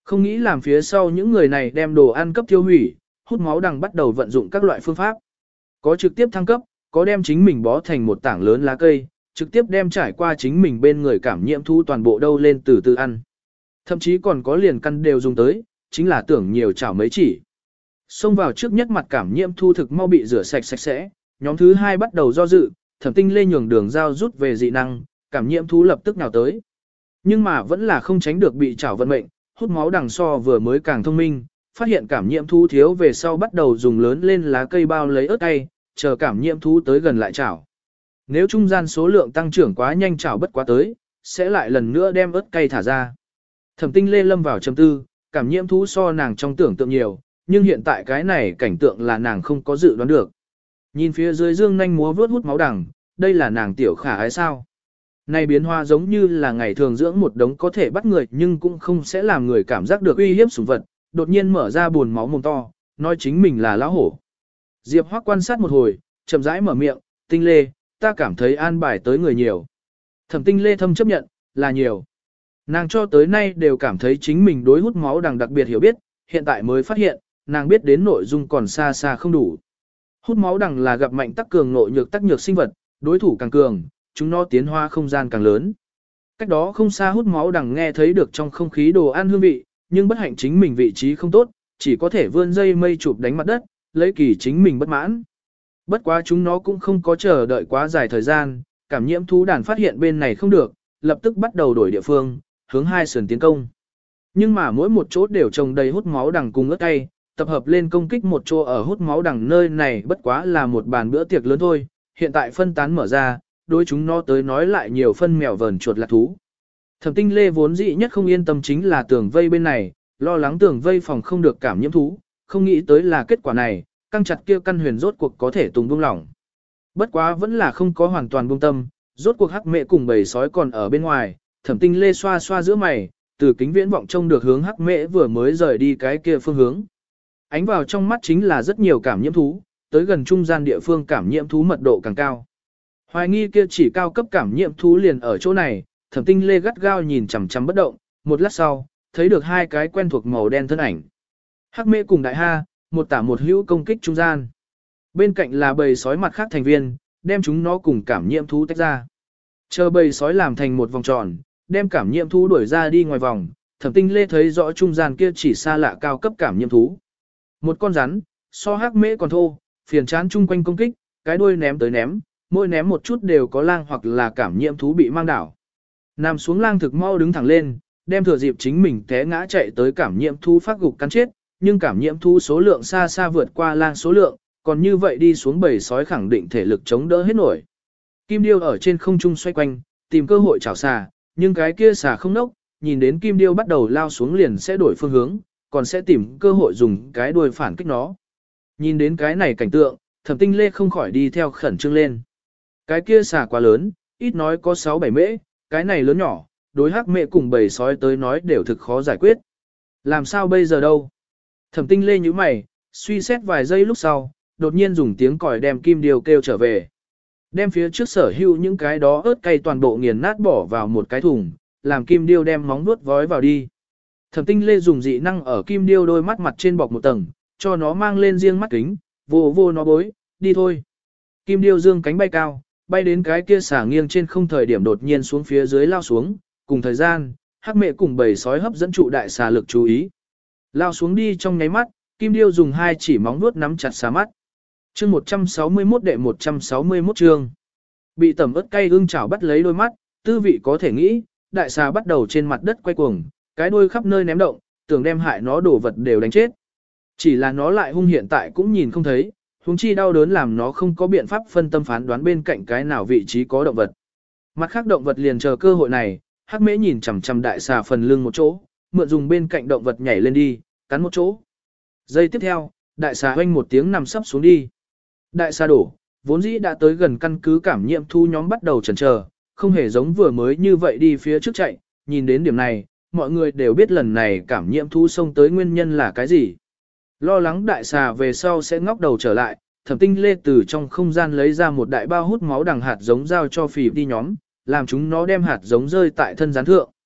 Không nghĩ làm phía sau những người này đem đồ ăn cấp tiêu hủy, hút máu đằng bắt đầu vận dụng các loại phương pháp. Có trực tiếp thăng cấp, có đem chính mình bó thành một tảng lớn lá cây, trực tiếp đem trải qua chính mình bên người cảm nhiễm thú toàn bộ đâu lên từ từ ăn. Thậm chí còn có liền căn đều dùng tới, chính là tưởng nhiều chảo mấy chỉ. Xông vào trước nhất mặt cảm nhiễm thu thực mau bị rửa sạch sạch sẽ, nhóm thứ hai bắt đầu do dự, Thẩm Tinh Lê nhường đường dao rút về dị năng, cảm nhiễm thú lập tức nào tới. Nhưng mà vẫn là không tránh được bị chảo vận mệnh, hút máu đằng so vừa mới càng thông minh, phát hiện cảm nhiễm thú thiếu về sau bắt đầu dùng lớn lên lá cây bao lấy ớt cay, chờ cảm nhiễm thú tới gần lại chảo. Nếu trung gian số lượng tăng trưởng quá nhanh chảo bất quá tới, sẽ lại lần nữa đem ớt cay thả ra. Thẩm Tinh Lê lâm vào trầm tư, cảm nhiễm thú so nàng trong tưởng tượng nhiều, nhưng hiện tại cái này cảnh tượng là nàng không có dự đoán được. Nhìn phía dưới dương nhanh múa vướt hút máu đằng, đây là nàng tiểu khả ái sao? Này biến hóa giống như là ngày thường dưỡng một đống có thể bắt người nhưng cũng không sẽ làm người cảm giác được uy hiếp sủng vật, đột nhiên mở ra buồn máu mồm to, nói chính mình là lão hổ. Diệp Hoắc quan sát một hồi, chậm rãi mở miệng, Tinh Lê, ta cảm thấy an bài tới người nhiều. Thẩm Tinh Lê thâm chấp nhận, là nhiều. Nàng cho tới nay đều cảm thấy chính mình đối hút máu đằng đặc biệt hiểu biết, hiện tại mới phát hiện, nàng biết đến nội dung còn xa xa không đủ. Hút máu đằng là gặp mạnh tắc cường nội nhược tắc nhược sinh vật, đối thủ càng cường, chúng nó tiến hóa không gian càng lớn. Cách đó không xa hút máu đằng nghe thấy được trong không khí đồ ăn hương vị, nhưng bất hạnh chính mình vị trí không tốt, chỉ có thể vươn dây mây chụp đánh mặt đất, lấy kỳ chính mình bất mãn. Bất quá chúng nó cũng không có chờ đợi quá dài thời gian, cảm nhiễm thú đàn phát hiện bên này không được, lập tức bắt đầu đổi địa phương, hướng hai sườn tiến công. Nhưng mà mỗi một chỗ đều trồng đầy hút máu đằng cùng ớt cay, tập hợp lên công kích một chỗ ở hút máu đằng nơi này bất quá là một bàn bữa tiệc lớn thôi, hiện tại phân tán mở ra, đối chúng nó tới nói lại nhiều phân mèo vờn chuột lạc thú. Thẩm Tinh Lê vốn dĩ nhất không yên tâm chính là tường vây bên này, lo lắng tường vây phòng không được cảm nhiễm thú, không nghĩ tới là kết quả này, căng chặt kia căn huyền rốt cuộc có thể tùng buông lỏng. Bất quá vẫn là không có hoàn toàn buông tâm, rốt cuộc hắc mẹ cùng bầy sói còn ở bên ngoài, Thẩm Tinh Lê xoa xoa giữa mày, từ kính viễn vọng trông được hướng hắc mẹ vừa mới rời đi cái kia phương hướng. Ánh vào trong mắt chính là rất nhiều cảm nhiễm thú, tới gần trung gian địa phương cảm nhiễm thú mật độ càng cao. Hoài nghi kia chỉ cao cấp cảm nhiễm thú liền ở chỗ này, Thẩm Tinh Lê gắt gao nhìn chằm chằm bất động, một lát sau, thấy được hai cái quen thuộc màu đen thân ảnh. Hắc mẹ cùng đại ha, một tả một hữu công kích trung gian. Bên cạnh là bầy sói mặt khác thành viên, đem chúng nó cùng cảm nhiễm thú tách ra. Chờ bầy sói làm thành một vòng tròn, đem cảm nhiễm thú đuổi ra đi ngoài vòng, Thẩm Tinh Lê thấy rõ trung gian kia chỉ xa lạ cao cấp cảm nhiễm thú. Một con rắn, so hắc mễ còn thô, phiền chán chung quanh công kích, cái đuôi ném tới ném, mỗi ném một chút đều có lang hoặc là cảm nhiễm thú bị mang đảo. Nằm xuống lang thực mau đứng thẳng lên, đem thừa dịp chính mình té ngã chạy tới cảm nhiễm thú phát gục cắn chết, nhưng cảm nhiễm thú số lượng xa xa vượt qua lang số lượng, còn như vậy đi xuống bầy sói khẳng định thể lực chống đỡ hết nổi. Kim điêu ở trên không trung xoay quanh, tìm cơ hội chảo xà, nhưng cái kia xà không nốc, nhìn đến kim điêu bắt đầu lao xuống liền sẽ đổi phương hướng, còn sẽ tìm cơ hội dùng cái đuôi phản kích nó. Nhìn đến cái này cảnh tượng, Thẩm Tinh Lê không khỏi đi theo khẩn trương lên. Cái kia xà quá lớn, ít nói có sáu bảy mễ, cái này lớn nhỏ, đối hắc mẹ cùng bầy sói tới nói đều thực khó giải quyết. Làm sao bây giờ đâu? Thẩm Tinh Lê nhíu mày, suy xét vài giây lúc sau, đột nhiên dùng tiếng còi đem kim điêu kêu trở về. Đem phía trước sở hữu những cái đó ớt cay toàn bộ nghiền nát bỏ vào một cái thùng, làm kim điêu đem móng nuốt vói vào đi. Thẩm Tinh Lê dùng dị năng ở kim điêu đôi mắt mặt trên bọc một tầng, cho nó mang lên riêng mắt kính, vô vô nó bối, đi thôi. Kim điêu dương cánh bay cao, bay đến cái kia xả nghiêng trên không thời điểm đột nhiên xuống phía dưới lao xuống, cùng thời gian, hắc mẹ cùng bầy sói hấp dẫn trụ đại xà lực chú ý. Lao xuống đi trong nháy mắt, kim điêu dùng hai chỉ móng vuốt nắm chặt xà mắt. Chương một trăm sáu mươi mốt đệ một trăm sáu mươi mốt chương. Bị tẩm ớt cay ưng chảo bắt lấy đôi mắt, tư vị có thể nghĩ, đại xà bắt đầu trên mặt đất quay cuồng, cái đuôi khắp nơi ném động, tưởng đem hại nó đổ vật đều đánh chết. Chỉ là nó lại hung hiện tại cũng nhìn không thấy, huống chi đau đớn làm nó không có biện pháp phân tâm phán đoán bên cạnh cái nào vị trí có động vật. Mặt khác động vật liền chờ cơ hội này, hắc mễ nhìn chằm chằm đại xà phần lưng một chỗ, mượn dùng bên cạnh động vật nhảy lên đi, cắn một chỗ. Giây tiếp theo, đại xà hoanh một tiếng nằm sấp xuống đi. Đại xà đổ, vốn dĩ đã tới gần căn cứ cảm nhiễm thu nhóm bắt đầu chần chờ, không hề giống vừa mới như vậy đi phía trước chạy, nhìn đến điểm này, mọi người đều biết lần này cảm nhiễm thu xông tới nguyên nhân là cái gì. Lo lắng đại xà về sau sẽ ngóc đầu trở lại, Thẩm Tinh Lê từ trong không gian lấy ra một đại bao hút máu đằng hạt giống giao cho phì đi nhóm, làm chúng nó đem hạt giống rơi tại thân gián thượng.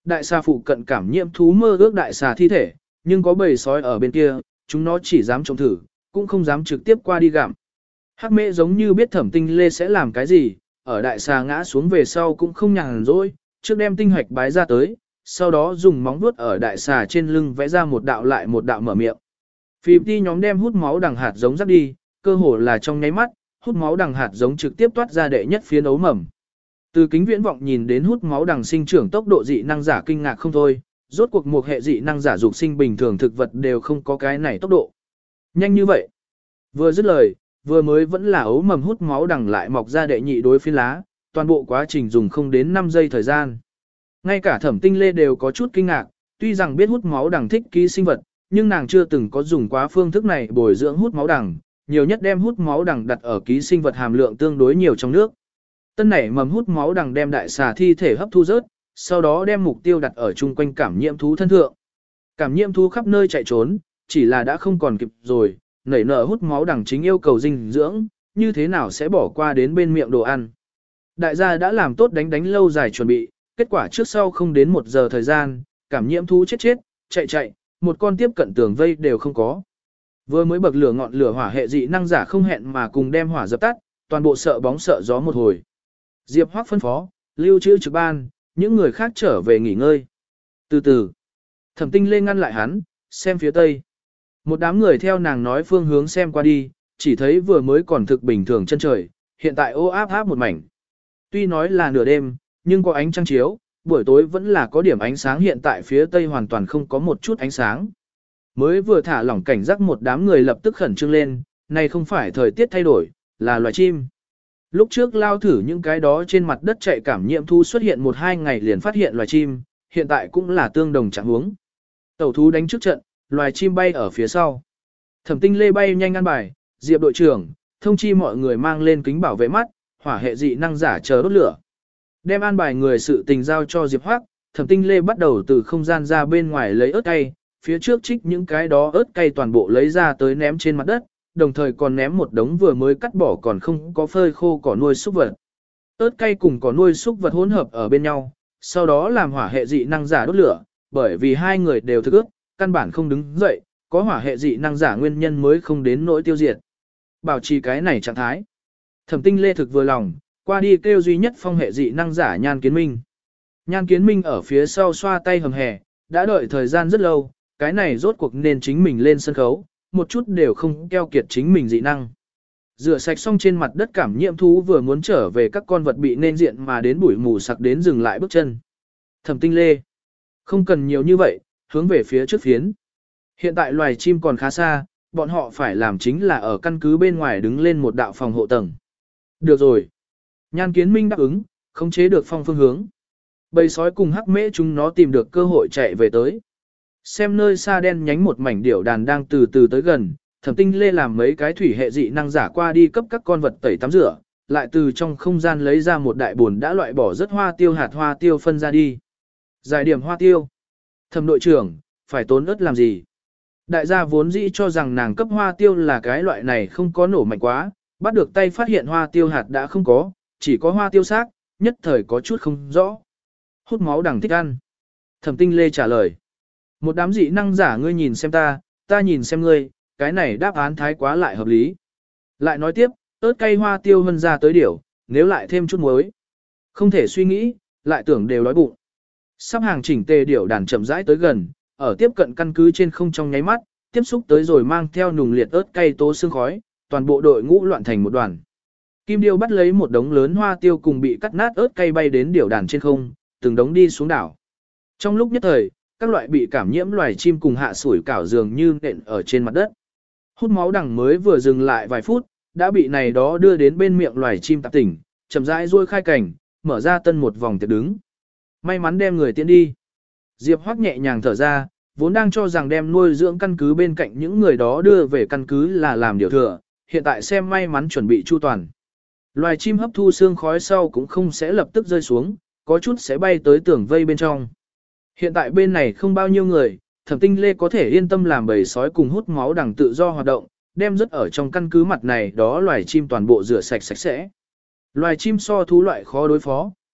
Đại xà phụ cận cảm nhiễm thú mơ ước đại xà thi thể, nhưng có bầy sói ở bên kia, chúng nó chỉ dám trông thử, cũng không dám trực tiếp qua đi gặm. Hắc mễ giống như biết Thẩm Tinh Lê sẽ làm cái gì, ở đại xà ngã xuống về sau cũng không nhàn rỗi, trước đem tinh hoạch bái ra tới, sau đó dùng móng vuốt ở đại xà trên lưng vẽ ra một đạo lại một đạo mở miệng. Phì đi nhóm đem hút máu đằng hạt giống rắc đi, cơ hồ là trong nháy mắt, hút máu đằng hạt giống trực tiếp toát ra đệ nhất phiến ấu mầm. Từ kính viễn vọng nhìn đến hút máu đằng sinh trưởng tốc độ dị năng giả kinh ngạc không thôi, rốt cuộc một hệ dị năng giả dục sinh bình thường thực vật đều không có cái này tốc độ. Nhanh như vậy. Vừa dứt lời, vừa mới vẫn là ấu mầm hút máu đằng lại mọc ra đệ nhị đối phiến lá, toàn bộ quá trình dùng không đến năm giây thời gian. Ngay cả Thẩm Tinh Lê đều có chút kinh ngạc, tuy rằng biết hút máu đằng thích ký sinh vật, nhưng nàng chưa từng có dùng quá phương thức này bồi dưỡng hút máu đằng, nhiều nhất đem hút máu đằng đặt ở ký sinh vật hàm lượng tương đối nhiều trong nước. Tân nảy mầm hút máu đằng đem đại xà thi thể hấp thu rớt, sau đó đem mục tiêu đặt ở chung quanh cảm nhiễm thú thân thượng. Cảm nhiễm thú khắp nơi chạy trốn, chỉ là đã không còn kịp rồi, nảy nở hút máu đằng chính yêu cầu dinh dưỡng, như thế nào sẽ bỏ qua đến bên miệng đồ ăn. Đại gia đã làm tốt đánh đánh lâu dài chuẩn bị, kết quả trước sau không đến một giờ thời gian, cảm nhiễm thú chết chết, chạy chạy, một con tiếp cận tường vây đều không có. Vừa mới bậc lửa ngọn lửa hỏa hệ dị năng giả không hẹn mà cùng đem hỏa dập tắt, toàn bộ sợ bóng sợ gió một hồi. Diệp Hoắc phân phó, lưu trữ trực ban, những người khác trở về nghỉ ngơi. Từ từ, Thẩm Tinh Lê ngăn lại hắn, xem phía tây. Một đám người theo nàng nói phương hướng xem qua đi, chỉ thấy vừa mới còn thực bình thường chân trời, hiện tại ô áp áp một mảnh. Tuy nói là nửa đêm, nhưng có ánh trăng chiếu, buổi tối vẫn là có điểm ánh sáng, hiện tại phía tây hoàn toàn không có một chút ánh sáng. Mới vừa thả lỏng cảnh giác một đám người lập tức khẩn trương lên, này không phải thời tiết thay đổi, là loài chim. Lúc trước lao thử những cái đó trên mặt đất chạy cảm nhiễm thu xuất hiện một hai ngày liền phát hiện loài chim, hiện tại cũng là tương đồng trạng huống. Tẩu thú đánh trước trận, loài chim bay ở phía sau. Thẩm Tinh Lê bay nhanh ăn bài, Diệp đội trưởng, thông chi mọi người mang lên kính bảo vệ mắt, hỏa hệ dị năng giả chờ đốt lửa. Đem an bài người sự tình giao cho Diệp Hoắc, Thẩm Tinh Lê bắt đầu từ không gian ra bên ngoài lấy ớt cay, phía trước trích những cái đó ớt cay toàn bộ lấy ra tới ném trên mặt đất, đồng thời còn ném một đống vừa mới cắt bỏ còn không có phơi khô cỏ nuôi súc vật. Ớt cay cùng cỏ nuôi súc vật hỗn hợp ở bên nhau, sau đó làm hỏa hệ dị năng giả đốt lửa, bởi vì hai người đều thực ướt, căn bản không đứng dậy, có hỏa hệ dị năng giả nguyên nhân mới không đến nỗi tiêu diệt. Bảo trì cái này trạng thái. Thẩm Tinh Lê thực vừa lòng, qua đi kêu duy nhất phong hệ dị năng giả Nhan Kiến Minh. Nhan Kiến Minh ở phía sau xoa tay hầm hè, đã đợi thời gian rất lâu, cái này rốt cuộc nên chính mình lên sân khấu, một chút đều không keo kiệt chính mình dị năng. Rửa sạch xong trên mặt đất cảm nhiễm thú vừa muốn trở về, các con vật bị nên diện mà đến bụi mù sặc đến dừng lại bước chân. Thẩm Tinh Lê, không cần nhiều như vậy, hướng về phía trước phiến. Hiện tại loài chim còn khá xa, bọn họ phải làm chính là ở căn cứ bên ngoài đứng lên một đạo phòng hộ tầng. Được rồi. Nhan Kiến Minh đáp ứng, khống chế được phong phương hướng. Bầy sói cùng hắc mễ chúng nó tìm được cơ hội chạy về tới. Xem nơi xa đen nhánh một mảnh điểu đàn đang từ từ tới gần, Thẩm Tinh Lê làm mấy cái thủy hệ dị năng giả qua đi cấp các con vật tẩy tắm rửa, lại từ trong không gian lấy ra một đại bồn đã loại bỏ rất hoa tiêu hạt hoa tiêu phân ra đi. Giải điểm hoa tiêu. Thẩm đội trưởng, phải tốn ớt làm gì? Đại gia vốn dĩ cho rằng nàng cấp hoa tiêu là cái loại này không có nổ mạnh quá, bắt được tay phát hiện hoa tiêu hạt đã không có, chỉ có hoa tiêu xác, nhất thời có chút không rõ. Hút máu đằng thích ăn. Thẩm Tinh Lê trả lời. Một đám dị năng giả ngươi nhìn xem ta, ta nhìn xem ngươi, cái này đáp án thái quá lại hợp lý. Lại nói tiếp, ớt cay hoa tiêu hân ra tới điểu, nếu lại thêm chút muối. Không thể suy nghĩ, lại tưởng đều đói bụng. Sắp hàng chỉnh tề điểu đàn chậm rãi tới gần, ở tiếp cận căn cứ trên không trong nháy mắt, tiếp xúc tới rồi mang theo nùng liệt ớt cay tố sương khói, toàn bộ đội ngũ loạn thành một đoàn. Kim Điêu bắt lấy một đống lớn hoa tiêu cùng bị cắt nát ớt cay bay đến điểu đàn trên không, từng đống đi xuống đảo. Trong lúc nhất thời, các loại bị cảm nhiễm loài chim cùng hạ sủi cảo dường như nện ở trên mặt đất. Hút máu đằng mới vừa dừng lại vài phút, đã bị này đó đưa đến bên miệng loài chim tạp tỉnh, chậm rãi ruôi khai cảnh, mở ra tân một vòng tiệc đứng. May mắn đem người tiến đi. Diệp Hoắc nhẹ nhàng thở ra, vốn đang cho rằng đem nuôi dưỡng căn cứ bên cạnh những người đó đưa về căn cứ là làm điều thừa, hiện tại xem may mắn chuẩn bị chu toàn. Loài chim hấp thu xương khói sau cũng không sẽ lập tức rơi xuống, có chút sẽ bay tới tường vây bên trong. Hiện tại bên này không bao nhiêu người, Thẩm Tinh Lê có thể yên tâm làm bầy sói cùng hút máu đằng tự do hoạt động, đem rất ở trong căn cứ mặt này đó loài chim toàn bộ rửa sạch sạch sẽ. Loài chim so thú loại khó đối phó,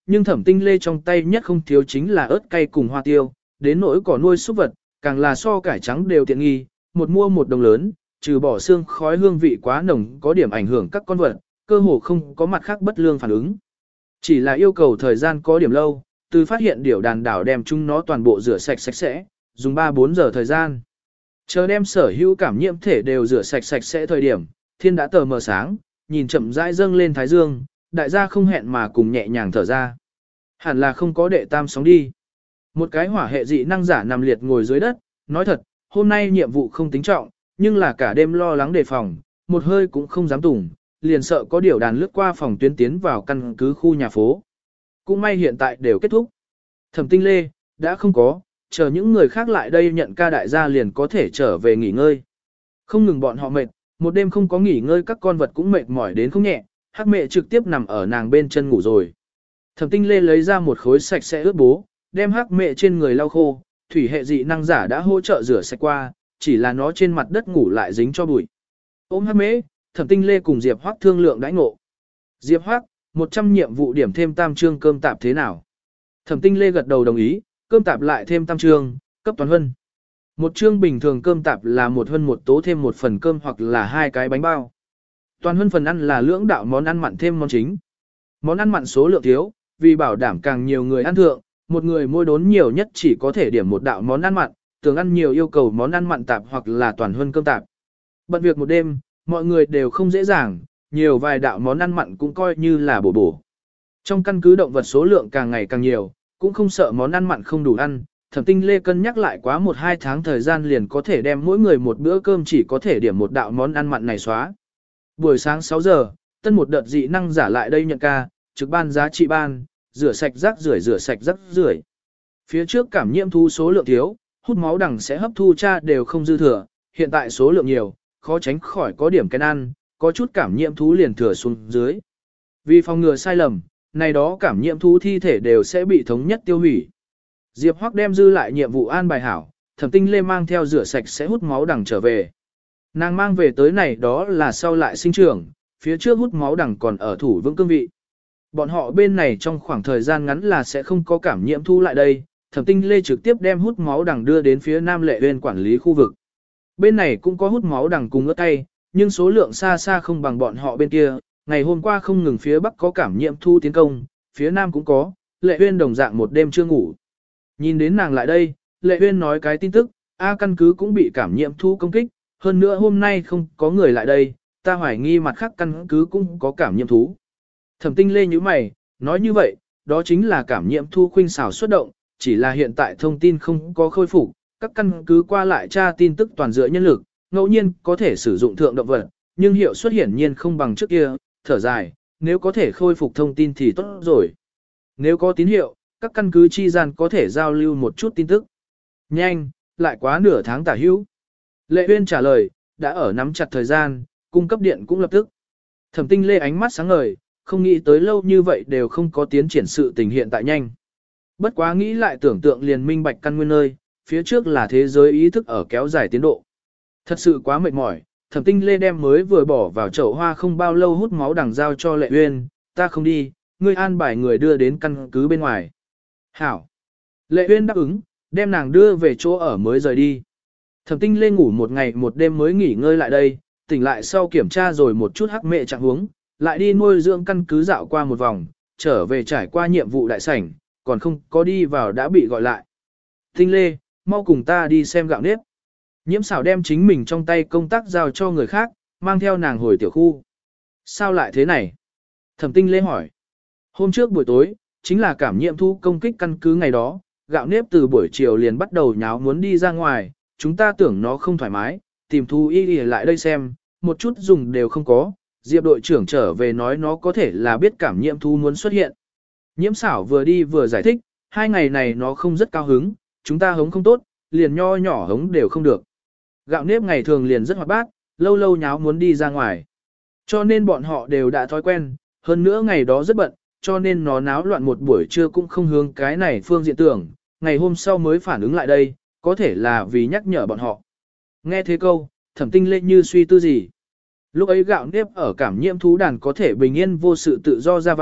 nhưng Thẩm Tinh Lê trong tay nhất không thiếu chính là ớt cay cùng hoa tiêu, đến nỗi cỏ nuôi súc vật, càng là so cải trắng đều tiện nghi, một mua một đồng lớn, trừ bỏ xương khói hương vị quá nồng có điểm ảnh hưởng các con vật, cơ hồ không có mặt khác bất lương phản ứng. Chỉ là yêu cầu thời gian có điểm lâu, từ phát hiện điểu đàn đảo đem chúng nó toàn bộ rửa sạch sạch sẽ, dùng ba bốn giờ thời gian. Chờ đem sở hữu cảm nhiễm thể đều rửa sạch sạch sẽ thời điểm, thiên đã tờ mờ sáng, nhìn chậm rãi dâng lên thái dương, đại gia không hẹn mà cùng nhẹ nhàng thở ra. Hẳn là không có đệ tam sóng đi. Một cái hỏa hệ dị năng giả nằm liệt ngồi dưới đất, nói thật, hôm nay nhiệm vụ không tính trọng, nhưng là cả đêm lo lắng đề phòng, một hơi cũng không dám tủng, liền sợ có điều đàn lướt qua phòng tuyến tiến vào căn cứ khu nhà phố. Cũng may hiện tại đều kết thúc. Thẩm Tinh Lê, đã không có, chờ những người khác lại đây nhận ca đại gia liền có thể trở về nghỉ ngơi. Không ngừng bọn họ mệt, một đêm không có nghỉ ngơi các con vật cũng mệt mỏi đến không nhẹ, Hắc Mẹ trực tiếp nằm ở nàng bên chân ngủ rồi. Thẩm Tinh Lê lấy ra một khối sạch sẽ ướt bố, đem Hắc Mẹ trên người lau khô, thủy hệ dị năng giả đã hỗ trợ rửa sạch qua, chỉ là nó trên mặt đất ngủ lại dính cho bụi. Ôm Hắc Mẹ, Thẩm Tinh Lê cùng Diệp Hoắc thương lượng đãi ngộ. Diệp Hoắc, một trăm nhiệm vụ điểm thêm tam trương cơm tạp thế nào? Thẩm Tinh Lê gật đầu đồng ý, cơm tạp lại thêm tam trương, cấp toàn huân. Một trương bình thường cơm tạp là một huân một tố thêm một phần cơm hoặc là hai cái bánh bao. Toàn huân phần ăn là lưỡng đạo món ăn mặn thêm món chính. Món ăn mặn số lượng thiếu, vì bảo đảm càng nhiều người ăn thượng, một người mỗi đốn nhiều nhất chỉ có thể điểm một đạo món ăn mặn, tưởng ăn nhiều yêu cầu món ăn mặn tạp hoặc là toàn huân cơm tạp. Bận việc một đêm, mọi người đều không dễ dàng, nhiều vài đạo món ăn mặn cũng coi như là bổ bổ. Trong căn cứ động vật số lượng càng ngày càng nhiều, cũng không sợ món ăn mặn không đủ ăn, Thẩm Tinh Lê cân nhắc lại quá một hai tháng thời gian liền có thể đem mỗi người một bữa cơm chỉ có thể điểm một đạo món ăn mặn này xóa. Buổi sáng sáu giờ, tân một đợt dị năng giả lại đây nhận ca, trực ban giá trị ban, rửa sạch rác rưởi rửa sạch rác rưởi. Phía trước cảm nhiễm thú số lượng thiếu, hút máu đằng sẽ hấp thu cha đều không dư thừa, hiện tại số lượng nhiều, khó tránh khỏi có điểm cái ăn, có chút cảm nhiễm thú liền thừa xuống dưới. Vì phòng ngừa sai lầm, này đó cảm nhiễm thú thi thể đều sẽ bị thống nhất tiêu hủy. Diệp Hoắc đem dư lại nhiệm vụ an bài hảo, Thẩm Tinh Lê mang theo rửa sạch sẽ hút máu đằng trở về. Nàng mang về tới này đó là sau lại sinh trưởng, phía trước hút máu đằng còn ở thủ vững cương vị. Bọn họ bên này trong khoảng thời gian ngắn là sẽ không có cảm nhiễm thu lại đây, Thẩm Tinh Lê trực tiếp đem hút máu đằng đưa đến phía Nam Lệ Uyên quản lý khu vực. Bên này cũng có hút máu đằng cùng ớt cay, nhưng số lượng xa xa không bằng bọn họ bên kia, ngày hôm qua không ngừng phía Bắc có cảm nhiễm thu tiến công, phía Nam cũng có, Lệ Uyên đồng dạng một đêm chưa ngủ. Nhìn đến nàng lại đây, Lệ Uyên nói cái tin tức, A căn cứ cũng bị cảm nhiễm thu công kích, hơn nữa hôm nay không có người lại đây, ta hoài nghi mặt khác căn cứ cũng có cảm nhiễm thú. Thẩm Tinh Lê nhíu mày, nói như vậy, đó chính là cảm nhiễm thu khuynh xảo xuất động, chỉ là hiện tại thông tin không có khôi phục, các căn cứ qua lại tra tin tức toàn dựa nhân lực, ngẫu nhiên có thể sử dụng thượng động vật, nhưng hiệu suất hiển nhiên không bằng trước kia, thở dài, nếu có thể khôi phục thông tin thì tốt rồi. Nếu có tín hiệu, các căn cứ chi gian có thể giao lưu một chút tin tức. Nhanh, lại quá nửa tháng tả hữu. Lệ Uyên trả lời, đã ở nắm chặt thời gian, cung cấp điện cũng lập tức. Thẩm Tinh Lê ánh mắt sáng ngời, không nghĩ tới lâu như vậy đều không có tiến triển sự tình hiện tại nhanh. Bất quá nghĩ lại tưởng tượng liền minh bạch căn nguyên nơi, phía trước là thế giới ý thức ở kéo dài tiến độ. Thật sự quá mệt mỏi, Thẩm Tinh Lê đem mới vừa bỏ vào chậu hoa không bao lâu hút máu đằng giao cho Lệ Uyên, ta không đi, ngươi an bài người đưa đến căn cứ bên ngoài. Hảo. Lệ Uyên đáp ứng, đem nàng đưa về chỗ ở mới rời đi. Thẩm Tinh Lê ngủ một ngày một đêm mới nghỉ ngơi lại đây, tỉnh lại sau kiểm tra rồi một chút hắc mẹ trạng huống, lại đi nuôi dưỡng căn cứ dạo qua một vòng, trở về trải qua nhiệm vụ đại sảnh, còn không có đi vào đã bị gọi lại. Tinh Lê, mau cùng ta đi xem gạo nếp. Nhiễm xảo đem chính mình trong tay công tác giao cho người khác, mang theo nàng hồi tiểu khu. Sao lại thế này? Thẩm Tinh Lê hỏi. Hôm trước buổi tối, chính là cảm nhiễm thu công kích căn cứ ngày đó, gạo nếp từ buổi chiều liền bắt đầu nháo muốn đi ra ngoài, chúng ta tưởng nó không thoải mái, tìm thu y đi lại đây xem, một chút dùng đều không có. Diệp đội trưởng trở về nói nó có thể là biết cảm nhiễm thu muốn xuất hiện. Nhiễm xảo vừa đi vừa giải thích, hai ngày này nó không rất cao hứng, chúng ta hống không tốt, liền nho nhỏ hống đều không được. Gạo nếp ngày thường liền rất hoạt bát, lâu lâu nháo muốn đi ra ngoài. Cho nên bọn họ đều đã thói quen, hơn nữa ngày đó rất bận, cho nên nó náo loạn một buổi trưa cũng không hướng cái này phương diện tưởng, ngày hôm sau mới phản ứng lại đây, có thể là vì nhắc nhở bọn họ. Nghe thế câu, Thẩm Tinh Lê như suy tư gì. Lúc ấy gạo nếp ở cảm nhiễm thú đàn có thể bình yên vô sự tự do ra vào,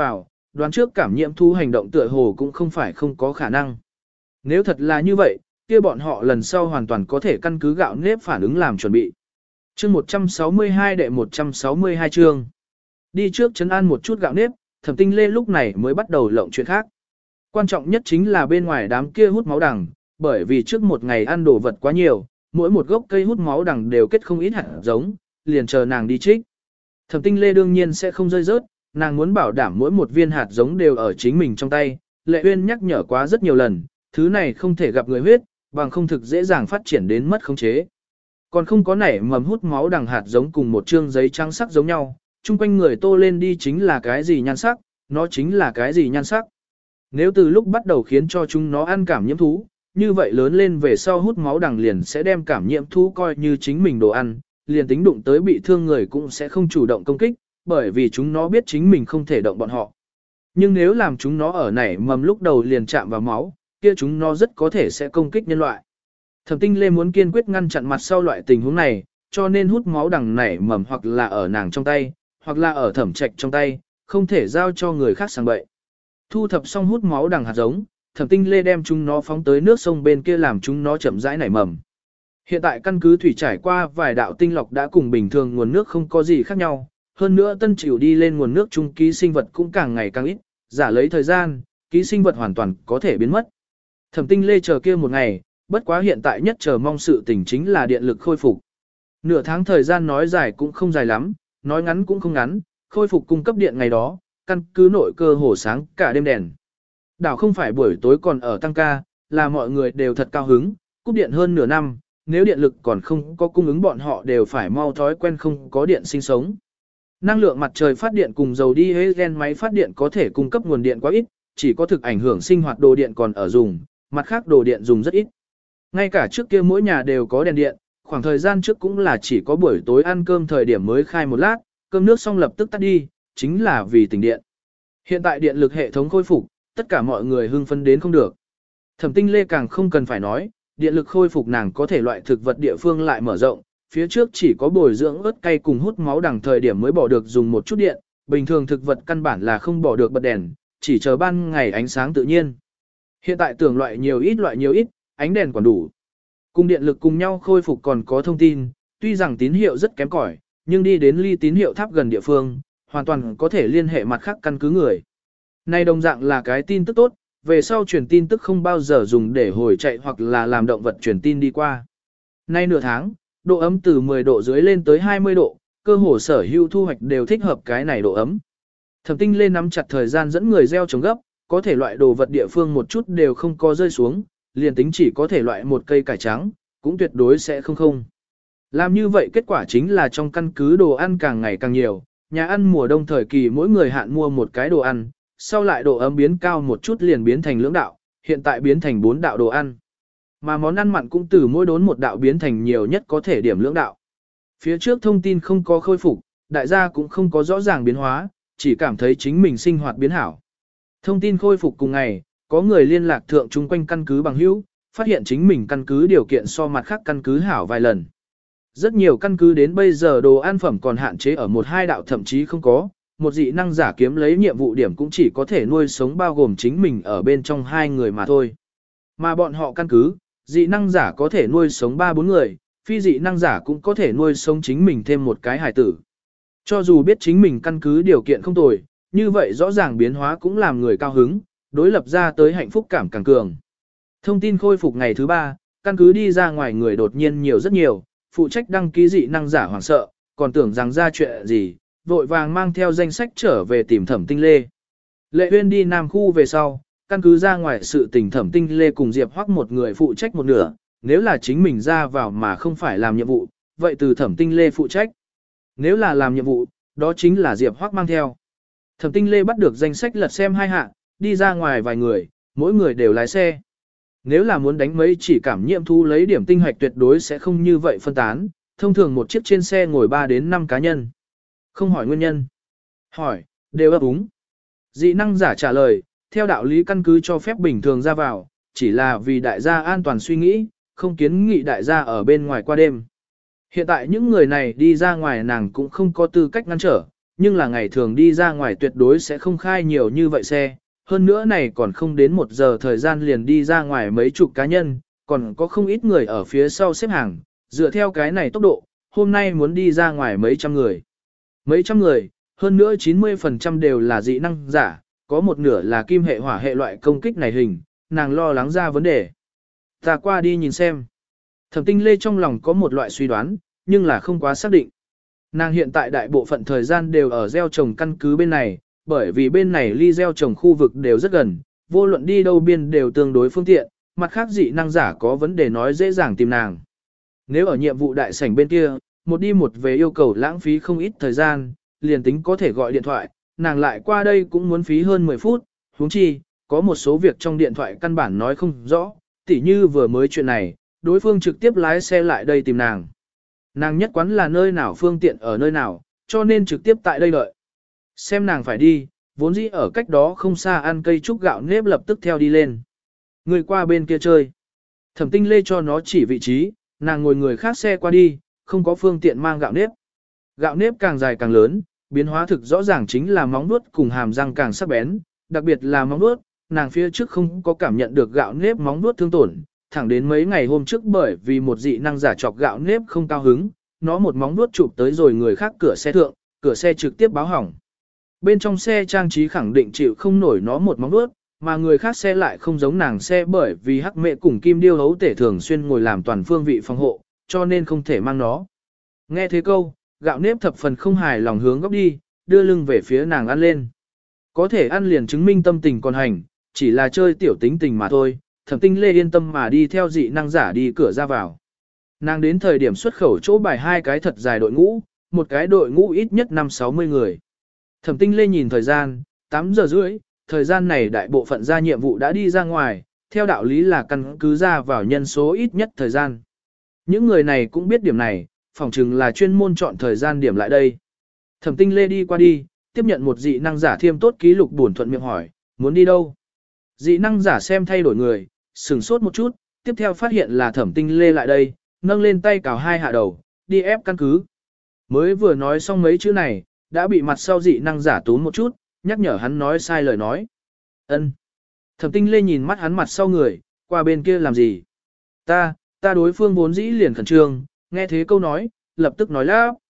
đoán trước cảm nhiễm thú hành động tựa hồ cũng không phải không có khả năng. Nếu thật là như vậy, kia bọn họ lần sau hoàn toàn có thể căn cứ gạo nếp phản ứng làm chuẩn bị. Chương một trăm sáu mươi hai đệ một trăm sáu mươi hai chương. Đi trước trấn an một chút gạo nếp, Thẩm Tinh Lê lúc này mới bắt đầu lộng chuyện khác. Quan trọng nhất chính là bên ngoài đám kia hút máu đằng, bởi vì trước một ngày ăn đồ vật quá nhiều, mỗi một gốc cây hút máu đằng đều kết không ít hạt giống, liền chờ nàng đi trích. Thẩm Tinh Lê đương nhiên sẽ không rơi rớt, nàng muốn bảo đảm mỗi một viên hạt giống đều ở chính mình trong tay. Lệ Uyên nhắc nhở quá rất nhiều lần, thứ này không thể gặp người huyết, bằng không thực dễ dàng phát triển đến mất khống chế. Còn không có nảy mầm hút máu đằng hạt giống cùng một trương giấy trắng sắc giống nhau, chung quanh người tô lên đi chính là cái gì nhan sắc, nó chính là cái gì nhan sắc. Nếu từ lúc bắt đầu khiến cho chúng nó ăn cảm nhiễm thú, như vậy lớn lên về sau hút máu đằng liền sẽ đem cảm nhiễm thú coi như chính mình đồ ăn, liền tính đụng tới bị thương người cũng sẽ không chủ động công kích, bởi vì chúng nó biết chính mình không thể động bọn họ. Nhưng nếu làm chúng nó ở nảy mầm lúc đầu liền chạm vào máu, kia chúng nó rất có thể sẽ công kích nhân loại. Thẩm Tinh Lê muốn kiên quyết ngăn chặn mặt sau loại tình huống này, cho nên hút máu đằng nảy mầm hoặc là ở nàng trong tay, hoặc là ở Thẩm Trạch trong tay, không thể giao cho người khác sang bậy. Thu thập xong hút máu đằng hạt giống, Thẩm Tinh Lê đem chúng nó phóng tới nước sông bên kia làm chúng nó chậm rãi nảy mầm. Hiện tại căn cứ thủy trải qua vài đạo tinh lọc đã cùng bình thường nguồn nước không có gì khác nhau, hơn nữa tân chịu đi lên nguồn nước chung ký sinh vật cũng càng ngày càng ít, giả lấy thời gian, ký sinh vật hoàn toàn có thể biến mất. Thẩm Tinh Lê chờ kia một ngày, bất quá hiện tại nhất chờ mong sự tình chính là điện lực khôi phục. Nửa tháng thời gian nói dài cũng không dài lắm, nói ngắn cũng không ngắn, khôi phục cung cấp điện ngày đó, căn cứ nội cơ hồ sáng cả đêm đèn. Đảo không phải buổi tối còn ở tăng ca, là mọi người đều thật cao hứng, cúp điện hơn nửa năm, nếu điện lực còn không có cung ứng bọn họ đều phải mau thói quen không có điện sinh sống. Năng lượng mặt trời phát điện cùng dầu diesel máy phát điện có thể cung cấp nguồn điện quá ít, chỉ có thực ảnh hưởng sinh hoạt đồ điện còn ở dùng, mặt khác đồ điện dùng rất ít. Ngay cả trước kia mỗi nhà đều có đèn điện, khoảng thời gian trước cũng là chỉ có buổi tối ăn cơm thời điểm mới khai một lát, cơm nước xong lập tức tắt đi, chính là vì停điện. Hiện tại điện lực hệ thống khôi phục, tất cả mọi người hưng phấn đến không được. Thẩm Tinh Lê càng không cần phải nói, điện lực khôi phục nàng có thể loại thực vật địa phương lại mở rộng, phía trước chỉ có bồi dưỡng ớt cay cùng hút máu đằng thời điểm mới bỏ được dùng một chút điện, bình thường thực vật căn bản là không bỏ được bật đèn, chỉ chờ ban ngày ánh sáng tự nhiên. Hiện tại tưởng loại nhiều ít loại nhiều ít, ánh đèn còn đủ. Cùng điện lực cùng nhau khôi phục còn có thông tin, tuy rằng tín hiệu rất kém cỏi, nhưng đi đến ly tín hiệu tháp gần địa phương, hoàn toàn có thể liên hệ mặt khác căn cứ người. Này đồng dạng là cái tin tức tốt, về sau truyền tin tức không bao giờ dùng để hồi chạy hoặc là làm động vật truyền tin đi qua. Nay nửa tháng, độ ấm từ mười độ dưới lên tới hai mươi độ, cơ hồ sở hữu thu hoạch đều thích hợp cái này độ ấm. Thẩm Tinh Lê nắm chặt thời gian dẫn người gieo trồng gấp, có thể loại đồ vật địa phương một chút đều không có rơi xuống, liền tính chỉ có thể loại một cây cải trắng, cũng tuyệt đối sẽ không không. Làm như vậy kết quả chính là trong căn cứ đồ ăn càng ngày càng nhiều, nhà ăn mùa đông thời kỳ mỗi người hạn mua một cái đồ ăn, sau lại độ ấm biến cao một chút liền biến thành lưỡng đạo, hiện tại biến thành bốn đạo đồ ăn. Mà món ăn mặn cũng từ mỗi đốn một đạo biến thành nhiều nhất có thể điểm lưỡng đạo. Phía trước thông tin không có khôi phục, đại gia cũng không có rõ ràng biến hóa, chỉ cảm thấy chính mình sinh hoạt biến hảo. Thông tin khôi phục cùng ngày, có người liên lạc thượng chung quanh căn cứ bằng hữu, phát hiện chính mình căn cứ điều kiện so mặt khác căn cứ hảo vài lần. Rất nhiều căn cứ đến bây giờ đồ ăn phẩm còn hạn chế ở một hai đạo thậm chí không có, một dị năng giả kiếm lấy nhiệm vụ điểm cũng chỉ có thể nuôi sống bao gồm chính mình ở bên trong hai người mà thôi. Mà bọn họ căn cứ, dị năng giả có thể nuôi sống ba bốn người, phi dị năng giả cũng có thể nuôi sống chính mình thêm một cái hài tử. Cho dù biết chính mình căn cứ điều kiện không tồi, như vậy rõ ràng biến hóa cũng làm người cao hứng, đối lập ra tới hạnh phúc cảm càng cường. Thông tin khôi phục ngày thứ ba, căn cứ đi ra ngoài người đột nhiên nhiều rất nhiều, phụ trách đăng ký dị năng giả hoảng sợ, còn tưởng rằng ra chuyện gì, vội vàng mang theo danh sách trở về tìm Thẩm Tinh Lê. Lệ Uyên đi Nam khu về sau, căn cứ ra ngoài sự tình Thẩm Tinh Lê cùng Diệp Hoắc một người phụ trách một nửa, nếu là chính mình ra vào mà không phải làm nhiệm vụ, vậy từ Thẩm Tinh Lê phụ trách. Nếu là làm nhiệm vụ, đó chính là Diệp Hoắc mang theo. Thẩm Tinh Lê bắt được danh sách lật xem hai hạ, đi ra ngoài vài người, mỗi người đều lái xe. Nếu là muốn đánh mấy chỉ cảm nhiễm thú lấy điểm tinh hạch tuyệt đối sẽ không như vậy phân tán, thông thường một chiếc trên xe ngồi ba đến năm cá nhân. Không hỏi nguyên nhân. Hỏi, đều ấp úng. Dị năng giả trả lời, theo đạo lý căn cứ cho phép bình thường ra vào, chỉ là vì đại gia an toàn suy nghĩ, không kiến nghị đại gia ở bên ngoài qua đêm. Hiện tại những người này đi ra ngoài nàng cũng không có tư cách ngăn trở, nhưng là ngày thường đi ra ngoài tuyệt đối sẽ không khai nhiều như vậy xe, hơn nữa này còn không đến một giờ thời gian liền đi ra ngoài mấy chục cá nhân, còn có không ít người ở phía sau xếp hàng, dựa theo cái này tốc độ, hôm nay muốn đi ra ngoài mấy trăm người. Mấy trăm người, hơn nữa chín mươi phần trăm đều là dị năng giả, có một nửa là kim hệ hỏa hệ loại công kích này hình, nàng lo lắng ra vấn đề. Ta qua đi nhìn xem. Thẩm Tinh Lê trong lòng có một loại suy đoán, nhưng là không quá xác định. Nàng hiện tại đại bộ phận thời gian đều ở gieo trồng căn cứ bên này, bởi vì bên này ly gieo trồng khu vực đều rất gần, vô luận đi đâu biên đều tương đối phương tiện, mặt khác dị năng giả có vấn đề nói dễ dàng tìm nàng. Nếu ở nhiệm vụ đại sảnh bên kia, một đi một về yêu cầu lãng phí không ít thời gian, liền tính có thể gọi điện thoại, nàng lại qua đây cũng muốn phí hơn mười phút, huống chi, có một số việc trong điện thoại căn bản nói không rõ, tỉ như vừa mới chuyện này, đối phương trực tiếp lái xe lại đây tìm nàng. Nàng nhất quán là nơi nào phương tiện ở nơi nào, cho nên trực tiếp tại đây đợi. Xem nàng phải đi, vốn dĩ ở cách đó không xa ăn cây trúc gạo nếp lập tức theo đi lên. Người qua bên kia chơi. Thẩm Tinh Lê cho nó chỉ vị trí, nàng ngồi người khác xe qua đi, không có phương tiện mang gạo nếp. Gạo nếp càng dài càng lớn, biến hóa thực rõ ràng chính là móng vuốt cùng hàm răng càng sắc bén, đặc biệt là móng vuốt, nàng phía trước không có cảm nhận được gạo nếp móng vuốt thương tổn, thẳng đến mấy ngày hôm trước bởi vì một dị năng giả chọc gạo nếp không cao hứng, nó một móng vuốt chụp tới rồi người khác cửa xe thượng, cửa xe trực tiếp báo hỏng. Bên trong xe trang trí khẳng định chịu không nổi nó một móng vuốt, mà người khác xe lại không giống nàng xe bởi vì hắc mẹ cùng kim điêu hấu tể thường xuyên ngồi làm toàn phương vị phòng hộ, cho nên không thể mang nó. Nghe thế câu, gạo nếp thập phần không hài lòng hướng góc đi, đưa lưng về phía nàng ăn lên. Có thể ăn liền chứng minh tâm tình còn hành, chỉ là chơi tiểu tính tình mà thôi, Thẩm Tinh Lê yên tâm mà đi theo dị năng giả đi cửa ra vào. Nàng đến thời điểm xuất khẩu chỗ bài hai cái thật dài đội ngũ, một cái đội ngũ ít nhất năm sáu mươi người. Thẩm Tinh Lê nhìn thời gian, tám giờ rưỡi, thời gian này đại bộ phận ra nhiệm vụ đã đi ra ngoài, theo đạo lý là căn cứ ra vào nhân số ít nhất thời gian. Những người này cũng biết điểm này, phỏng chừng là chuyên môn chọn thời gian điểm lại đây. Thẩm Tinh Lê đi qua đi, tiếp nhận một dị năng giả thiêm tốt ký lục buồn thuận miệng hỏi, muốn đi đâu? Dị năng giả xem thay đổi người, sửng sốt một chút, tiếp theo phát hiện là Thẩm Tinh Lê lại đây, nâng lên tay cào hai hạ đầu, đi ép căn cứ. Mới vừa nói xong mấy chữ này, đã bị mặt sau dị năng giả tún một chút, nhắc nhở hắn nói sai lời nói. Ân. Thẩm Tinh Lê nhìn mắt hắn mặt sau người, qua bên kia làm gì? Ta, ta đối phương vốn dĩ liền khẩn trương, nghe thế câu nói, lập tức nói lắp.